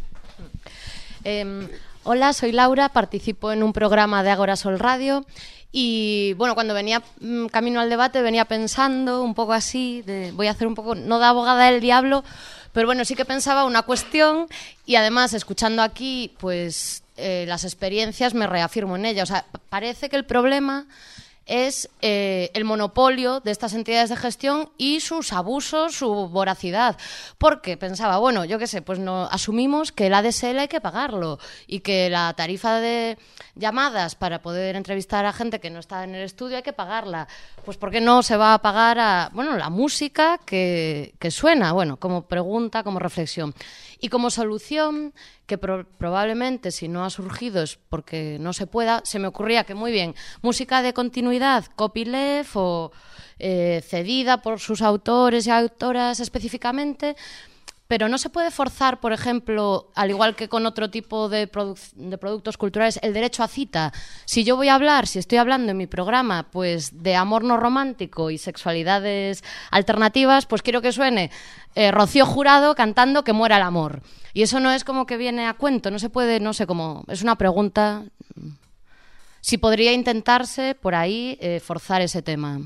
Eh, Hola, soy Laura, participo en un programa de Agora Sol Radio y, bueno, cuando venía mmm, camino al debate venía pensando un poco así, de, voy a hacer un poco, no de abogada del diablo, pero bueno, sí que pensaba una cuestión y además escuchando aquí, pues, eh, las experiencias me reafirmo en ella. O sea, parece que el problema es eh, el monopolio de estas entidades de gestión y sus abusos, su voracidad. Porque pensaba, bueno, yo qué sé, pues no asumimos que el A D S L hay que pagarlo y que la tarifa de llamadas para poder entrevistar a gente que no está en el estudio hay que pagarla. Pues ¿por qué no se va a pagar a, bueno, la música que, que suena? Bueno, como pregunta, como reflexión. Y como solución, que pro- probablemente si no ha surgido es porque no se pueda, se me ocurría que muy bien, música de continuidad, copyleft o eh, cedida por sus autores y autoras específicamente, pero no se puede forzar, por ejemplo, al igual que con otro tipo de, produ- de productos culturales, el derecho a cita. Si yo voy a hablar, si estoy hablando en mi programa, pues de amor no romántico y sexualidades alternativas, pues quiero que suene eh, Rocío Jurado cantando Que muera el amor. Y eso no es como que viene a cuento, no se puede, no sé cómo, es una pregunta. Si podría intentarse por ahí eh, forzar ese tema.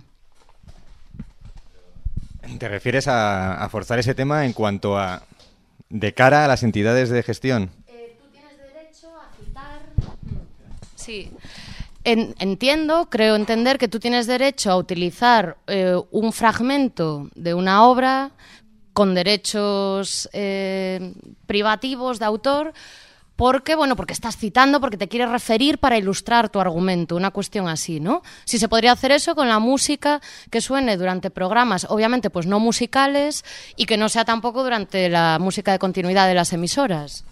¿Te refieres a, a forzar ese tema en cuanto a de cara a las entidades de gestión? Eh, tú tienes derecho a citar. Sí. En, entiendo, creo entender que tú tienes derecho a utilizar eh, un fragmento de una obra con derechos eh, privativos de autor. Porque, bueno, porque estás citando, porque te quieres referir para ilustrar tu argumento, una cuestión así, ¿no? Si se podría hacer eso con la música que suene durante programas, obviamente, pues no musicales, y que no sea tampoco durante la música de continuidad de las emisoras.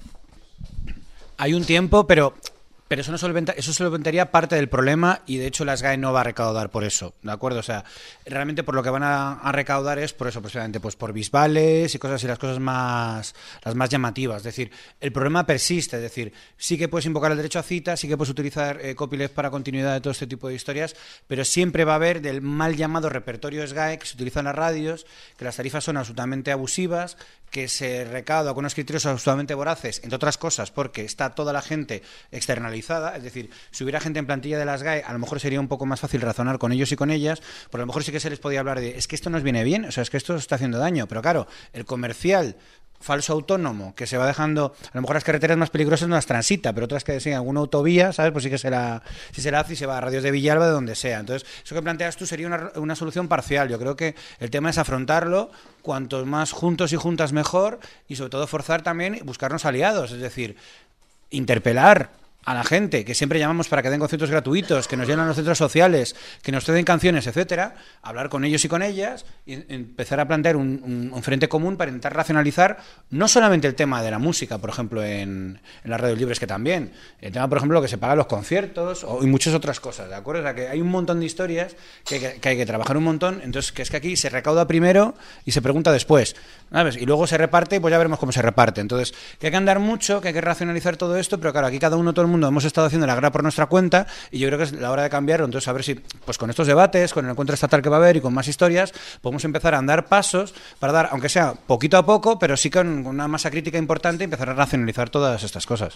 Hay un tiempo, pero... Pero eso no solventa, eso solventaría parte del problema y de hecho la S G A E no va a recaudar por eso, ¿de acuerdo? O sea, realmente por lo que van a, a recaudar es por eso, precisamente, pues por bisbales y cosas así, las cosas más las más llamativas. Es decir, el problema persiste, es decir, sí que puedes invocar el derecho a cita, sí que puedes utilizar eh, copyleft para continuidad de todo este tipo de historias, pero siempre va a haber del mal llamado repertorio S G A E que se utiliza en las radios, que las tarifas son absolutamente abusivas, que se recauda con unos criterios absolutamente voraces, entre otras cosas, porque está toda la gente externalizada. Es decir, si hubiera gente en plantilla de las S G A E, a lo mejor sería un poco más fácil razonar con ellos y con ellas, pero a lo mejor sí que se les podía hablar de, es que esto nos viene bien, o sea, es que esto está haciendo daño, pero claro, el comercial falso autónomo que se va dejando, a lo mejor las carreteras más peligrosas no las transita, pero otras que sí, alguna autovía, ¿sabes? Pues sí que se la, sí se la hace y se va a radios de Villalba, de donde sea. Entonces, eso que planteas tú sería una, una solución parcial. Yo creo que el tema es afrontarlo, cuantos más juntos y juntas mejor, y sobre todo forzar también buscarnos aliados, es decir, interpelar a la gente, que siempre llamamos para que den conciertos gratuitos, que nos llenan los centros sociales, que nos ceden canciones, etcétera, hablar con ellos y con ellas y empezar a plantear un, un, un frente común para intentar racionalizar no solamente el tema de la música, por ejemplo, en, en las radios libres, que también, el tema, por ejemplo, que se pagan los conciertos o, y muchas otras cosas, ¿de acuerdo? O sea, que hay un montón de historias que, que, que hay que trabajar un montón, entonces que es que aquí se recauda primero y se pregunta después, ¿sabes? Y luego se reparte y pues ya veremos cómo se reparte. Entonces, que hay que andar mucho, que hay que racionalizar todo esto, pero claro, aquí cada uno, todo el mundo hemos estado haciendo la guerra por nuestra cuenta y yo creo que es la hora de cambiarlo. Entonces, a ver si pues con estos debates, con el encuentro estatal que va a haber y con más historias, podemos empezar a andar pasos para dar, aunque sea poquito a poco, pero sí con una masa crítica importante y empezar a racionalizar todas estas cosas.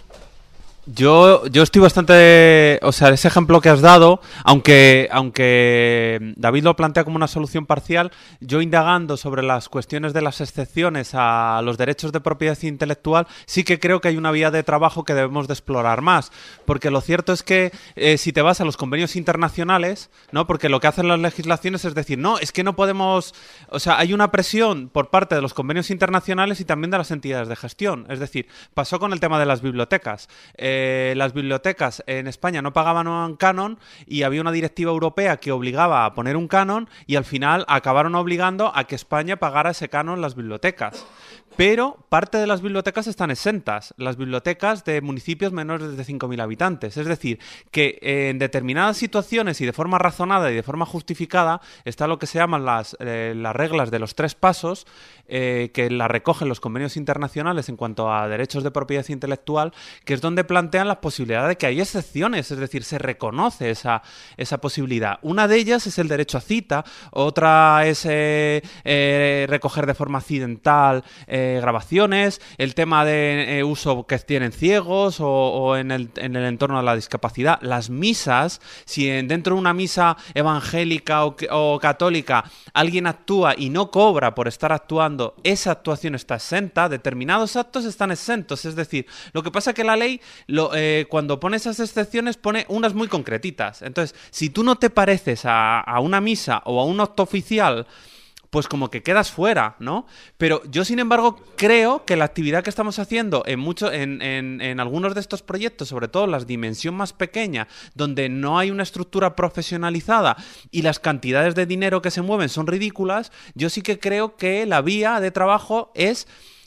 Yo, yo estoy bastante... O sea, ese ejemplo que has dado, aunque, aunque David lo plantea como una solución parcial, yo indagando sobre las cuestiones de las excepciones a los derechos de propiedad intelectual, sí que creo que hay una vía de trabajo que debemos de explorar más. Porque lo cierto es que eh, si te vas a los convenios internacionales, ¿no? Porque lo que hacen las legislaciones es decir, no, es que no podemos... O sea, hay una presión por parte de los convenios internacionales y también de las entidades de gestión. Es decir, pasó con el tema de las bibliotecas. Eh, Eh, las bibliotecas en España no pagaban un canon y había una directiva europea que obligaba a poner un canon y al final acabaron obligando a que España pagara ese canon en las bibliotecas. Pero parte de las bibliotecas están exentas, las bibliotecas de municipios menores de cinco mil habitantes. Es decir, que eh, en determinadas situaciones y de forma razonada y de forma justificada está lo que se llaman las, eh, las reglas de los tres pasos, eh, que las recogen los convenios internacionales en cuanto a derechos de propiedad intelectual, que es donde plantean la posibilidad de que hay excepciones, es decir, se reconoce esa, esa posibilidad. Una de ellas es el derecho a cita, otra es eh, eh, recoger de forma accidental eh, grabaciones, el tema de eh, uso que tienen ciegos o, o en, el, en el entorno de la discapacidad, las misas, si en, dentro de una misa evangélica o, o católica alguien actúa y no cobra por estar actuando, esa actuación está exenta, determinados actos están exentos, es decir, lo que pasa es que la ley lo, eh, cuando pone esas excepciones pone unas muy concretitas, entonces si tú no te pareces a, a una misa o a un acto oficial, pues como que quedas fuera, ¿no? Pero yo, sin embargo, creo que la actividad que estamos haciendo en, mucho, en, en, en algunos de estos proyectos, sobre todo la dimensión más pequeña, donde no hay una estructura profesionalizada y las cantidades de dinero que se mueven son ridículas, yo sí que creo que la vía de trabajo es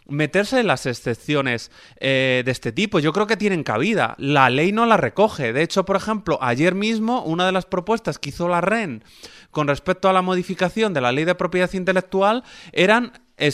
meterse en las excepciones eh, de este tipo. Yo creo que tienen cabida. La ley no la recoge. De hecho, por ejemplo, ayer mismo una de las propuestas que hizo la R E N con respecto a la modificación de la ley de propiedad intelectual eran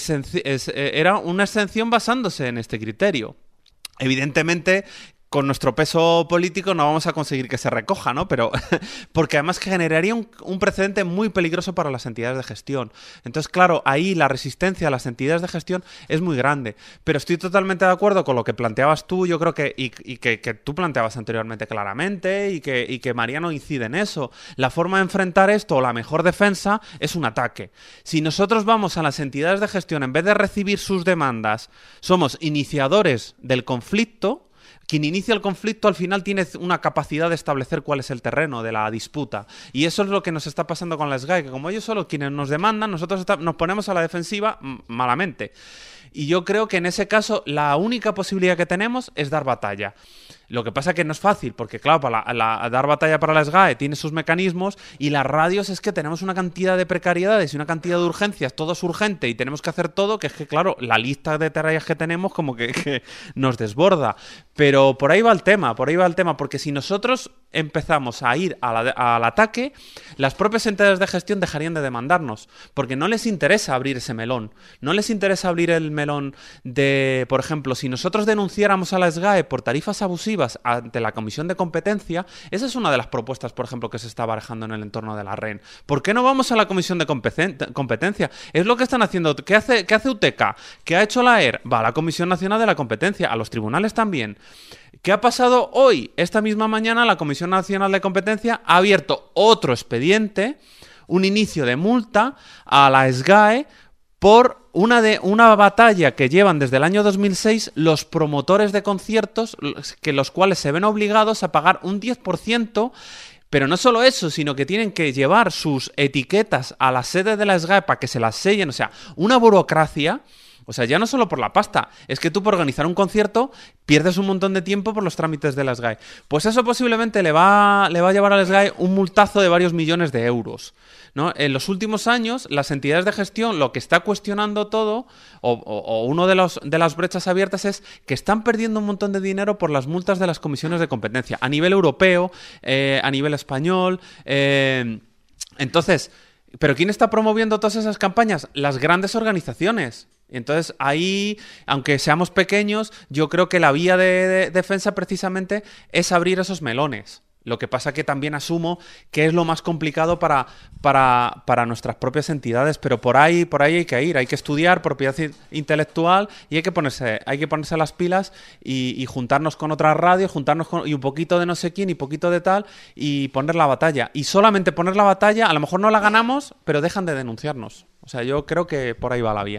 era una exención basándose en este criterio. Evidentemente, con nuestro peso político no vamos a conseguir que se recoja, ¿no? Pero porque además generaría un, un precedente muy peligroso para las entidades de gestión. Entonces, claro, ahí la resistencia a las entidades de gestión es muy grande. Pero estoy totalmente de acuerdo con lo que planteabas tú, yo creo que, y, y que, que tú planteabas anteriormente claramente, y que, y que Mariano incide en eso. La forma de enfrentar esto, o la mejor defensa, es un ataque. Si nosotros vamos a las entidades de gestión, en vez de recibir sus demandas, somos iniciadores del conflicto, quien inicia el conflicto al final tiene una capacidad de establecer cuál es el terreno de la disputa. Y eso es lo que nos está pasando con la S G A E, que como ellos son los quienes nos demandan, nosotros está, nos ponemos a la defensiva malamente. Y yo creo que en ese caso la única posibilidad que tenemos es dar batalla. Lo que pasa es que no es fácil, porque claro, para la, la, dar batalla para la S G A E tiene sus mecanismos, y las radios es que tenemos una cantidad de precariedades y una cantidad de urgencias, todo es urgente y tenemos que hacer todo, que es que claro, la lista de tareas que tenemos como que, que nos desborda. Pero por ahí va el tema, por ahí va el tema, porque si nosotros empezamos a ir a la, al ataque, las propias entidades de gestión dejarían de demandarnos, porque no les interesa abrir ese melón, no les interesa abrir el melón de, por ejemplo, si nosotros denunciáramos a la S G A E por tarifas abusivas ante la Comisión de Competencia, esa es una de las propuestas, por ejemplo, que se está barajando en el entorno de la R E N. ¿Por qué no vamos a la Comisión de Competencia? Es lo que están haciendo. ¿Qué hace, qué hace U T E C A? ¿Qué ha hecho la E R? Va a la Comisión Nacional de la Competencia, a los tribunales también. ¿Qué ha pasado hoy? Esta misma mañana la Comisión Nacional de Competencia ha abierto otro expediente, un inicio de multa a la S G A E por una, de, una batalla que llevan desde el año dos mil seis los promotores de conciertos, que los cuales se ven obligados a pagar un diez por ciento, pero no solo eso, sino que tienen que llevar sus etiquetas a la sede de la S G A E para que se las sellen, o sea, una burocracia. O sea, ya no solo por la pasta, es que tú por organizar un concierto pierdes un montón de tiempo por los trámites de la S G A E. Pues eso posiblemente le va, le va a llevar a la S G A E un multazo de varios millones de euros, ¿no? En los últimos años, las entidades de gestión lo que está cuestionando todo, o, o, o uno de, los, de las brechas abiertas, es que están perdiendo un montón de dinero por las multas de las comisiones de competencia, a nivel europeo, eh, a nivel español. Eh, entonces, ¿pero quién está promoviendo todas esas campañas? Las grandes organizaciones. Entonces ahí, aunque seamos pequeños, yo creo que la vía de, de defensa precisamente es abrir esos melones. Lo que pasa que también asumo que es lo más complicado para, para, para nuestras propias entidades, pero por ahí, por ahí hay que ir, hay que estudiar propiedad intelectual y hay que ponerse, hay que ponerse las pilas y, y juntarnos con otras radios, juntarnos con y un poquito de no sé quién y poquito de tal y poner la batalla. Y solamente poner la batalla, a lo mejor no la ganamos, pero dejan de denunciarnos. O sea, yo creo que por ahí va la vía.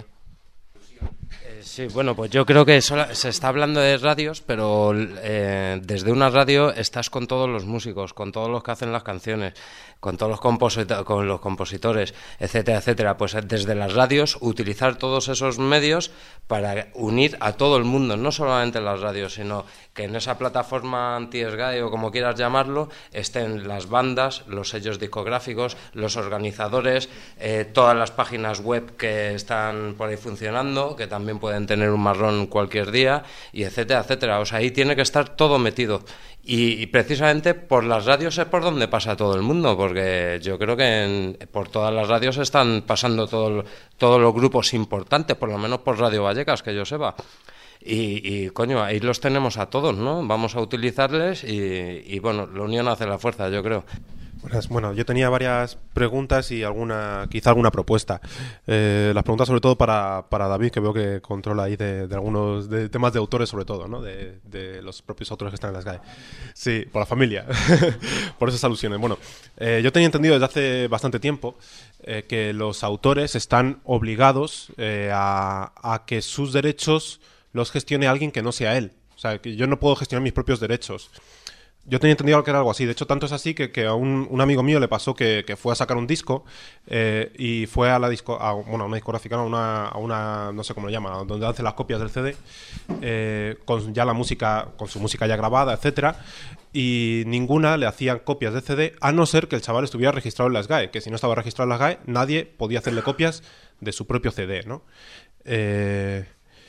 Sí, bueno, pues yo creo que sola, se está hablando de radios, pero eh, desde una radio estás con todos los músicos, con todos los que hacen las canciones, con todos los, composito- con los compositores, etcétera, etcétera. Pues desde las radios utilizar todos esos medios para unir a todo el mundo, no solamente las radios, sino que en esa plataforma anti-S G A E o como quieras llamarlo, estén las bandas, los sellos discográficos, los organizadores, eh, todas las páginas web que están por ahí funcionando, que también pueden tener un marrón cualquier día, y etcétera, etcétera. O sea, ahí tiene que estar todo metido. Y, y precisamente por las radios es por donde pasa todo el mundo, porque yo creo que en, por todas las radios están pasando todo, todos los grupos importantes, por lo menos por Radio Vallecas, que yo sepa. Y, y, coño, ahí los tenemos a todos, ¿no? Vamos a utilizarles y, y bueno, la unión hace la fuerza, yo creo. Bueno, yo tenía varias preguntas y alguna, quizá alguna propuesta. Eh, las preguntas sobre todo para, para David, que veo que controla ahí de, de algunos de temas de autores sobre todo, ¿no? De, de los propios autores que están en la S G A E. Sí, por la familia, por esas alusiones. Bueno, eh, yo tenía entendido desde hace bastante tiempo eh, que los autores están obligados eh, a, a que sus derechos los gestione alguien que no sea él. O sea, que yo no puedo gestionar mis propios derechos. Yo tenía entendido que era algo así. De hecho, tanto es así que, que a un, un amigo mío le pasó que, que fue a sacar un disco eh, y fue a la disco, a, bueno, a una discográfica, a una, a una, no sé cómo lo llama, donde hacen las copias del C D, eh, con ya la música, con su música ya grabada, etcétera, y ninguna le hacían copias de C D, a no ser que el chaval estuviera registrado en la S G A E, que si no estaba registrado en la S G A E, nadie podía hacerle copias de su propio C D, ¿no? Eh...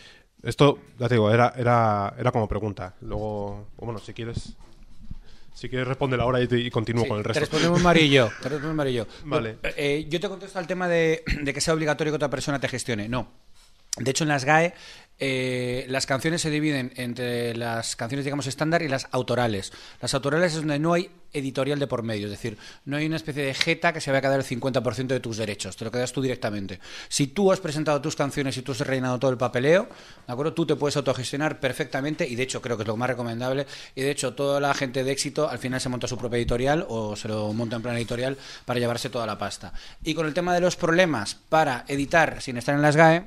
esto, ya te digo, era, era, era como pregunta. Luego, bueno, si quieres... Si quieres, responde ahora y, te, y continúo sí, con el resto. Te respondemos Marillo. Te respondemos Marillo. Vale. Eh, yo te contesto al tema de, de que sea obligatorio que otra persona te gestione. No. De hecho, en las G A E, eh, las canciones se dividen entre las canciones, digamos, estándar y las autorales. Las autorales es donde no hay editorial de por medio. Es decir, no hay una especie de jeta que se vaya a quedar el cincuenta por ciento de tus derechos. Te lo quedas tú directamente. Si tú has presentado tus canciones y tú has rellenado todo el papeleo, ¿de acuerdo? Tú te puedes autogestionar perfectamente y, de hecho, creo que es lo más recomendable. Y, de hecho, toda la gente de éxito al final se monta su propia editorial o se lo monta en plan editorial para llevarse toda la pasta. Y con el tema de los problemas para editar sin estar en las G A E...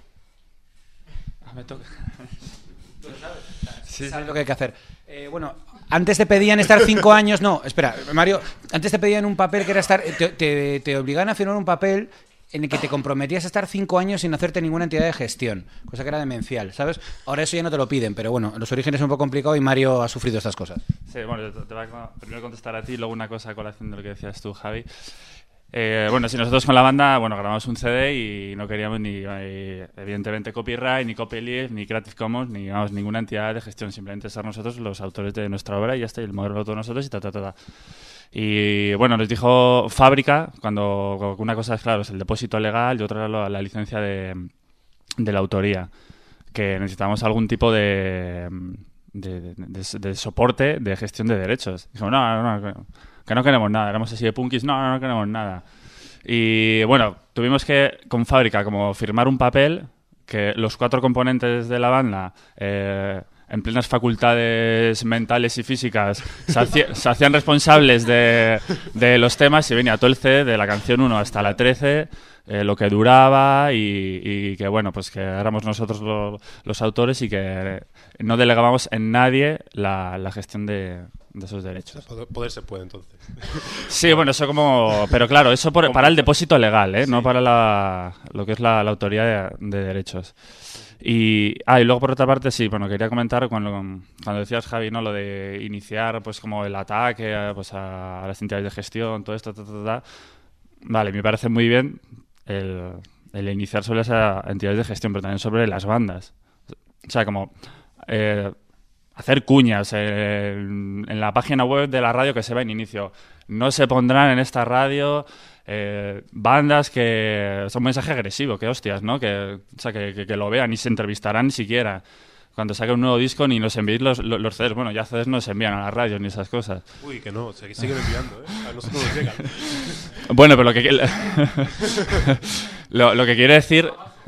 Me toca. Tú lo sabes. Sí, sabes sí. Lo que hay que hacer. Eh, bueno, antes te pedían estar cinco años. No, espera, Mario. Antes te pedían un papel que era estar. Te, te, te obligaban a firmar un papel en el que te comprometías a estar cinco años sin hacerte ninguna entidad de gestión, cosa que era demencial, ¿sabes? Ahora eso ya no te lo piden, pero bueno, los orígenes son un poco complicados y Mario ha sufrido estas cosas. Sí, bueno, te voy a primero contestar a ti, luego una cosa a colación de lo que decías tú, Javi. Eh, bueno, si nosotros con la banda, bueno, grabamos un C D y no queríamos ni, eh, evidentemente, copyright, ni copyleft, ni Creative Commons, ni vamos, ninguna entidad de gestión, simplemente ser nosotros los autores de nuestra obra y ya está, y el modelo todos nosotros y ta, ta, ta, ta. Y bueno, nos dijo Fábrica, cuando una cosa es, claro, es el depósito legal y otra la, la licencia de, de la autoría, que necesitamos algún tipo de, de, de, de, de soporte de gestión de derechos. Dijimos, no, no, no, que no queremos nada, éramos así de punkis, no, no, no queremos nada. Y bueno, tuvimos que, con Fábrica, como firmar un papel que los cuatro componentes de la banda, eh, en plenas facultades mentales y físicas, se, hacía, se hacían responsables de, de los temas y venía todo el C D de la canción uno hasta la trece, eh, lo que duraba y, y que, bueno, pues que éramos nosotros lo, los autores y que no delegábamos en nadie la, la gestión de... de esos derechos. Poder, poder se puede, entonces. Sí, bueno, eso como... Pero claro, eso por, para el depósito legal, ¿eh? Sí. No para la, lo que es la, la autoría de, de derechos. Y, ah, y luego, por otra parte, sí, bueno, quería comentar cuando, cuando decías, Javi, ¿no? Lo de iniciar, pues, como el ataque a, pues, a, a las entidades de gestión, todo esto, ta, ta, ta, ta. Vale, me parece muy bien el, el iniciar sobre esas entidades de gestión, pero también sobre las bandas. O sea, como... Eh, hacer cuñas eh, en, en la página web de la radio que se va en inicio. No se pondrán en esta radio eh, bandas que son un mensaje agresivo, que hostias, ¿no? Que, o sea, que, que, que lo vean, ni se entrevistarán ni siquiera. Cuando saque un nuevo disco ni nos enviéis los, los, los C Ds. Bueno, ya C Ds no se envían a la radio ni esas cosas. Uy, que no, se siguen enviando, ¿eh? A nosotros nos llegan. Bueno, pero lo que lo, lo que quiere decir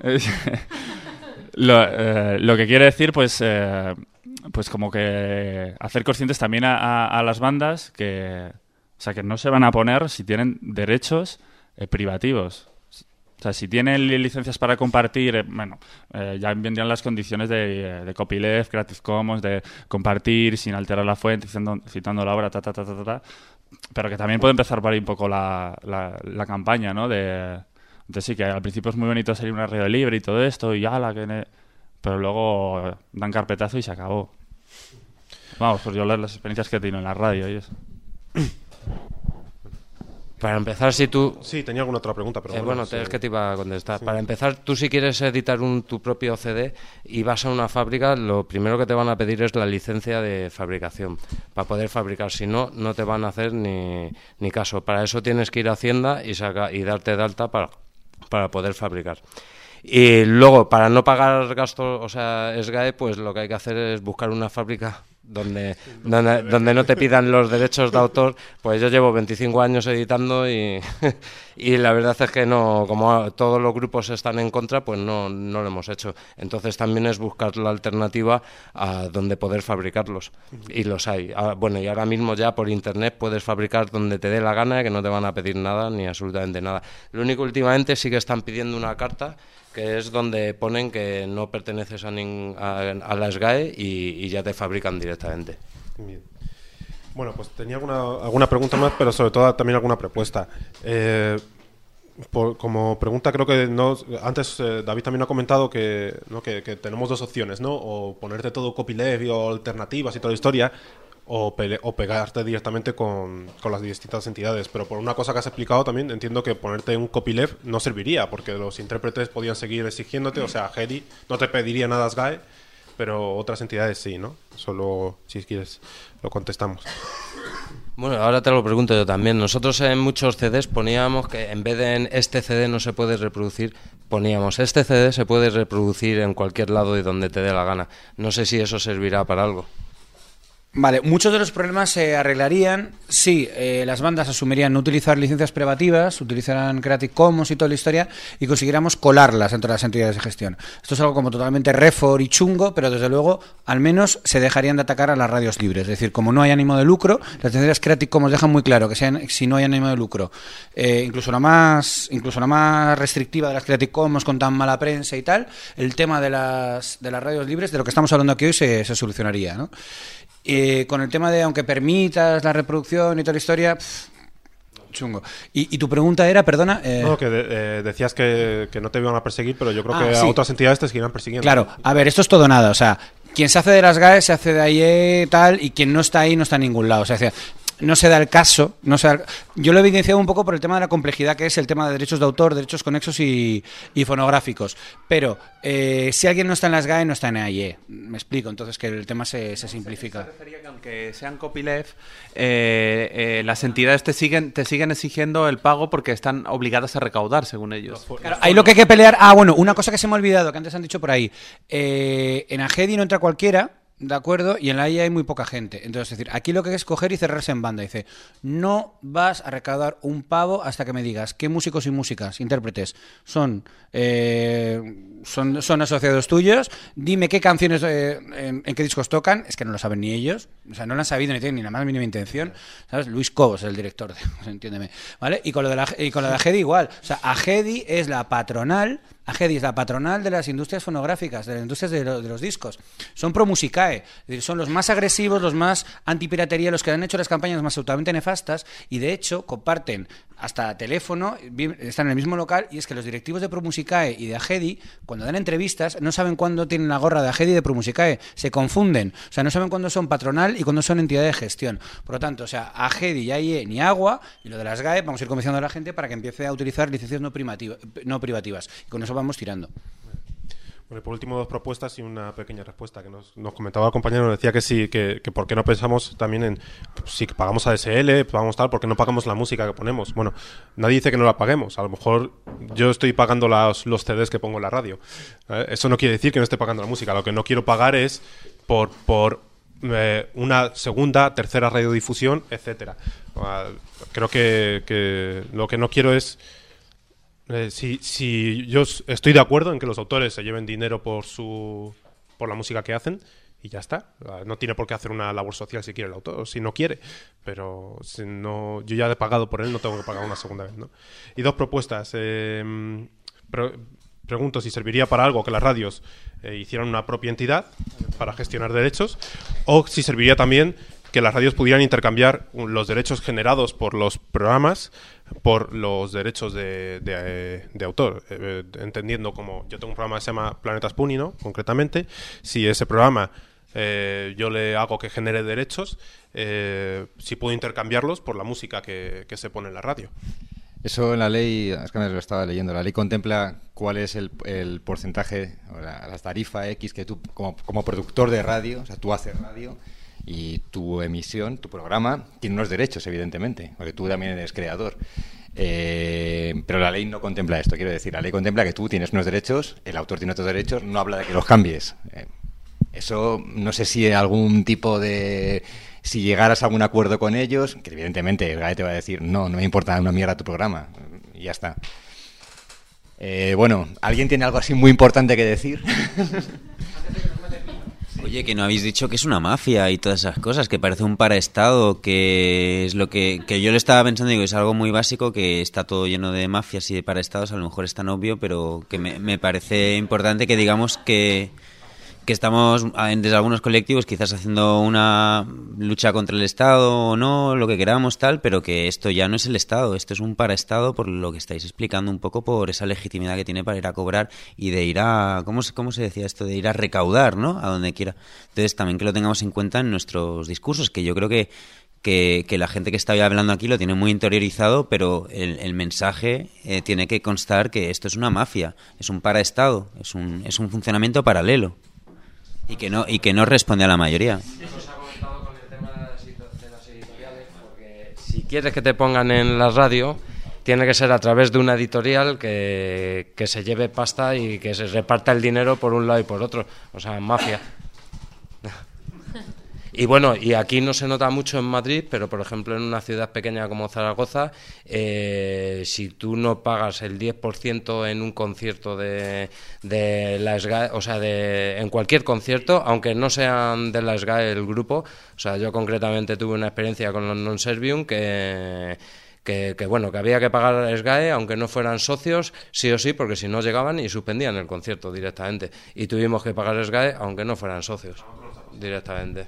lo, eh, lo que quiere decir, pues eh, pues como que hacer conscientes también a, a, a las bandas que, o sea, que no se van a poner si tienen derechos eh, privativos. O sea, si tienen licencias para compartir, eh, bueno, eh, ya vendrían las condiciones de, de copyleft, Creative Commons, de compartir sin alterar la fuente, citando, citando la obra, ta, ta, ta, ta, ta, ta. Pero que también puede empezar por ahí un poco la, la, la campaña, ¿no? De, de sí, que al principio es muy bonito salir una radio libre y todo esto, y ala, que... Ne... pero luego dan carpetazo y se acabó. Vamos, pues yo las, las experiencias que he tenido en la radio y eso. Para empezar, si tú... Sí, tenía alguna otra pregunta, pero... Eh, bueno, bueno, sí. es que te iba a contestar. Sí. Para empezar, tú si quieres editar un, tu propio C D y vas a una fábrica, lo primero que te van a pedir es la licencia de fabricación para poder fabricar. Si no, no te van a hacer ni, ni caso. Para eso tienes que ir a Hacienda y, saca, y darte de alta para, para poder fabricar. Y luego, para no pagar gastos, o sea, S G A E, pues lo que hay que hacer es buscar una fábrica donde, donde, donde no te pidan los derechos de autor. Pues yo llevo veinticinco años editando y, y la verdad es que no, como todos los grupos están en contra, pues no, no lo hemos hecho. Entonces también es buscar la alternativa a donde poder fabricarlos. Y los hay. Bueno, y ahora mismo ya por internet puedes fabricar donde te dé la gana, que no te van a pedir nada, ni absolutamente nada. Lo único, últimamente sí que están pidiendo una carta, que es donde ponen que no perteneces a, nin, a, a la S G A E y, y ya te fabrican directamente. Bien. Bueno, pues tenía alguna, alguna pregunta más, pero sobre todo también alguna propuesta. Eh, por, como pregunta, creo que no, antes eh, David también ha comentado que, ¿no? que, que tenemos dos opciones, ¿no? O ponerte todo copyleft o alternativas y toda la historia. o, pele- o pegarte directamente con, con las distintas entidades. Pero por una cosa que has explicado también entiendo que ponerte un copyleft no serviría, porque los intérpretes podían seguir exigiéndote, o sea, G E D I no te pediría nada S G A E, pero otras entidades sí, ¿no? Solo si quieres lo contestamos. Bueno, ahora te lo pregunto yo también. Nosotros en muchos C Ds poníamos que en vez de en este C D no se puede reproducir, poníamos este C D se puede reproducir en cualquier lado y donde te dé la gana. No sé si eso servirá para algo. Vale, muchos de los problemas se arreglarían si eh, las bandas asumirían no utilizar licencias privativas, utilizaran Creative Commons y toda la historia y consiguiéramos colarlas entre las entidades de gestión. Esto es algo como totalmente refor y chungo, pero desde luego al menos se dejarían de atacar a las radios libres. Es decir, como no hay ánimo de lucro, las licencias Creative Commons dejan muy claro que sean, si no hay ánimo de lucro, eh, incluso la más incluso la más restrictiva de las Creative Commons con tan mala prensa y tal, el tema de las de las radios libres, de lo que estamos hablando aquí hoy, se, se solucionaría, ¿no? Eh, con el tema de aunque permitas la reproducción y toda la historia, pff, chungo. Y, y tu pregunta era, perdona... Eh... No, que de, eh, decías que, que no te iban a perseguir, pero yo creo ah, que sí. a otras entidades te seguirán persiguiendo. Claro, a ver, esto es todo nada, o sea, quien se hace de las G A E se hace de ahí eh, tal, y quien no está ahí no está en ningún lado, o sea, no se da el caso, no se da el... yo lo he evidenciado un poco por el tema de la complejidad que es el tema de derechos de autor, derechos conexos y, y fonográficos, pero eh, si alguien no está en las G A E no está en A I E, me explico, entonces que el tema se, se simplifica. Se refería que aunque sean copyleft, eh, eh, las entidades te siguen te siguen exigiendo el pago porque están obligadas a recaudar según ellos. Claro, ahí lo que hay que pelear, ah bueno, una cosa que se me ha olvidado, que antes han dicho por ahí, eh, en A G E D I no entra cualquiera, ¿de acuerdo? Y en la A I A hay muy poca gente. Entonces, es decir, aquí lo que hay es coger y cerrarse en banda. Dice, no vas a recaudar un pavo hasta que me digas qué músicos y músicas, intérpretes, son eh, son, son asociados tuyos. Dime qué canciones, eh, en, en qué discos tocan. Es que no lo saben ni ellos. O sea, no lo han sabido ni tienen ni la más mínima intención. ¿Sabes? Luis Cobos es el director, de, entiéndeme. ¿Vale? Y con lo de la, y con lo de A G E D I igual. O sea, A G E D I es la patronal... A G E D I es la patronal de las industrias fonográficas, de las industrias de, lo, de los discos. Son pro musicae, es decir, son los más agresivos, los más antipiratería, los que han hecho las campañas más absolutamente nefastas y de hecho comparten hasta teléfono, están en el mismo local y es que los directivos de Pro Musicae y de A G E D I, cuando dan entrevistas, no saben cuándo tienen la gorra de A G E D I y de Pro Musicae, se confunden, o sea, no saben cuándo son patronal y cuándo son entidad de gestión. Por lo tanto, o sea, A G E D I y A I E ni agua y lo de las G A E vamos a ir convenciendo a la gente para que empiece a utilizar licencias no, privativa, no privativas y con eso vamos tirando. Bueno, y por último, dos propuestas y una pequeña respuesta que nos, nos comentaba el compañero. Nos decía que sí, que, que por qué no pensamos también en si pagamos A D S L, pagamos tal, ¿por qué no pagamos la música que ponemos? Bueno, nadie dice que no la paguemos. A lo mejor yo estoy pagando los, los C Ds que pongo en la radio. ¿Eh? Eso no quiere decir que no esté pagando la música. Lo que no quiero pagar es por... por Eh, una segunda, tercera radiodifusión, etcétera. Uh, creo que, que lo que no quiero es eh, si, si yo estoy de acuerdo en que los autores se lleven dinero por su por la música que hacen y ya está. Uh, no tiene por qué hacer una labor social si quiere el autor, si no quiere, pero si no, yo ya he pagado por él, no tengo que pagar una segunda vez, ¿no? Y dos propuestas. Eh, pero, Pregunto si serviría para algo que las radios eh, hicieran una propia entidad para gestionar derechos o si serviría también que las radios pudieran intercambiar los derechos generados por los programas por los derechos de, de, de autor. Eh, entendiendo como yo tengo un programa que se llama Planeta Spuni, ¿no? Concretamente, si ese programa eh, yo le hago que genere derechos, eh, si puedo intercambiarlos por la música que, que se pone en la radio. Eso en la ley, es que me lo estaba leyendo, la ley contempla cuál es el, el porcentaje, o la, la tarifa X que tú, como, como productor de radio, o sea, tú haces radio y tu emisión, tu programa, tiene unos derechos, evidentemente, porque tú también eres creador. Eh, pero la ley no contempla esto, quiero decir, la ley contempla que tú tienes unos derechos, el autor tiene otros derechos, no habla de que los cambies. Eh, eso, no sé si algún tipo de... Si llegaras a algún acuerdo con ellos, que evidentemente el G A E te va a decir, no, no me importa una mierda tu programa, y ya está. Eh, bueno, ¿alguien tiene algo así muy importante que decir? Oye, que no habéis dicho que es una mafia y todas esas cosas, que parece un paraestado, que es lo que, que yo le estaba pensando, digo, es algo muy básico, que está todo lleno de mafias y de paraestados, a lo mejor es tan obvio, pero que me, me parece importante que digamos que... que estamos desde algunos colectivos quizás haciendo una lucha contra el Estado o no, lo que queramos tal, pero que esto ya no es el Estado, esto es un paraestado por lo que estáis explicando un poco, por esa legitimidad que tiene para ir a cobrar y de ir a, ¿cómo se, cómo se decía esto? De ir a recaudar, ¿no? A donde quiera. Entonces también que lo tengamos en cuenta en nuestros discursos, que yo creo que Que, que la gente que está hablando aquí lo tiene muy interiorizado, pero el, el mensaje eh, tiene que constar que esto es una mafia, es un paraestado, es un, es un funcionamiento paralelo y que no y que no responde a la mayoría. Si quieres que te pongan en la radio, tiene que ser a través de una editorial que, que se lleve pasta y que se reparta el dinero por un lado y por otro, o sea, mafia. Y bueno, y aquí no se nota mucho en Madrid, pero por ejemplo en una ciudad pequeña como Zaragoza, eh, si tú no pagas el diez por ciento en un concierto de, de la SGAE, o sea, de, en cualquier concierto, aunque no sean de la SGAE el grupo, o sea, yo concretamente tuve una experiencia con los Non Servium que... Que, que bueno, que había que pagar SGAE aunque no fueran socios, sí o sí, porque si no llegaban y suspendían el concierto directamente, y tuvimos que pagar SGAE aunque no fueran socios directamente.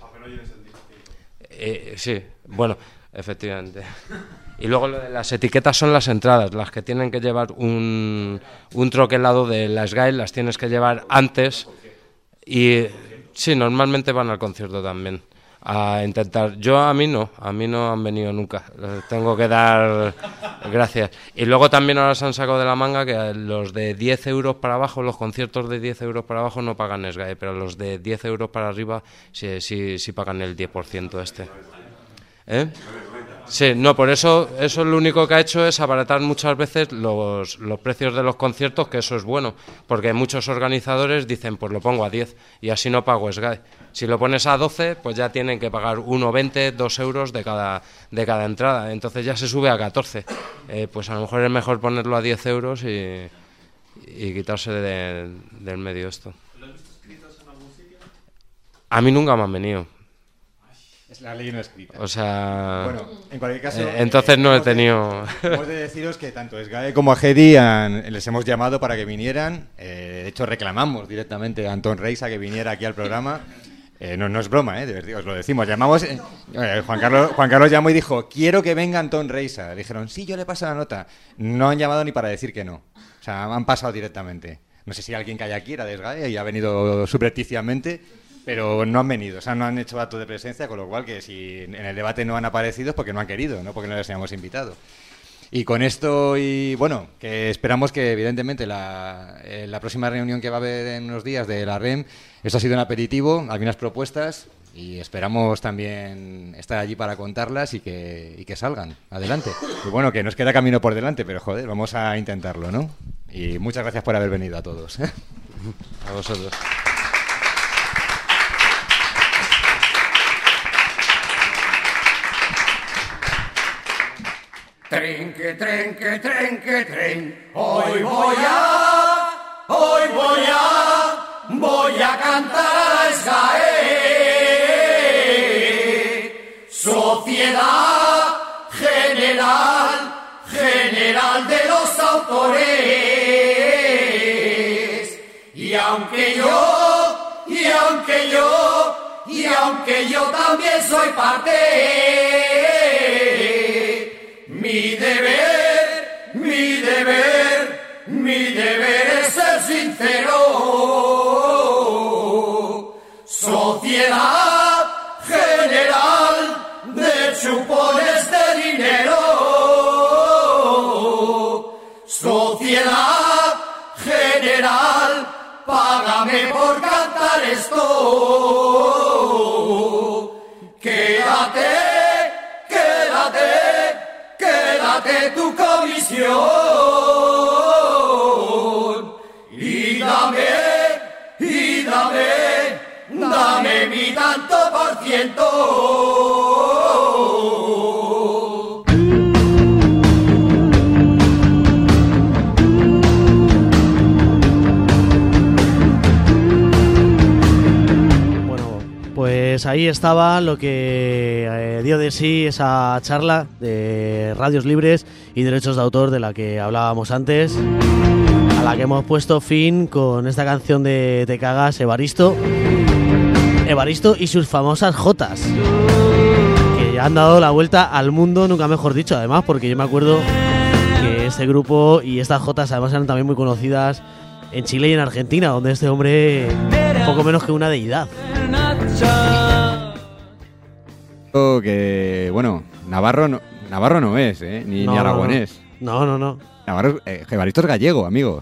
Eh, sí, bueno, efectivamente. Y luego lo de las etiquetas son las entradas, las que tienen que llevar un, un troquelado de la SGAE, las tienes que llevar antes, y sí, normalmente van al concierto también a intentar. Yo a mí no, a mí no han venido nunca, les tengo que dar gracias. Y luego también ahora se han sacado de la manga que los de diez euros para abajo, los conciertos de diez euros para abajo no pagan SGAE, pero los de diez euros para arriba sí, sí, sí pagan el diez por ciento este. ¿Eh? Sí, no, por eso eso lo único que ha hecho es abaratar muchas veces los, los precios de los conciertos, que eso es bueno, porque muchos organizadores dicen, pues lo pongo a diez y así no pago SGAE. Si lo pones a doce, pues ya tienen que pagar uno veinte, dos euros de cada, de cada entrada, entonces ya se sube a catorce. Eh, pues a lo mejor es mejor ponerlo a diez euros y, y quitarse de, del medio esto. ¿Lo has visto escritos en algún sitio? A mí nunca me han venido. Es la ley no escrita. O sea, bueno, en cualquier caso, eh, entonces eh, no he tenido. De, hemos de deciros que tanto SGAE como a GEDI han, les hemos llamado para que vinieran. Eh, de hecho, reclamamos directamente a Antón Reisa que viniera aquí al programa. Eh, no, no es broma, eh, de verdad, os lo decimos. Llamamos, eh, Juan Carlos, Juan Carlos llamó y dijo, quiero que venga Antón Reisa. Le dijeron, sí, yo le paso la nota. No han llamado ni para decir que no. O sea, han pasado directamente. No sé si alguien que haya aquí era de SGAE y ha venido subrepticiamente. Pero no han venido, o sea, no han hecho acto de presencia, con lo cual que si en el debate no han aparecido es porque no han querido, no porque no les hayamos invitado. Y con esto, y bueno, que esperamos que evidentemente la, eh, la próxima reunión que va a haber en unos días de la R E M, esto ha sido un aperitivo, algunas propuestas, y esperamos también estar allí para contarlas y que, y que salgan adelante. Y bueno, que nos queda camino por delante, pero joder, vamos a intentarlo, ¿no? Y muchas gracias por haber venido a todos. A vosotros. Tren, que tren, que tren, que tren, hoy voy a, hoy voy a, voy a cantar a SGAE, Sociedad General, General de los Autores, y aunque yo, y aunque yo, y aunque yo también soy parte, mi deber, mi deber, mi deber es ser sincero. Sociedad General de chupones de dinero. Sociedad General, págame por cantar esto. Quédate, quédate. Quédate tu comisión y dame, y dame, dame mi tanto por ciento. Bueno, pues ahí estaba lo que eh, dio de sí esa charla de radios libres y derechos de autor de la que hablábamos antes, a la que hemos puesto fin con esta canción de Te Cagas, Evaristo, Evaristo y sus famosas jotas, que ya han dado la vuelta al mundo, nunca mejor dicho, además, porque yo me acuerdo que este grupo y estas jotas además eran también muy conocidas en Chile y en Argentina, donde este hombre poco menos que una deidad. Que, bueno, Navarro no, Navarro no es, ¿eh? Ni, No, ni aragonés. No, no, no. Navarro, eh, Evaristo es gallego, amigo.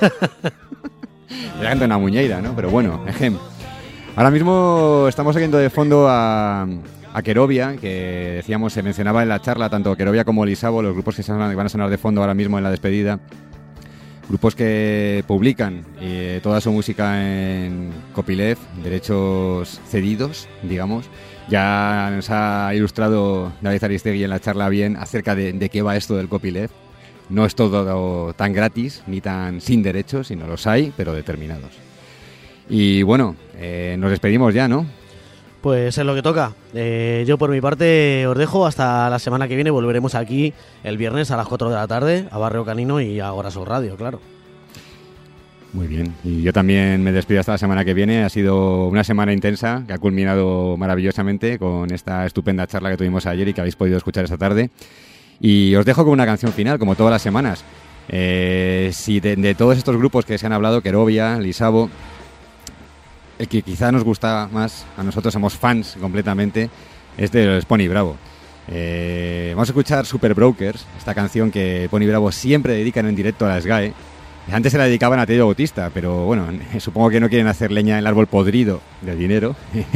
Le canta una muñeira, ¿no? Pero bueno, ejem. Ahora mismo estamos oyendo de fondo a, a Querovia, que decíamos, se mencionaba en la charla, tanto Querovia como Lisabo, los grupos que se van a sonar de fondo ahora mismo en la despedida. Grupos que publican eh, toda su música en copyleft, derechos cedidos, digamos. Ya nos ha ilustrado David Aristegui en la charla bien acerca de, de qué va esto del copyleft. No es todo tan gratis ni tan sin derechos, sino los hay, pero determinados. Y bueno, eh, nos despedimos ya, ¿no? Pues es lo que toca. Eh, yo por mi parte os dejo hasta la semana que viene. Volveremos aquí el viernes a las cuatro de la tarde a Barrio Canino y a Agora Sol Radio, claro. Muy bien. Y yo también me despido hasta la semana que viene. Ha sido una semana intensa que ha culminado maravillosamente con esta estupenda charla que tuvimos ayer y que habéis podido escuchar esta tarde. Y os dejo con una canción final, como todas las semanas. Eh, si de, de todos estos grupos que se han hablado, Querovia, Lisabo, el que quizá nos gusta más, a nosotros somos fans completamente, es de los Pony Bravo. Eh, vamos a escuchar Super Brokers, esta canción que Pony Bravo siempre dedican en directo a la S G A E. Antes se la dedicaban a Tello Bautista, pero bueno, supongo que no quieren hacer leña en el árbol podrido del dinero.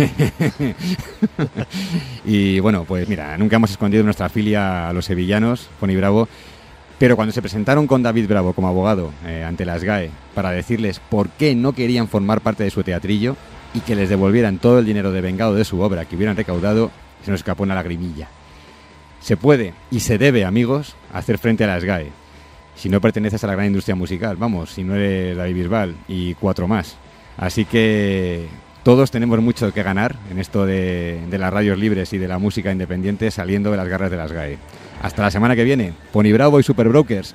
Y bueno, pues mira, nunca hemos escondido nuestra filia a los sevillanos, Pony Bravo. Pero cuando se presentaron con David Bravo como abogado eh, ante la S G A E para decirles por qué no querían formar parte de su teatrillo y que les devolvieran todo el dinero devengado de su obra que hubieran recaudado, se nos escapó una lagrimilla. Se puede y se debe, amigos, hacer frente a la S G A E. Si no perteneces a la gran industria musical, vamos, si no eres David Bisbal y cuatro más. Así que todos tenemos mucho que ganar en esto de, de las radios libres y de la música independiente saliendo de las garras de la S G A E. Hasta la semana que viene. Pony Bravo y Super Brokers.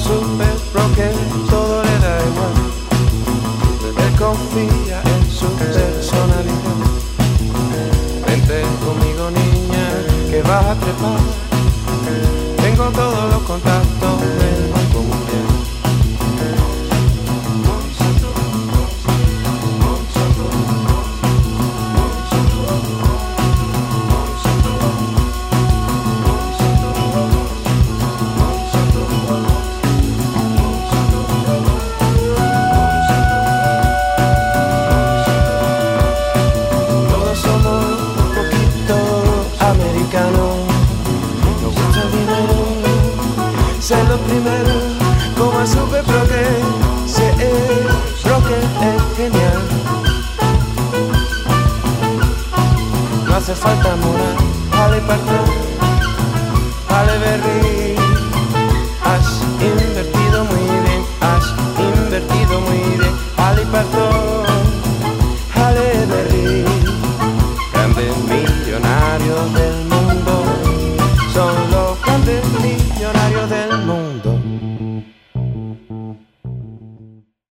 super broker, todo le da igual. Él confía en su personalidad. Vente conmigo, niña, que vas a trepar. Tengo todos los contactos del Banco Mundial. Todos somos un poquito americanos. Nos gusta el dinero, ser los primeros, como el super broker. Ser broker es genial. No hace falta moral, Ale Parton, Ale Berry.